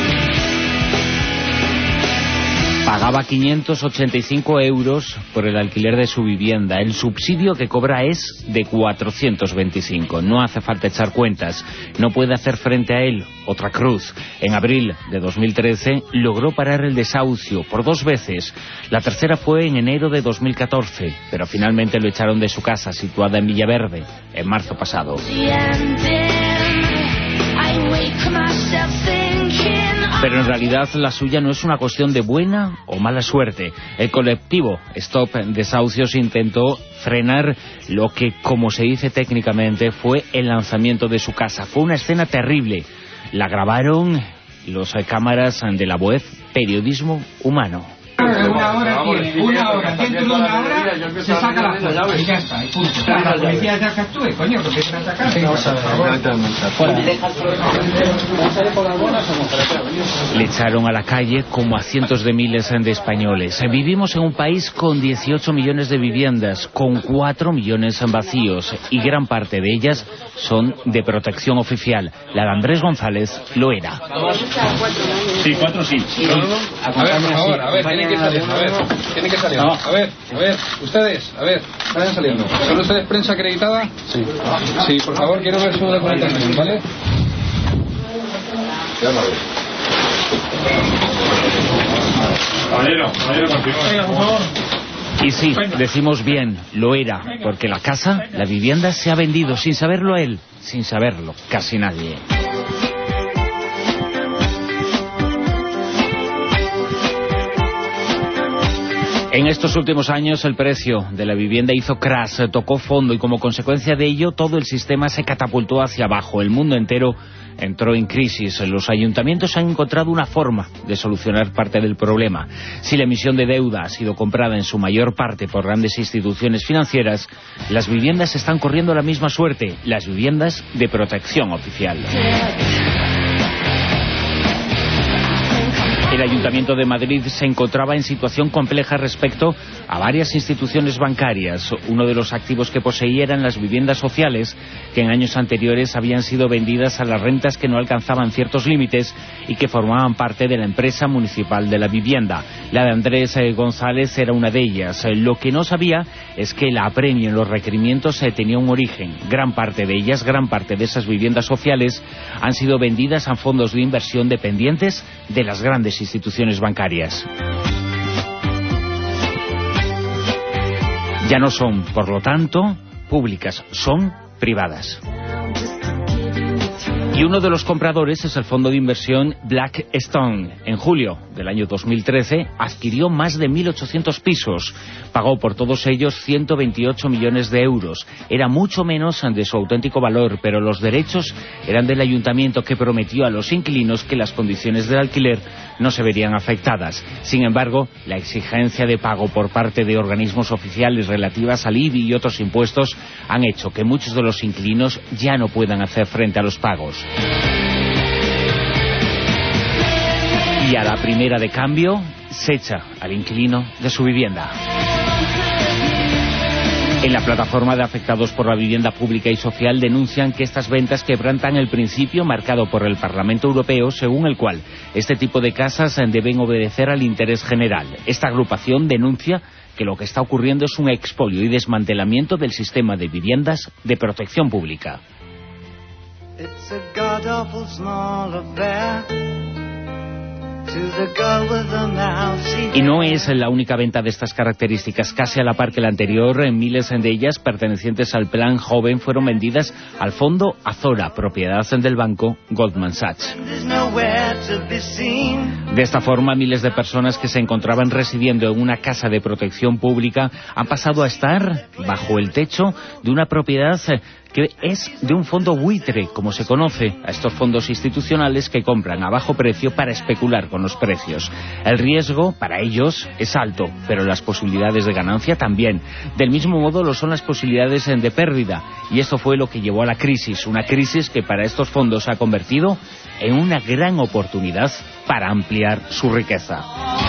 Pagaba 585 euros por el alquiler de su vivienda. El subsidio que cobra es de 425. No hace falta echar cuentas. No puede hacer frente a él. Otra cruz. En abril de 2013 logró parar el desahucio por 2 veces. La tercera fue en enero de 2014, pero finalmente lo echaron de su casa situada en Villaverde en marzo pasado. Pero en realidad la suya no es una cuestión de buena o mala suerte. El colectivo Stop Desahucios intentó frenar lo que, como se dice técnicamente, fue el lanzamiento de su casa. Fue una escena terrible. La grabaron las cámaras de la web Periodismo Humano. Una hora, dentro de una hora se saca la foto y ya está, y punto. La policía ya que actúe, coño, porque se ataca. Le echaron a la calle como a cientos de miles de españoles. Vivimos en un país con 18 millones de viviendas, con 4 millones vacíos, y gran parte de ellas son de protección oficial. La de Andrés González lo era. Sí, 4 sí. A ver, por favor, a ver, tienen que salir, tienen que salir. A ver, ustedes, vayan saliendo. ¿Son ustedes prensa acreditada? Sí. Sí, por favor, quiero ver su documentación, ¿vale? Caballero, continúa. Venga, por favor. Y sí, decimos bien, lo era, porque la casa, la vivienda, se ha vendido sin saberlo él, sin saberlo casi nadie. En estos últimos años el precio de la vivienda hizo crash, tocó fondo y como consecuencia de ello todo el sistema se catapultó hacia abajo. El mundo entero entró en crisis. Los ayuntamientos han encontrado una forma de solucionar parte del problema. Si la emisión de deuda ha sido comprada en su mayor parte por grandes instituciones financieras, las viviendas están corriendo la misma suerte, las viviendas de protección oficial. El Ayuntamiento de Madrid se encontraba en situación compleja respecto a varias instituciones bancarias. Uno de los activos que poseía eran las viviendas sociales, que en años anteriores habían sido vendidas a las rentas que no alcanzaban ciertos límites y que formaban parte de la empresa municipal de la vivienda. La de Andrés González era una de ellas. Lo que no sabía es que el apremio en los requerimientos tenía un origen. Gran parte de ellas, gran parte de esas viviendas sociales han sido vendidas a fondos de inversión dependientes de las grandes instituciones bancarias. Ya no son, por lo tanto, públicas, son privadas. Y uno de los compradores es el fondo de inversión Blackstone. En julio del año 2013 adquirió más de 1.800 pisos. Pagó por todos ellos 128 millones de euros. Era mucho menos de su auténtico valor, pero los derechos eran del ayuntamiento, que prometió a los inquilinos que las condiciones del alquiler no se verían afectadas. Sin embargo, la exigencia de pago por parte de organismos oficiales relativas al IBI y otros impuestos han hecho que muchos de los inquilinos ya no puedan hacer frente a los pagos. Y a la primera de cambio, se echa al inquilino de su vivienda. En la plataforma de afectados por la vivienda pública y social denuncian que estas ventas quebrantan el principio marcado por el Parlamento Europeo, según el cual este tipo de casas deben obedecer al interés general. Esta agrupación denuncia que lo que está ocurriendo es un expolio y desmantelamiento del sistema de viviendas de protección pública. Y no es la única venta de estas características. Casi a la par que la anterior, miles de ellas pertenecientes al plan joven fueron vendidas al fondo Azora, propiedad del banco Goldman Sachs. De esta forma, miles de personas que se encontraban residiendo en una casa de protección pública han pasado a estar bajo el techo de una propiedad que es de un fondo buitre, como se conoce a estos fondos institucionales que compran a bajo precio para especular con los precios. El riesgo para ellos es alto, pero las posibilidades de ganancia también. Del mismo modo lo son las posibilidades de pérdida, y esto fue lo que llevó a la crisis, una crisis que para estos fondos se ha convertido en una gran oportunidad para ampliar su riqueza.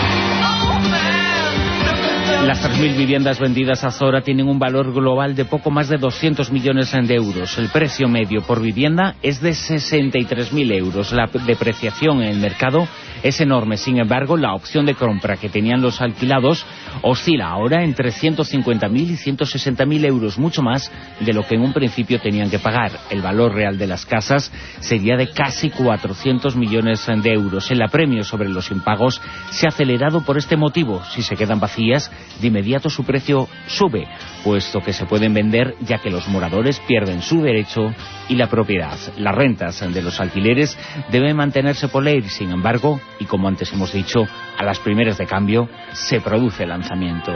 Las 3.000 viviendas vendidas a Azora tienen un valor global de poco más de 200 millones de euros. El precio medio por vivienda es de 63.000 euros. La depreciación en el mercado es enorme. Sin embargo, la opción de compra que tenían los alquilados oscila ahora entre 150.000 y 160.000 euros, mucho más de lo que en un principio tenían que pagar. El valor real de las casas sería de casi 400 millones de euros. El apremio sobre los impagos se ha acelerado por este motivo. Si se quedan vacías, de inmediato su precio sube, puesto que se pueden vender ya que los moradores pierden su derecho y la propiedad. Las rentas de los alquileres deben mantenerse por ley, sin embargo, y como antes hemos dicho, a las primeras de cambio se produce el lanzamiento.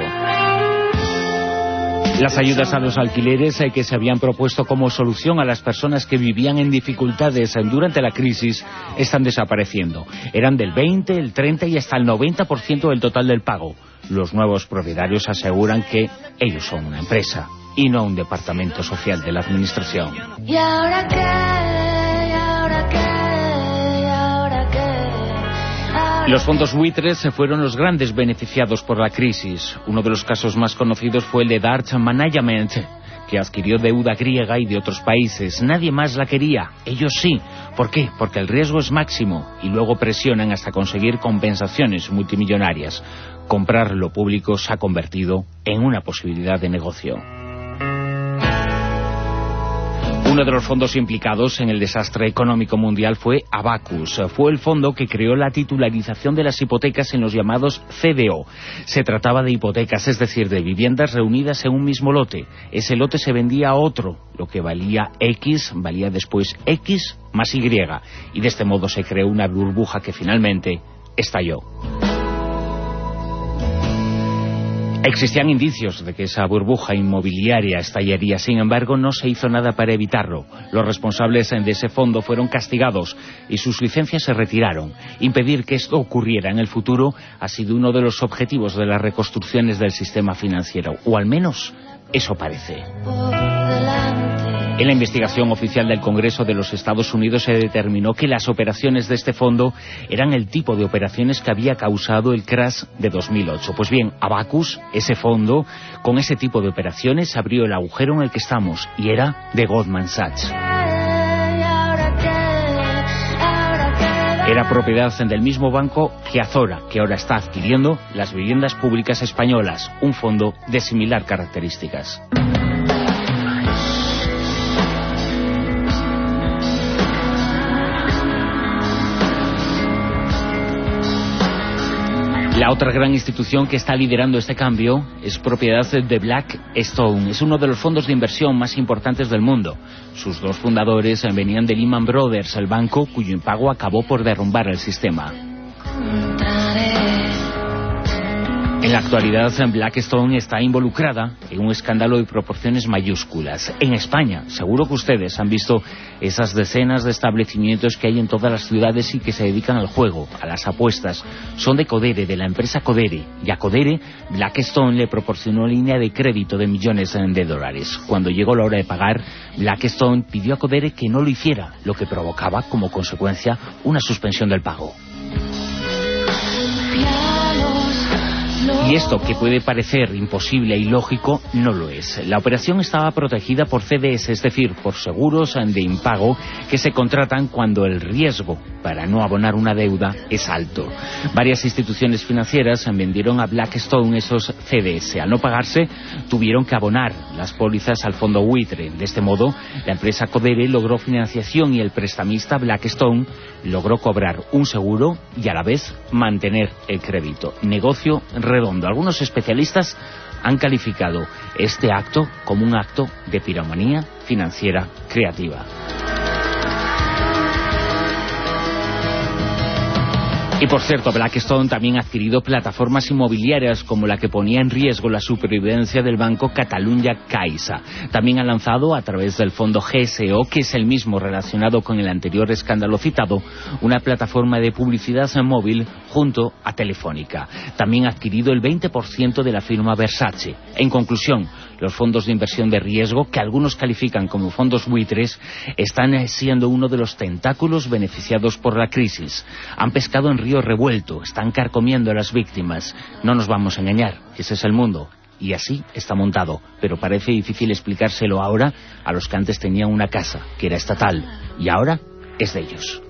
Las ayudas a los alquileres que se habían propuesto como solución a las personas que vivían en dificultades durante la crisis están desapareciendo. Eran del 20, el 30 y hasta el 90% del total del pago. Los nuevos propietarios aseguran que ellos son una empresa y no un departamento social de la administración. ¿Y ahora qué? ¿Y ahora qué? ¿Y ahora qué? Los fondos buitres fueron los grandes beneficiados por la crisis. Uno de los casos más conocidos fue el de Dart Management, que adquirió deuda griega y de otros países. Nadie más la quería, ellos sí. ¿Por qué? Porque el riesgo es máximo y luego presionan hasta conseguir compensaciones multimillonarias. Comprar lo público se ha convertido en una posibilidad de negocio. Uno de los fondos implicados en el desastre económico mundial fue Abacus. Fue el fondo que creó la titularización de las hipotecas en los llamados CDO. Se trataba de hipotecas, es decir, de viviendas reunidas en un mismo lote. Ese lote se vendía a otro. Lo que valía X, valía después X más Y. Y de este modo se creó una burbuja que finalmente estalló. Existían indicios de que esa burbuja inmobiliaria estallaría, sin embargo no se hizo nada para evitarlo. Los responsables de ese fondo fueron castigados y sus licencias se retiraron. Impedir que esto ocurriera en el futuro ha sido uno de los objetivos de las reconstrucciones del sistema financiero, o al menos eso parece. En la investigación oficial del Congreso de los Estados Unidos se determinó que las operaciones de este fondo eran el tipo de operaciones que había causado el crash de 2008. Pues bien, Abacus, ese fondo, con ese tipo de operaciones abrió el agujero en el que estamos, y era de Goldman Sachs. Era propiedad del mismo banco que Azora, que ahora está adquiriendo las viviendas públicas españolas, un fondo de similar características. La otra gran institución que está liderando este cambio es propiedad de Blackstone. Es uno de los fondos de inversión más importantes del mundo. Sus dos fundadores venían de Lehman Brothers, el banco cuyo impago acabó por derrumbar el sistema. En la actualidad, Blackstone está involucrada en un escándalo de proporciones mayúsculas. En España, seguro que ustedes han visto esas decenas de establecimientos que hay en todas las ciudades y que se dedican al juego, a las apuestas. Son de Codere, de la empresa Codere. Y a Codere, Blackstone le proporcionó línea de crédito de millones de dólares. Cuando llegó la hora de pagar, Blackstone pidió a Codere que no lo hiciera, lo que provocaba como consecuencia una suspensión del pago. Y esto, que puede parecer imposible e ilógico, no lo es. La operación estaba protegida por CDS, es decir, por seguros de impago que se contratan cuando el riesgo para no abonar una deuda es alto. Varias instituciones financieras vendieron a Blackstone esos CDS. Al no pagarse, tuvieron que abonar las pólizas al fondo buitre. De este modo, la empresa Codere logró financiación y el prestamista Blackstone logró cobrar un seguro y a la vez mantener el crédito. Negocio redondo. Algunos especialistas han calificado este acto como un acto de piromanía financiera creativa. Y por cierto, Blackstone también ha adquirido plataformas inmobiliarias como la que ponía en riesgo la supervivencia del banco Catalunya Caixa. También ha lanzado, a través del fondo GSO, que es el mismo relacionado con el anterior escándalo citado, una plataforma de publicidad móvil junto a Telefónica. También ha adquirido el 20% de la firma Versace. En conclusión, los fondos de inversión de riesgo, que algunos califican como fondos buitres, están siendo uno de los tentáculos beneficiados por la crisis. Han pescado en río revuelto, están carcomiendo a las víctimas. No nos vamos a engañar, ese es el mundo. Y así está montado, pero parece difícil explicárselo ahora a los que antes tenían una casa, que era estatal, y ahora es de ellos.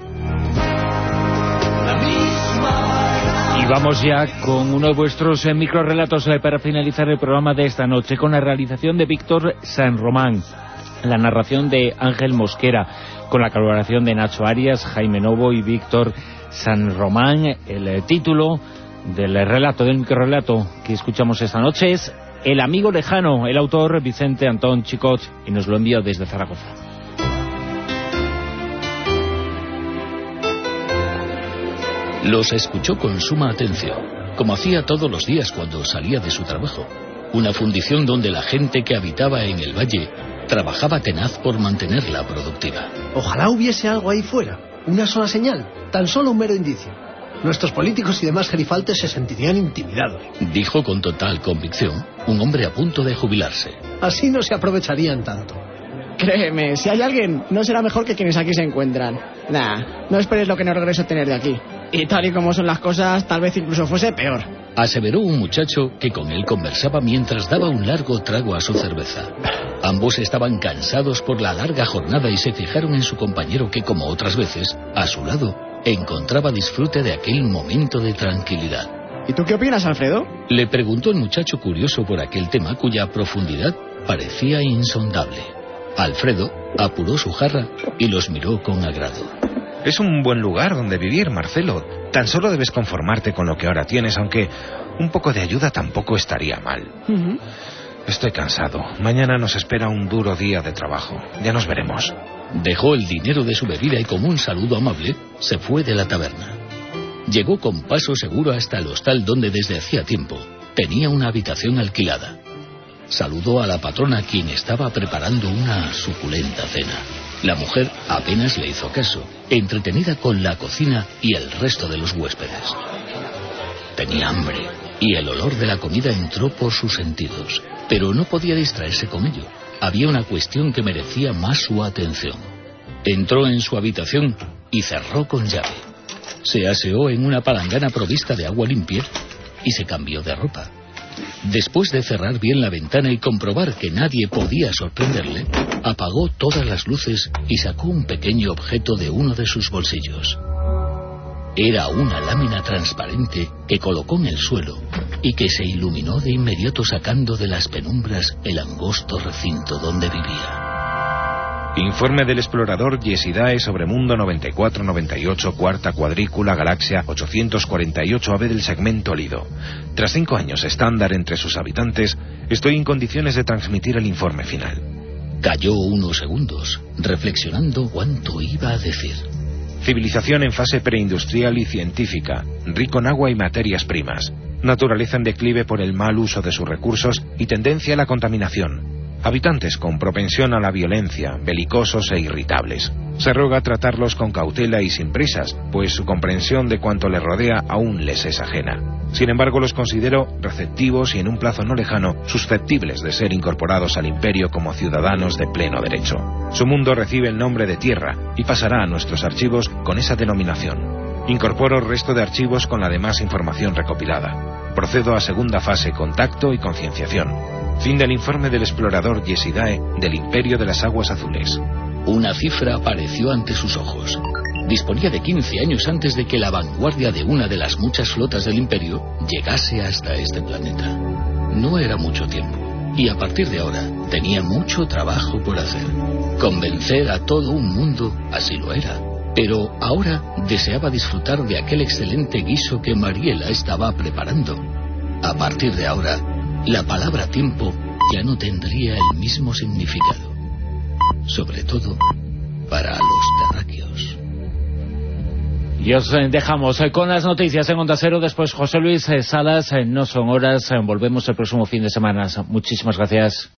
Y vamos ya con uno de vuestros microrelatos para finalizar el programa de esta noche, con la realización de Víctor San Román, la narración de Ángel Mosquera, con la colaboración de Nacho Arias, Jaime Novo y Víctor San Román. El título del relato, del microrelato que escuchamos esta noche es El amigo lejano. El autor Vicente Antón Chicot, y nos lo envía desde Zaragoza. Los escuchó con suma atención, como hacía todos los días cuando salía de su trabajo. Una fundición donde la gente que habitaba en el valle trabajaba tenaz por mantenerla productiva. Ojalá hubiese algo ahí fuera, una sola señal, tan solo un mero indicio. Nuestros políticos y demás gerifaltes se sentirían intimidados. Dijo con total convicción un hombre a punto de jubilarse. Así no se aprovecharían tanto. Créeme, si hay alguien, no será mejor que quienes aquí se encuentran. Nah, no esperes lo que no regreso a tener de aquí. Y tal y como son las cosas, tal vez incluso fuese peor. Aseveró un muchacho que con él conversaba mientras daba un largo trago a su cerveza. Ambos estaban cansados por la larga jornada y se fijaron en su compañero que, como otras veces, a su lado, encontraba disfrute de aquel momento de tranquilidad. ¿Y tú qué opinas, Alfredo? Le preguntó el muchacho curioso por aquel tema cuya profundidad parecía insondable. Alfredo apuró su jarra y los miró con agrado. Es un buen lugar donde vivir, Marcelo. Tan solo debes conformarte con lo que ahora tienes, aunque un poco de ayuda tampoco estaría mal. Estoy cansado. Mañana nos espera un duro día de trabajo. Ya nos veremos. Dejó el dinero de su bebida y, como un saludo amable, se fue de la taberna. Llegó con paso seguro hasta el hostal donde desde hacía tiempo tenía una habitación alquilada. Saludó a la patrona, quien estaba preparando una suculenta cena. La mujer apenas le hizo caso, entretenida con la cocina y el resto de los huéspedes. Tenía hambre y el olor de la comida entró por sus sentidos, pero no podía distraerse con ello. Había una cuestión que merecía más su atención. Entró en su habitación y cerró con llave. Se aseó en una palangana provista de agua limpia y se cambió de ropa. Después de cerrar bien la ventana y comprobar que nadie podía sorprenderle, apagó todas las luces y sacó un pequeño objeto de uno de sus bolsillos. Era una lámina transparente que colocó en el suelo y que se iluminó de inmediato, sacando de las penumbras el angosto recinto donde vivía. Informe del explorador Yesidae sobre Mundo 9498, cuarta cuadrícula, galaxia 848 AB del segmento Lido. Tras 5 años estándar entre sus habitantes, estoy en condiciones de transmitir el informe final. Calló unos segundos, reflexionando cuánto iba a decir. Civilización en fase preindustrial y científica, rico en agua y materias primas. Naturaleza en declive por el mal uso de sus recursos y tendencia a la contaminación. Habitantes con propensión a la violencia, belicosos e irritables. Se ruega tratarlos con cautela y sin prisas, pues su comprensión de cuanto les rodea aún les es ajena. Sin embargo, los considero receptivos y en un plazo no lejano susceptibles de ser incorporados al imperio como ciudadanos de pleno derecho. Su mundo recibe el nombre de Tierra y pasará a nuestros archivos con esa denominación. Incorporo resto de archivos con la demás información recopilada. Procedo a segunda fase, contacto y concienciación. Fin del informe del explorador Yesidae del Imperio de las Aguas Azules. Una cifra apareció ante sus ojos. Disponía de 15 años antes de que la vanguardia de una de las muchas flotas del Imperio llegase hasta este planeta. No era mucho tiempo, y a partir de ahora tenía mucho trabajo por hacer. Convencer a todo un mundo, así lo era. Pero ahora deseaba disfrutar de aquel excelente guiso que Mariela estaba preparando. A partir de ahora, la palabra tiempo ya no tendría el mismo significado. Sobre todo para los terráqueos. Y os dejamos con las noticias en Onda Cero. Después José Luis Salas, No son horas. Volvemos el próximo fin de semana. Muchísimas gracias.